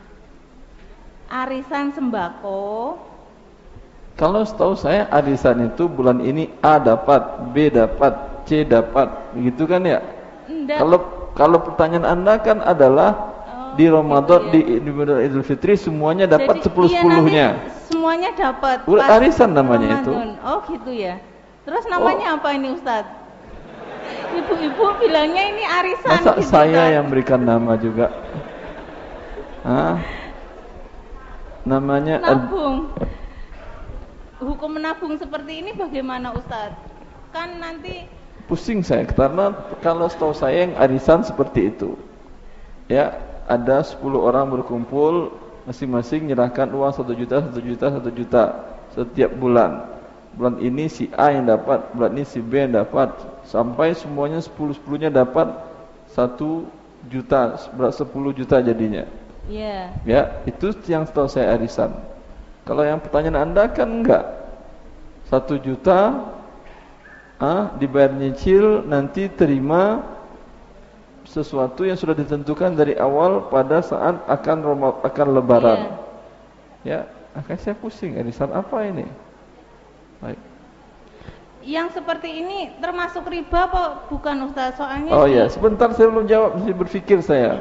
Speaker 15: Arisan sembako.
Speaker 1: Kalau setahu saya arisan itu bulan ini A dapat, B dapat, C dapat, begitu kan ya?
Speaker 15: Enggak.
Speaker 1: Kalau kalau pertanyaan Anda kan adalah di Ramadan,
Speaker 15: gitu ya.
Speaker 1: di di Idul Fitri semuanya dapat
Speaker 15: Jadi,
Speaker 1: sepuluh
Speaker 15: iya,
Speaker 1: sepuluhnya.
Speaker 15: nanti semuanya dapat.
Speaker 1: Udah
Speaker 15: pas
Speaker 1: arisan namanya itu.
Speaker 15: Ramadan. Oh gitu ya. Terus namanya apa ini Ustadz? Ibu-ibu bilangnya ini arisan
Speaker 1: Masa
Speaker 15: gitu
Speaker 1: saya
Speaker 15: kan?
Speaker 1: yang berikan nama juga? Hah? Namanya ad-
Speaker 15: Nabung. Hukum menabung seperti ini bagaimana Ustadz? Kan nanti
Speaker 1: pusing saya karena kalau setahu saya yang arisan seperti itu. Ya, ada sepuluh orang berkumpul, masing-masing menyerahkan uang satu juta, satu juta, satu juta setiap bulan. Bulan ini si A yang dapat, bulan ini si B yang dapat, sampai semuanya sepuluh-sepuluhnya dapat satu juta, sepuluh juta jadinya.
Speaker 15: Iya.
Speaker 1: Ya, itu yang setahu saya arisan. Kalau yang pertanyaan Anda kan enggak. Satu juta ah, dibayar nyicil, nanti terima sesuatu yang sudah ditentukan dari awal pada saat akan Roma, akan lebaran. Ya, akhirnya saya pusing, arisan apa ini? Baik.
Speaker 15: Yang seperti ini termasuk riba apa bukan Ustaz? Soalnya
Speaker 1: Oh
Speaker 15: di-
Speaker 1: ya, sebentar saya belum jawab, masih berpikir saya.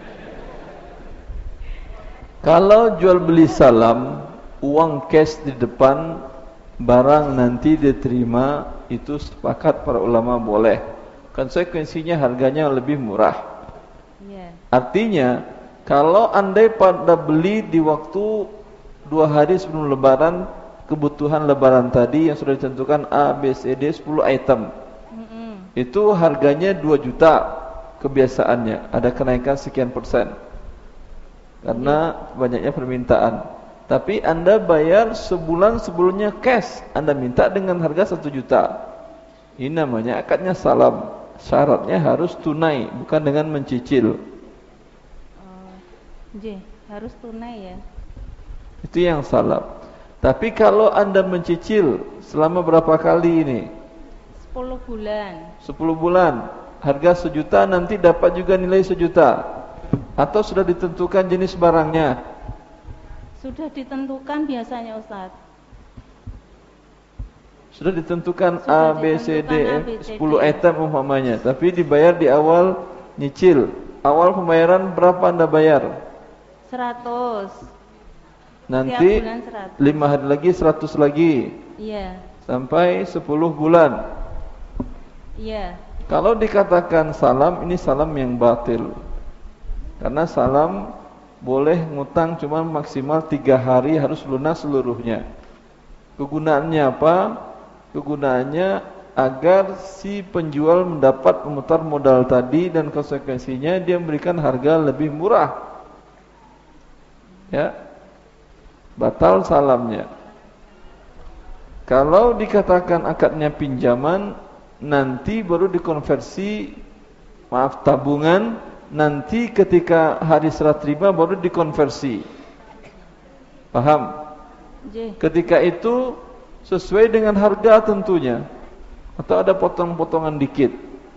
Speaker 1: Kalau jual beli salam, uang cash di depan, barang nanti diterima, itu sepakat para ulama boleh. Konsekuensinya harganya lebih murah.
Speaker 15: Iya.
Speaker 1: Artinya, kalau andai pada beli di waktu dua hari sebelum lebaran, kebutuhan lebaran tadi yang sudah ditentukan A, B, C, D, sepuluh item. Itu harganya dua juta kebiasaannya, ada kenaikan sekian persen karena banyaknya permintaan. Tapi Anda bayar sebulan sebelumnya cash, Anda minta dengan harga satu juta. Ini namanya akadnya salam. Syaratnya harus tunai, bukan dengan mencicil.
Speaker 15: Nggih, harus tunai ya.
Speaker 1: Itu yang salam. Tapi kalau Anda mencicil selama berapa kali ini?
Speaker 15: sepuluh bulan.
Speaker 1: sepuluh bulan, harga sejuta, nanti dapat juga nilai sejuta. Atau sudah ditentukan jenis barangnya?
Speaker 15: Sudah ditentukan biasanya Ustaz.
Speaker 1: Sudah ditentukan
Speaker 15: Sudah
Speaker 1: A, B, C, D,
Speaker 15: ditentukan A,
Speaker 1: F,
Speaker 15: B, C, D.
Speaker 1: sepuluh item umpamanya, tapi dibayar di awal nyicil. Awal pembayaran berapa Anda bayar?
Speaker 15: seratus.
Speaker 1: Nanti
Speaker 15: Setiap bulan seratus.
Speaker 1: lima hari lagi seratus lagi.
Speaker 15: Iya.
Speaker 1: Sampai sepuluh bulan.
Speaker 15: Iya.
Speaker 1: Kalau dikatakan salam, ini salam yang batil. Karena salam boleh ngutang cuma maksimal tiga hari, harus lunas seluruhnya. Kegunaannya apa? Kegunaannya agar si penjual mendapat memutar modal tadi, dan konsekuensinya dia memberikan harga lebih murah. Ya, batal salamnya. Kalau dikatakan akadnya pinjaman, nanti baru dikonversi, maaf tabungan, nanti ketika hari serah terima baru dikonversi. Paham? Ketika itu sesuai dengan harga tentunya, atau ada potong-potongan dikit.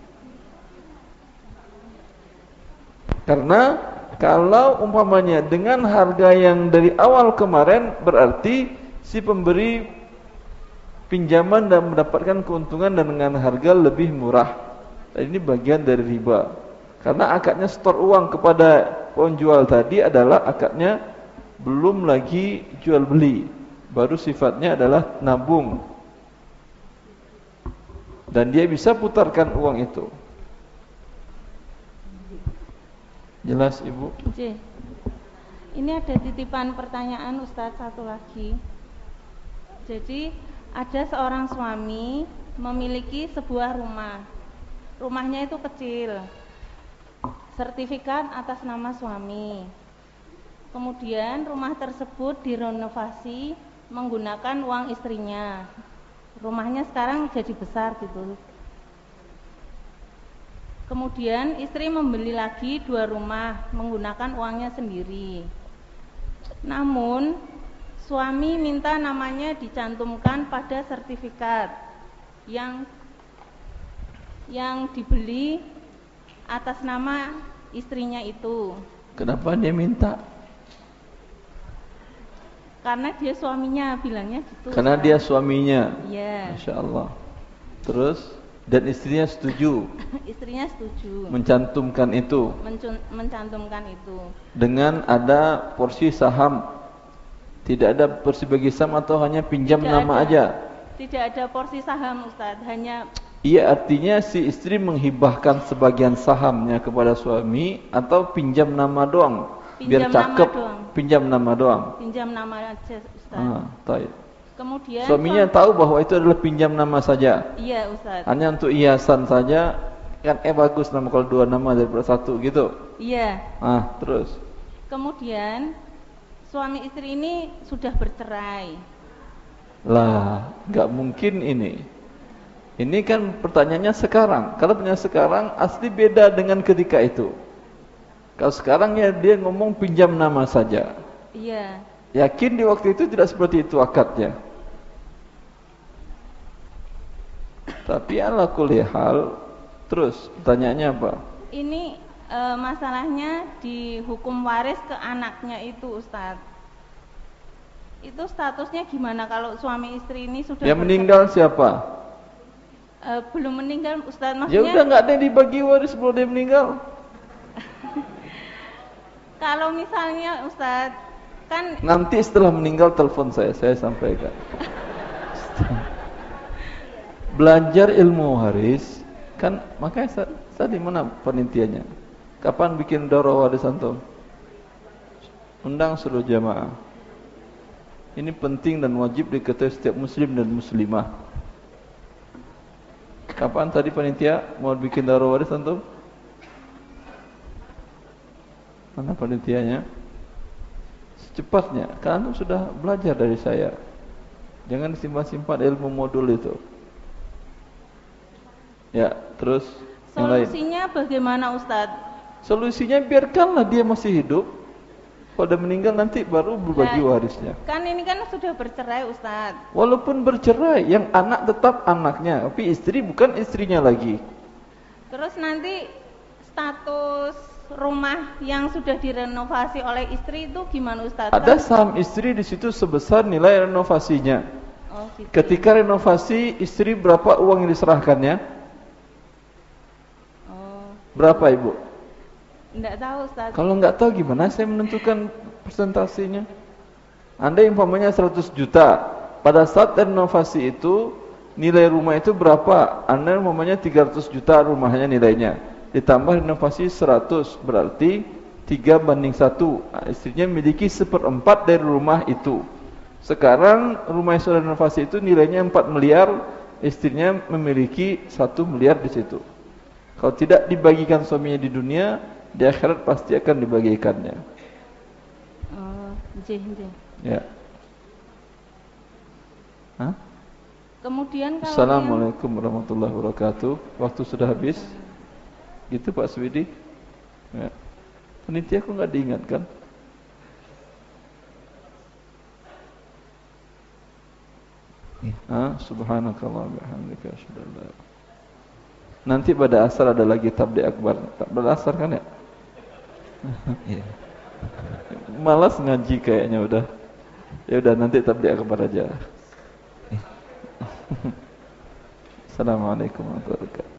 Speaker 1: Karena kalau umpamanya dengan harga yang dari awal kemarin, berarti si pemberi pinjaman dan mendapatkan keuntungan dan dengan harga lebih murah. Dan ini bagian dari riba. Karena akadnya setor uang kepada penjual tadi adalah akadnya belum lagi jual beli, baru sifatnya adalah nabung. Dan dia bisa putarkan uang itu. Jelas Ibu?
Speaker 15: J. Ini ada titipan pertanyaan Ustadz satu lagi. Jadi ada seorang suami memiliki sebuah rumah. Rumahnya itu kecil. Sertifikat atas nama suami. Kemudian rumah tersebut direnovasi menggunakan uang istrinya. Rumahnya sekarang jadi besar gitu. Kemudian istri membeli lagi dua rumah menggunakan uangnya sendiri. Namun suami minta namanya dicantumkan pada sertifikat yang yang dibeli atas nama istrinya itu.
Speaker 1: Kenapa dia minta?
Speaker 15: Karena dia suaminya, bilangnya gitu.
Speaker 1: Karena
Speaker 15: Ustaz.
Speaker 1: dia suaminya.
Speaker 15: Iya.
Speaker 1: Masya Allah. Terus dan istrinya setuju.
Speaker 15: Istrinya setuju.
Speaker 1: Mencantumkan itu.
Speaker 15: Mencun, mencantumkan itu.
Speaker 1: Dengan ada porsi saham. Tidak ada porsi bagi saham atau hanya pinjam
Speaker 15: Tidak
Speaker 1: nama
Speaker 15: ada.
Speaker 1: aja.
Speaker 15: Tidak ada porsi saham, Ustaz. Hanya
Speaker 1: Iya, artinya si istri menghibahkan sebagian sahamnya kepada suami atau pinjam nama doang. Biar
Speaker 15: pinjam
Speaker 1: cakep,
Speaker 15: nama doang.
Speaker 1: pinjam nama doang.
Speaker 15: Pinjam nama aja, Ustaz.
Speaker 1: Ah, taib.
Speaker 15: Kemudian
Speaker 1: Suaminya
Speaker 15: suami-
Speaker 1: tahu bahwa itu adalah pinjam nama saja.
Speaker 15: Iya, Ustaz.
Speaker 1: Hanya untuk hiasan saja. Kan eh bagus nama kalau dua nama daripada satu gitu.
Speaker 15: Iya.
Speaker 1: Ah, terus.
Speaker 15: Kemudian suami istri ini sudah bercerai.
Speaker 1: Lah, nggak mungkin ini. Ini kan pertanyaannya sekarang. Kalau punya sekarang asli beda dengan ketika itu. Kalau sekarang ya dia ngomong pinjam nama saja.
Speaker 15: Iya.
Speaker 1: Yakin di waktu itu tidak seperti itu akadnya. Tapi ala kulli hal, terus pertanyaannya apa?
Speaker 15: Ini e, masalahnya di hukum waris ke anaknya itu, Ustadz. Itu statusnya gimana kalau suami istri ini sudah
Speaker 1: Yang
Speaker 15: bercerai?
Speaker 1: meninggal siapa?
Speaker 15: E, belum meninggal, Ustadz.
Speaker 1: Ya
Speaker 15: Maksudnya
Speaker 1: udah nggak ada yang dibagi waris sebelum dia meninggal.
Speaker 15: kalau misalnya Ustadz kan
Speaker 1: Nanti setelah meninggal telepon saya, saya sampaikan. Belajar ilmu waris kan, makanya saya, saya di mana penelitiannya? Kapan bikin daurah waris antum? Undang seluruh jamaah. Ini penting dan wajib diketahui setiap muslim dan muslimah. Kapan tadi panitia mau bikin daurah waris antum? Mana panitianya? Secepatnya, kan antum sudah belajar dari saya. Jangan simpan-simpan ilmu modul itu. Ya, terus yang lain.
Speaker 15: solusinya bagaimana, Ustadz?
Speaker 1: Solusinya biarkanlah dia masih hidup. Pada meninggal nanti baru berbagi
Speaker 15: Nah,
Speaker 1: warisnya.
Speaker 15: Kan ini kan sudah bercerai, Ustadz.
Speaker 1: Walaupun bercerai, yang anak tetap anaknya, tapi istri bukan istrinya lagi.
Speaker 15: Terus nanti status rumah yang sudah direnovasi oleh istri itu gimana, Ustadz?
Speaker 1: Ada saham istri di situ sebesar nilai renovasinya.
Speaker 15: Oh, gitu.
Speaker 1: Ketika renovasi, istri berapa uang yang diserahkannya? Berapa Ibu?
Speaker 15: Enggak tahu, Ustaz.
Speaker 1: Kalau enggak tahu gimana saya menentukan presentasinya? Anda umpamanya seratus juta. Pada saat renovasi itu nilai rumah itu berapa? Anda umpamanya tiga ratus juta rumahnya nilainya, ditambah renovasi seratus, berarti tiga banding satu. Istrinya memiliki seperempat dari rumah itu. Sekarang rumah yang sudah renovasi itu nilainya empat miliar, istrinya memiliki satu miliar di situ. Kalau tidak dibagikan suaminya di dunia, di akhirat pasti akan dibagikannya.
Speaker 15: Oh, nggih, nggih.
Speaker 1: Ya. Hah?
Speaker 15: Kemudian kalau
Speaker 1: Assalamualaikum warahmatullahi wabarakatuh. Waktu sudah habis. Gitu Pak Swidi. Ya. Penitia kok nggak diingatkan?
Speaker 16: Ya.
Speaker 1: Ah, subhanakallah bihamdika asyhadu an la. Nanti pada asar ada lagi tabligh akbar. Pada asar kan ya?
Speaker 16: Ya.
Speaker 1: Malas ngaji kayaknya udah. Ya udah nanti tabligh akbar aja. Assalamualaikum warahmatullahi wabarakatuh.